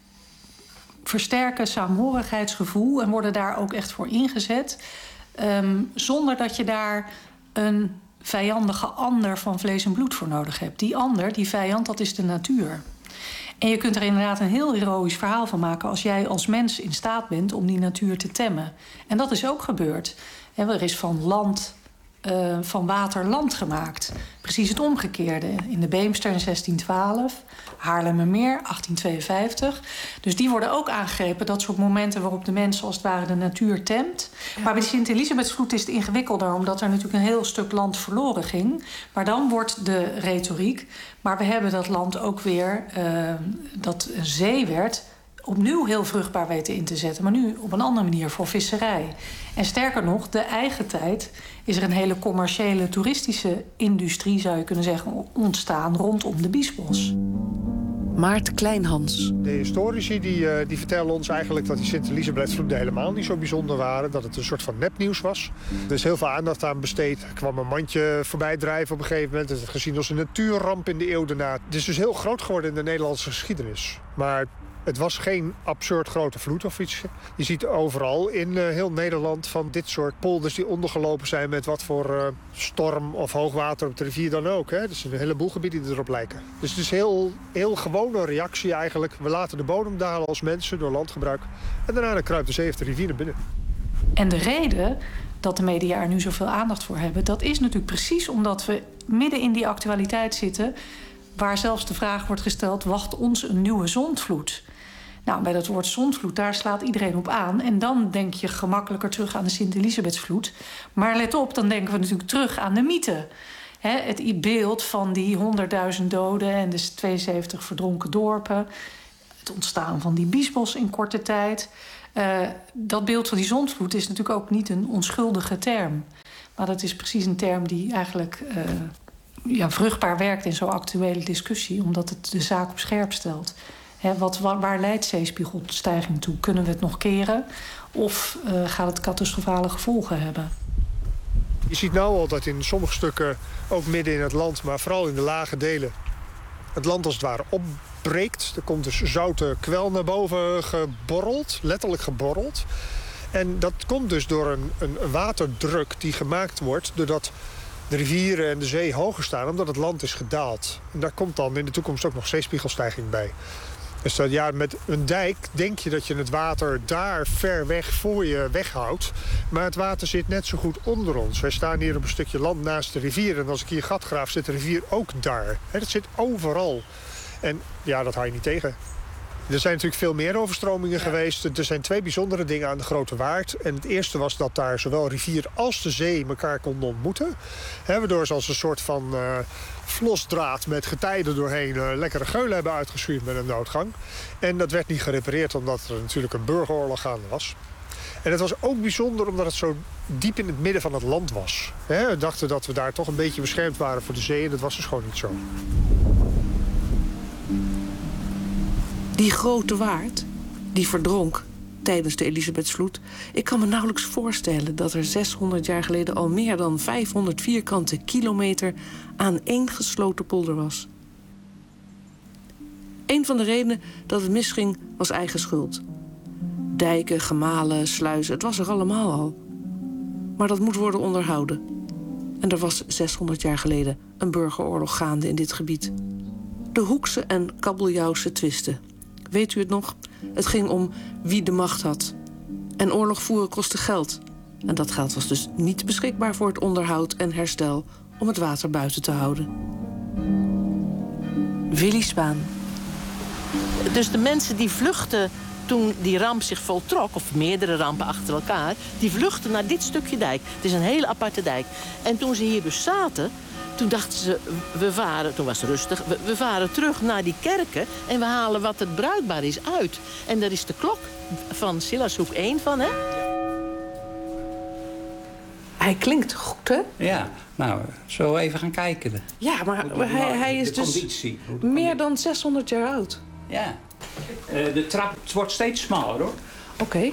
versterken saamhorigheidsgevoel en worden daar ook echt voor ingezet. Zonder dat je daar een vijandige ander van vlees en bloed voor nodig hebt. Die ander, die vijand, dat is de natuur. En je kunt er inderdaad een heel heroïsch verhaal van maken als jij als mens in staat bent om die natuur te temmen. En dat is ook gebeurd. Er is van water land gemaakt. Precies het omgekeerde. In de Beemster in 1612, Haarlemmermeer 1852. Dus die worden ook aangegrepen. Dat soort momenten waarop de mens als het ware de natuur temt. Maar bij de Sint-Elisabethsvloed is het ingewikkelder, omdat er natuurlijk een heel stuk land verloren ging. Maar dan wordt de retoriek, maar we hebben dat land ook weer, dat een zee werd, opnieuw heel vruchtbaar weten in te zetten. Maar nu op een andere manier voor visserij. En sterker nog, de eigen tijd is er een hele commerciële, toeristische industrie, zou je kunnen zeggen, ontstaan rondom de Biesbos. Maart Kleinhans. De historici die vertellen ons eigenlijk dat die Sint-Elisabethsvloeden helemaal niet zo bijzonder waren. Dat het een soort van nepnieuws was. Er is heel veel aandacht aan besteed. Er kwam een mandje voorbij drijven op een gegeven moment. Het is gezien als een natuurramp in de eeuw daarna. Het is dus heel groot geworden in de Nederlandse geschiedenis. Maar het was geen absurd grote vloed of iets. Je ziet overal in heel Nederland van dit soort polders die ondergelopen zijn met wat voor storm of hoogwater op de rivier dan ook. Hè. Dus een heleboel gebieden die erop lijken. Dus het is heel gewone reactie eigenlijk. We laten de bodem dalen als mensen door landgebruik. En daarna kruipt de zee of de rivier naar binnen. En de reden dat de media er nu zoveel aandacht voor hebben. Dat is natuurlijk precies omdat we midden in die actualiteit zitten, waar zelfs de vraag wordt gesteld: wacht ons een nieuwe zondvloed? Nou, bij dat woord zondvloed, daar slaat iedereen op aan. En dan denk je gemakkelijker terug aan de Sint-Elisabethsvloed. Maar let op, dan denken we natuurlijk terug aan de mythe. Het beeld van die 100.000 doden en de 72 verdronken dorpen. Het ontstaan van die biesbos in korte tijd. Dat beeld van die zondvloed is natuurlijk ook niet een onschuldige term. Maar dat is precies een term die eigenlijk vruchtbaar werkt in zo'n actuele discussie, omdat het de zaak op scherp stelt. Waar leidt zeespiegelstijging toe? Kunnen we het nog keren? Of gaat het catastrofale gevolgen hebben? Je ziet nou al dat in sommige stukken, ook midden in het land, maar vooral in de lage delen, het land als het ware opbreekt. Er komt dus zoute kwel naar boven geborreld, letterlijk geborreld. En dat komt dus door een waterdruk die gemaakt wordt doordat de rivieren en de zee hoger staan, omdat het land is gedaald. En daar komt dan in de toekomst ook nog zeespiegelstijging bij. Dus met een dijk denk je dat je het water daar ver weg voor je weghoudt. Maar het water zit net zo goed onder ons. Wij staan hier op een stukje land naast de rivier. En als ik hier gat graaf, zit de rivier ook daar. Dat zit overal. En ja, dat hou je niet tegen. Er zijn natuurlijk veel meer overstromingen geweest. Er zijn 2 bijzondere dingen aan de Grote Waard. En het eerste was dat daar zowel rivier als de zee elkaar konden ontmoeten. Waardoor ze als een soort van vlosdraad met getijden doorheen lekkere geulen hebben uitgeschuurd met een noodgang. En dat werd niet gerepareerd omdat er natuurlijk een burgeroorlog gaande was. En het was ook bijzonder omdat het zo diep in het midden van het land was. We dachten dat we daar toch een beetje beschermd waren voor de zee en dat was dus gewoon niet zo. Die Grote Waard, die verdronk tijdens de Elisabethsvloed. Ik kan me nauwelijks voorstellen dat er 600 jaar geleden al meer dan 500 vierkante kilometer aan één gesloten polder was. Een van de redenen dat het misging was eigen schuld. Dijken, gemalen, sluizen, het was er allemaal al. Maar dat moet worden onderhouden. En er was 600 jaar geleden een burgeroorlog gaande in dit gebied. De Hoekse en Kabeljauwse twisten. Weet u het nog? Het ging om wie de macht had. En oorlog voeren kostte geld. En dat geld was dus niet beschikbaar voor het onderhoud en herstel om het water buiten te houden. Willy Spaan. Dus de mensen die vluchten toen die ramp zich voltrok, of meerdere rampen achter elkaar, die vluchten naar dit stukje dijk. Het is een hele aparte dijk. En toen ze hier dus zaten, toen dachten ze, toen was het rustig, we varen terug naar die kerken en we halen wat het bruikbaar is uit. En daar is de klok van Silashoek 1 van, hè? Hij klinkt goed, hè? Ja, nou, zullen we even gaan kijken? Ja, maar hij is dus meer dan 600 jaar oud. Ja. De trap wordt steeds smaller, hoor. Oké.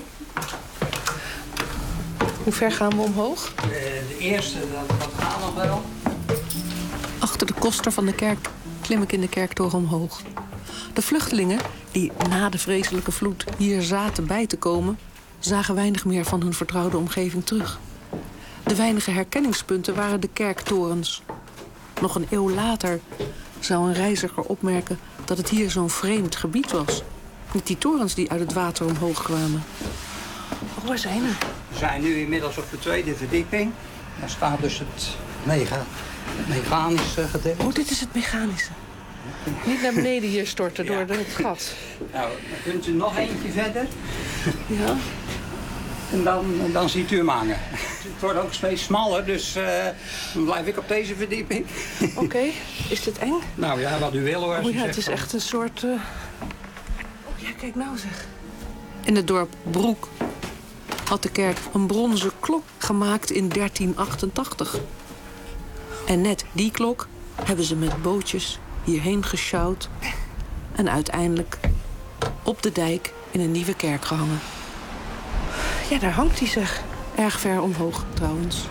Hoe ver gaan we omhoog? De eerste, dat gaat nog wel. Achter de koster van de kerk klim ik in de kerktoren omhoog. De vluchtelingen, die na de vreselijke vloed hier zaten bij te komen, zagen weinig meer van hun vertrouwde omgeving terug. De weinige herkenningspunten waren de kerktorens. Nog een eeuw later zou een reiziger opmerken dat het hier zo'n vreemd gebied was. Met die torens die uit het water omhoog kwamen. Oh, waar zijn er? We zijn nu inmiddels op de 2e verdieping. Daar staat dus het mechanische gedeelte. Oh, dit is het mechanische. Niet naar beneden hier storten door het gat. Nou, dan kunt u nog eentje verder. Ja. En dan ziet u hem hangen. Het wordt ook steeds smaller, dus dan blijf ik op deze verdieping. Oké, is dit eng? Nou ja, wat u wil hoor. Oh ja, het is echt een soort... Oh ja, kijk nou zeg. In het dorp Broek had de kerk een bronzen klok gemaakt in 1388. En net die klok hebben ze met bootjes hierheen gesjouwd en uiteindelijk op de dijk in een nieuwe kerk gehangen. Ja, daar hangt hij zeg. Erg ver omhoog trouwens.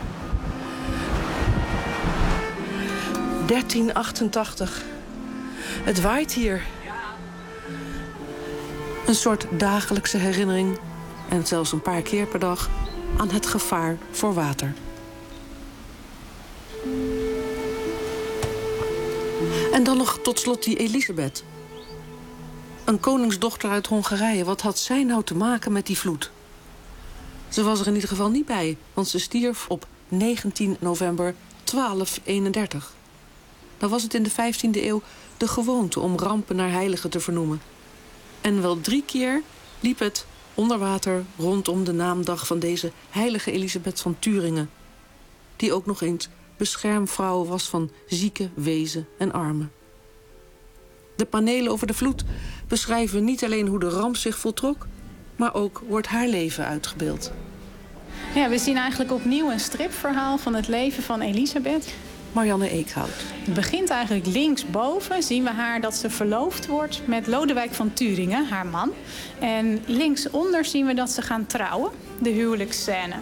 1388. Het waait hier. Een soort dagelijkse herinnering, en zelfs een paar keer per dag, aan het gevaar voor water. En dan nog tot slot die Elisabeth. Een koningsdochter uit Hongarije. Wat had zij nou te maken met die vloed? Ze was er in ieder geval niet bij, want ze stierf op 19 november 1231. Dan was het in de 15e eeuw de gewoonte om rampen naar heiligen te vernoemen. En wel 3 keer liep het onder water rondom de naamdag van deze heilige Elisabeth van Thuringen, die ook nog eens beschermvrouw was van zieken, wezen en armen. De panelen over de vloed beschrijven niet alleen hoe de ramp zich voltrok, maar ook wordt haar leven uitgebeeld. Ja, we zien eigenlijk opnieuw een stripverhaal van het leven van Elisabeth. Marianne Eekhout. Het begint eigenlijk linksboven. Zien we haar dat ze verloofd wordt met Lodewijk van Thuringen, haar man. En linksonder zien we dat ze gaan trouwen, de huwelijksscène.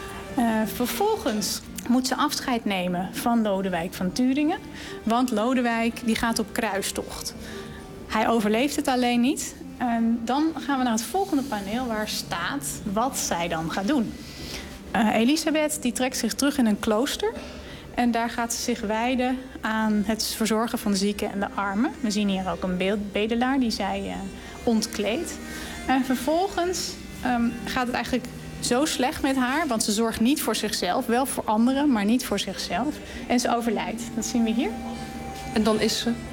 Vervolgens moet ze afscheid nemen van Lodewijk van Thuringen. Want Lodewijk die gaat op kruistocht. Hij overleeft het alleen niet. En dan gaan we naar het volgende paneel waar staat wat zij dan gaat doen. Elisabeth die trekt zich terug in een klooster. En daar gaat ze zich wijden aan het verzorgen van de zieken en de armen. We zien hier ook een bedelaar die zij ontkleedt. En vervolgens gaat het eigenlijk zo slecht met haar, want ze zorgt niet voor zichzelf. Wel voor anderen, maar niet voor zichzelf. En ze overlijdt. Dat zien we hier. En dan is ze?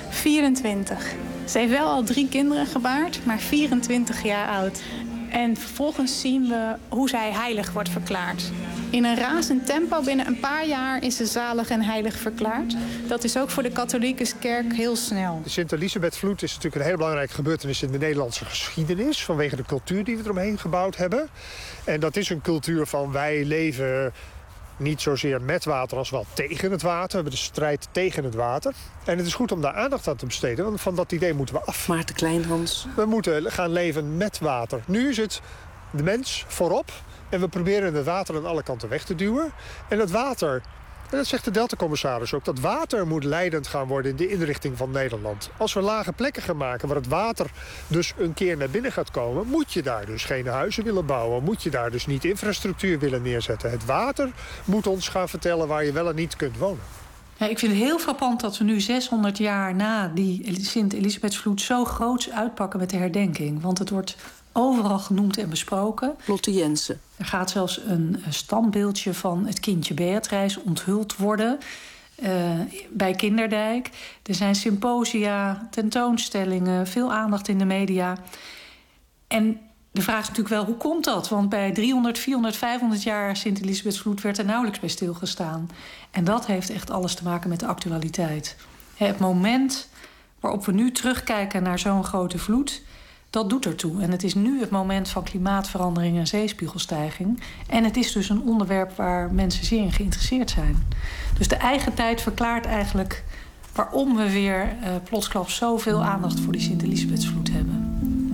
24. Ze heeft wel al 3 kinderen gebaard, maar 24 jaar oud. En vervolgens zien we hoe zij heilig wordt verklaard. In een razend tempo, binnen een paar jaar is ze zalig en heilig verklaard. Dat is ook voor de katholieke kerk heel snel. De Sint-Elisabethvloed is natuurlijk een heel belangrijke gebeurtenis in de Nederlandse geschiedenis, vanwege de cultuur die we eromheen gebouwd hebben. En dat is een cultuur van wij leven niet zozeer met water als wel tegen het water. We hebben de strijd tegen het water. En het is goed om daar aandacht aan te besteden, want van dat idee moeten we af. Maarten Kleinhans. We moeten gaan leven met water. Nu is het de mens voorop en we proberen het water aan alle kanten weg te duwen. En het water, en dat zegt de Delta-commissaris ook, dat water moet leidend gaan worden in de inrichting van Nederland. Als we lage plekken gaan maken waar het water dus een keer naar binnen gaat komen, moet je daar dus geen huizen willen bouwen. Moet je daar dus niet infrastructuur willen neerzetten. Het water moet ons gaan vertellen waar je wel en niet kunt wonen. Ja, ik vind het heel frappant dat we nu 600 jaar na die Sint-Elisabethsvloed zo groots uitpakken met de herdenking. Want het wordt overal genoemd en besproken. Lotte Jensen. Er gaat zelfs een standbeeldje van het kindje Beatrice onthuld worden bij Kinderdijk. Er zijn symposia, tentoonstellingen, veel aandacht in de media. En de vraag is natuurlijk wel, hoe komt dat? Want bij 300, 400, 500 jaar Sint-Elisabethsvloed werd er nauwelijks bij stilgestaan. En dat heeft echt alles te maken met de actualiteit. Het moment waarop we nu terugkijken naar zo'n grote vloed, dat doet ertoe. En het is nu het moment van klimaatverandering en zeespiegelstijging. En het is dus een onderwerp waar mensen zeer in geïnteresseerd zijn. Dus de eigen tijd verklaart eigenlijk waarom we weer plotsklaps zoveel aandacht voor die Sint-Elisabethsvloed hebben.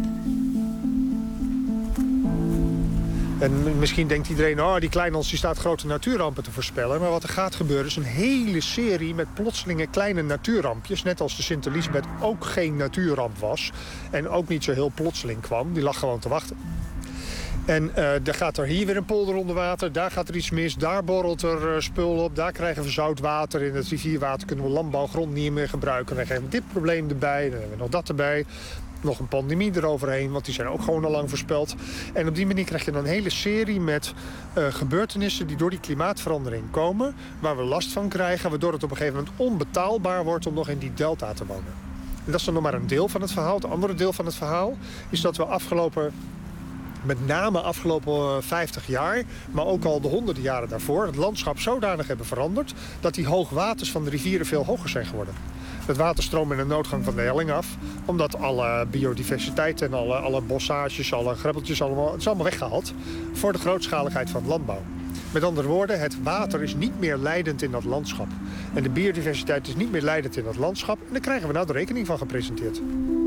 En misschien denkt iedereen, oh, die Kleinhans die staat grote natuurrampen te voorspellen. Maar wat er gaat gebeuren is een hele serie met plotselinge kleine natuurrampjes. Net als de Sint-Elisabeth ook geen natuurramp was. En ook niet zo heel plotseling kwam. Die lag gewoon te wachten. En dan gaat er hier weer een polder onder water. Daar gaat er iets mis. Daar borrelt er spul op. Daar krijgen we zout water. In het rivierwater kunnen we landbouwgrond niet meer gebruiken. Dan krijgen we dit probleem erbij. Dan hebben we nog dat erbij. Nog een pandemie eroverheen, want die zijn ook gewoon al lang voorspeld. En op die manier krijg je dan een hele serie met gebeurtenissen die door die klimaatverandering komen, waar we last van krijgen, waardoor het op een gegeven moment onbetaalbaar wordt om nog in die delta te wonen. En dat is dan nog maar een deel van het verhaal. Het andere deel van het verhaal is dat we met name afgelopen 50 jaar, maar ook al de honderden jaren daarvoor, het landschap zodanig hebben veranderd dat die hoogwaters van de rivieren veel hoger zijn geworden. Het water stroomt in een noodgang van de helling af, omdat alle biodiversiteit en alle bossages, alle greppeltjes, het is allemaal weggehaald voor de grootschaligheid van het landbouw. Met andere woorden, het water is niet meer leidend in dat landschap. En de biodiversiteit is niet meer leidend in dat landschap. En daar krijgen we nou de rekening van gepresenteerd.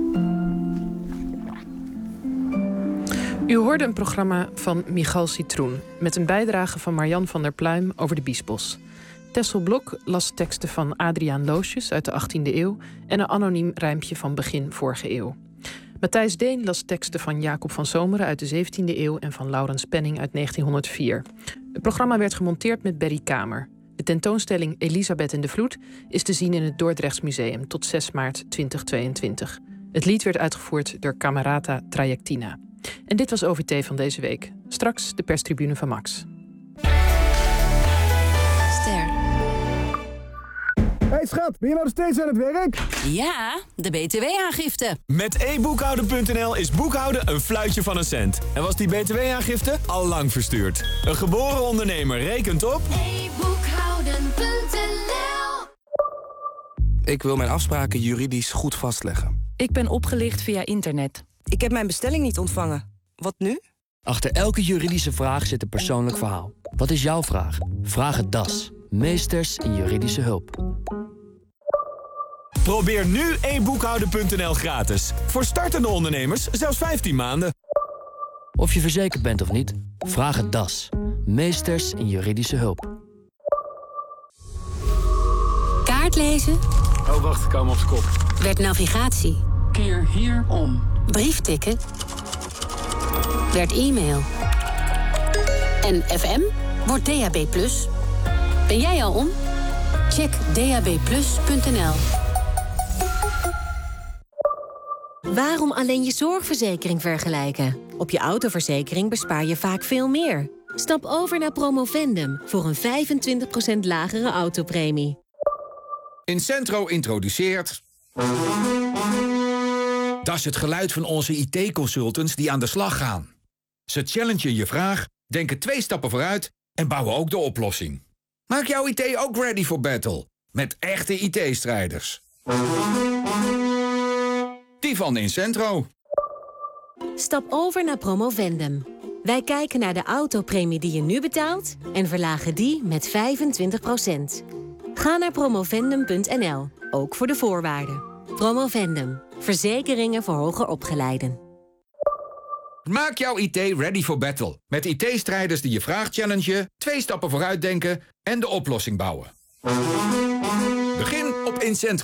U hoorde een programma van Michal Citroen met een bijdrage van Marjan van der Pluijm over de Biesbos. Tessel Blok las teksten van Adriaan Loosjes uit de 18e eeuw en een anoniem rijmpje van begin vorige eeuw. Matthijs Deen las teksten van Jacob van Zomeren uit de 17e eeuw en van Laurens Penning uit 1904. Het programma werd gemonteerd met Berry Kamer. De tentoonstelling Elisabeth in de Vloed is te zien in het Dordrechts Museum tot 6 maart 2022. Het lied werd uitgevoerd door Camerata Trajectina. En dit was OVT van deze week. Straks de perstribune van Max. Ster. Hey schat, ben je nou steeds aan het werk? Ja, de BTW-aangifte. Met e-boekhouden.nl is boekhouden een fluitje van een cent. En was die BTW-aangifte al lang verstuurd. Een geboren ondernemer rekent op... e-boekhouden.nl. Ik wil mijn afspraken juridisch goed vastleggen. Ik ben opgelicht via internet. Ik heb mijn bestelling niet ontvangen. Wat nu? Achter elke juridische vraag zit een persoonlijk verhaal. Wat is jouw vraag? Vraag het DAS. Meesters in juridische hulp. Probeer nu e-boekhouden.nl gratis. Voor startende ondernemers zelfs 15 maanden. Of je verzekerd bent of niet, vraag het DAS. Meesters in juridische hulp. Kaart lezen. Oh, wacht, ik hou hem op de kop. Werd navigatie. Keer hier om. Brief tikken. Werd e-mail. En FM wordt DAB+. Ben jij al om? Check dabplus.nl. Waarom alleen je zorgverzekering vergelijken? Op je autoverzekering bespaar je vaak veel meer. Stap over naar Promovendum voor een 25% lagere autopremie. Incentro introduceert... Dat is het geluid van onze IT-consultants die aan de slag gaan. Ze challengen je vraag, denken 2 stappen vooruit en bouwen ook de oplossing. Maak jouw IT ook ready for battle. Met echte IT-strijders. Die van Incentro. Stap over naar Promovendum. Wij kijken naar de autopremie die je nu betaalt en verlagen die met 25%. Ga naar promovendum.nl, ook voor de voorwaarden. Promovendum, verzekeringen voor hoger opgeleiden. Maak jouw IT ready for battle. Met IT-strijders die je vraag challengen, 2 stappen vooruit denken en de oplossing bouwen. Begin op Incentro.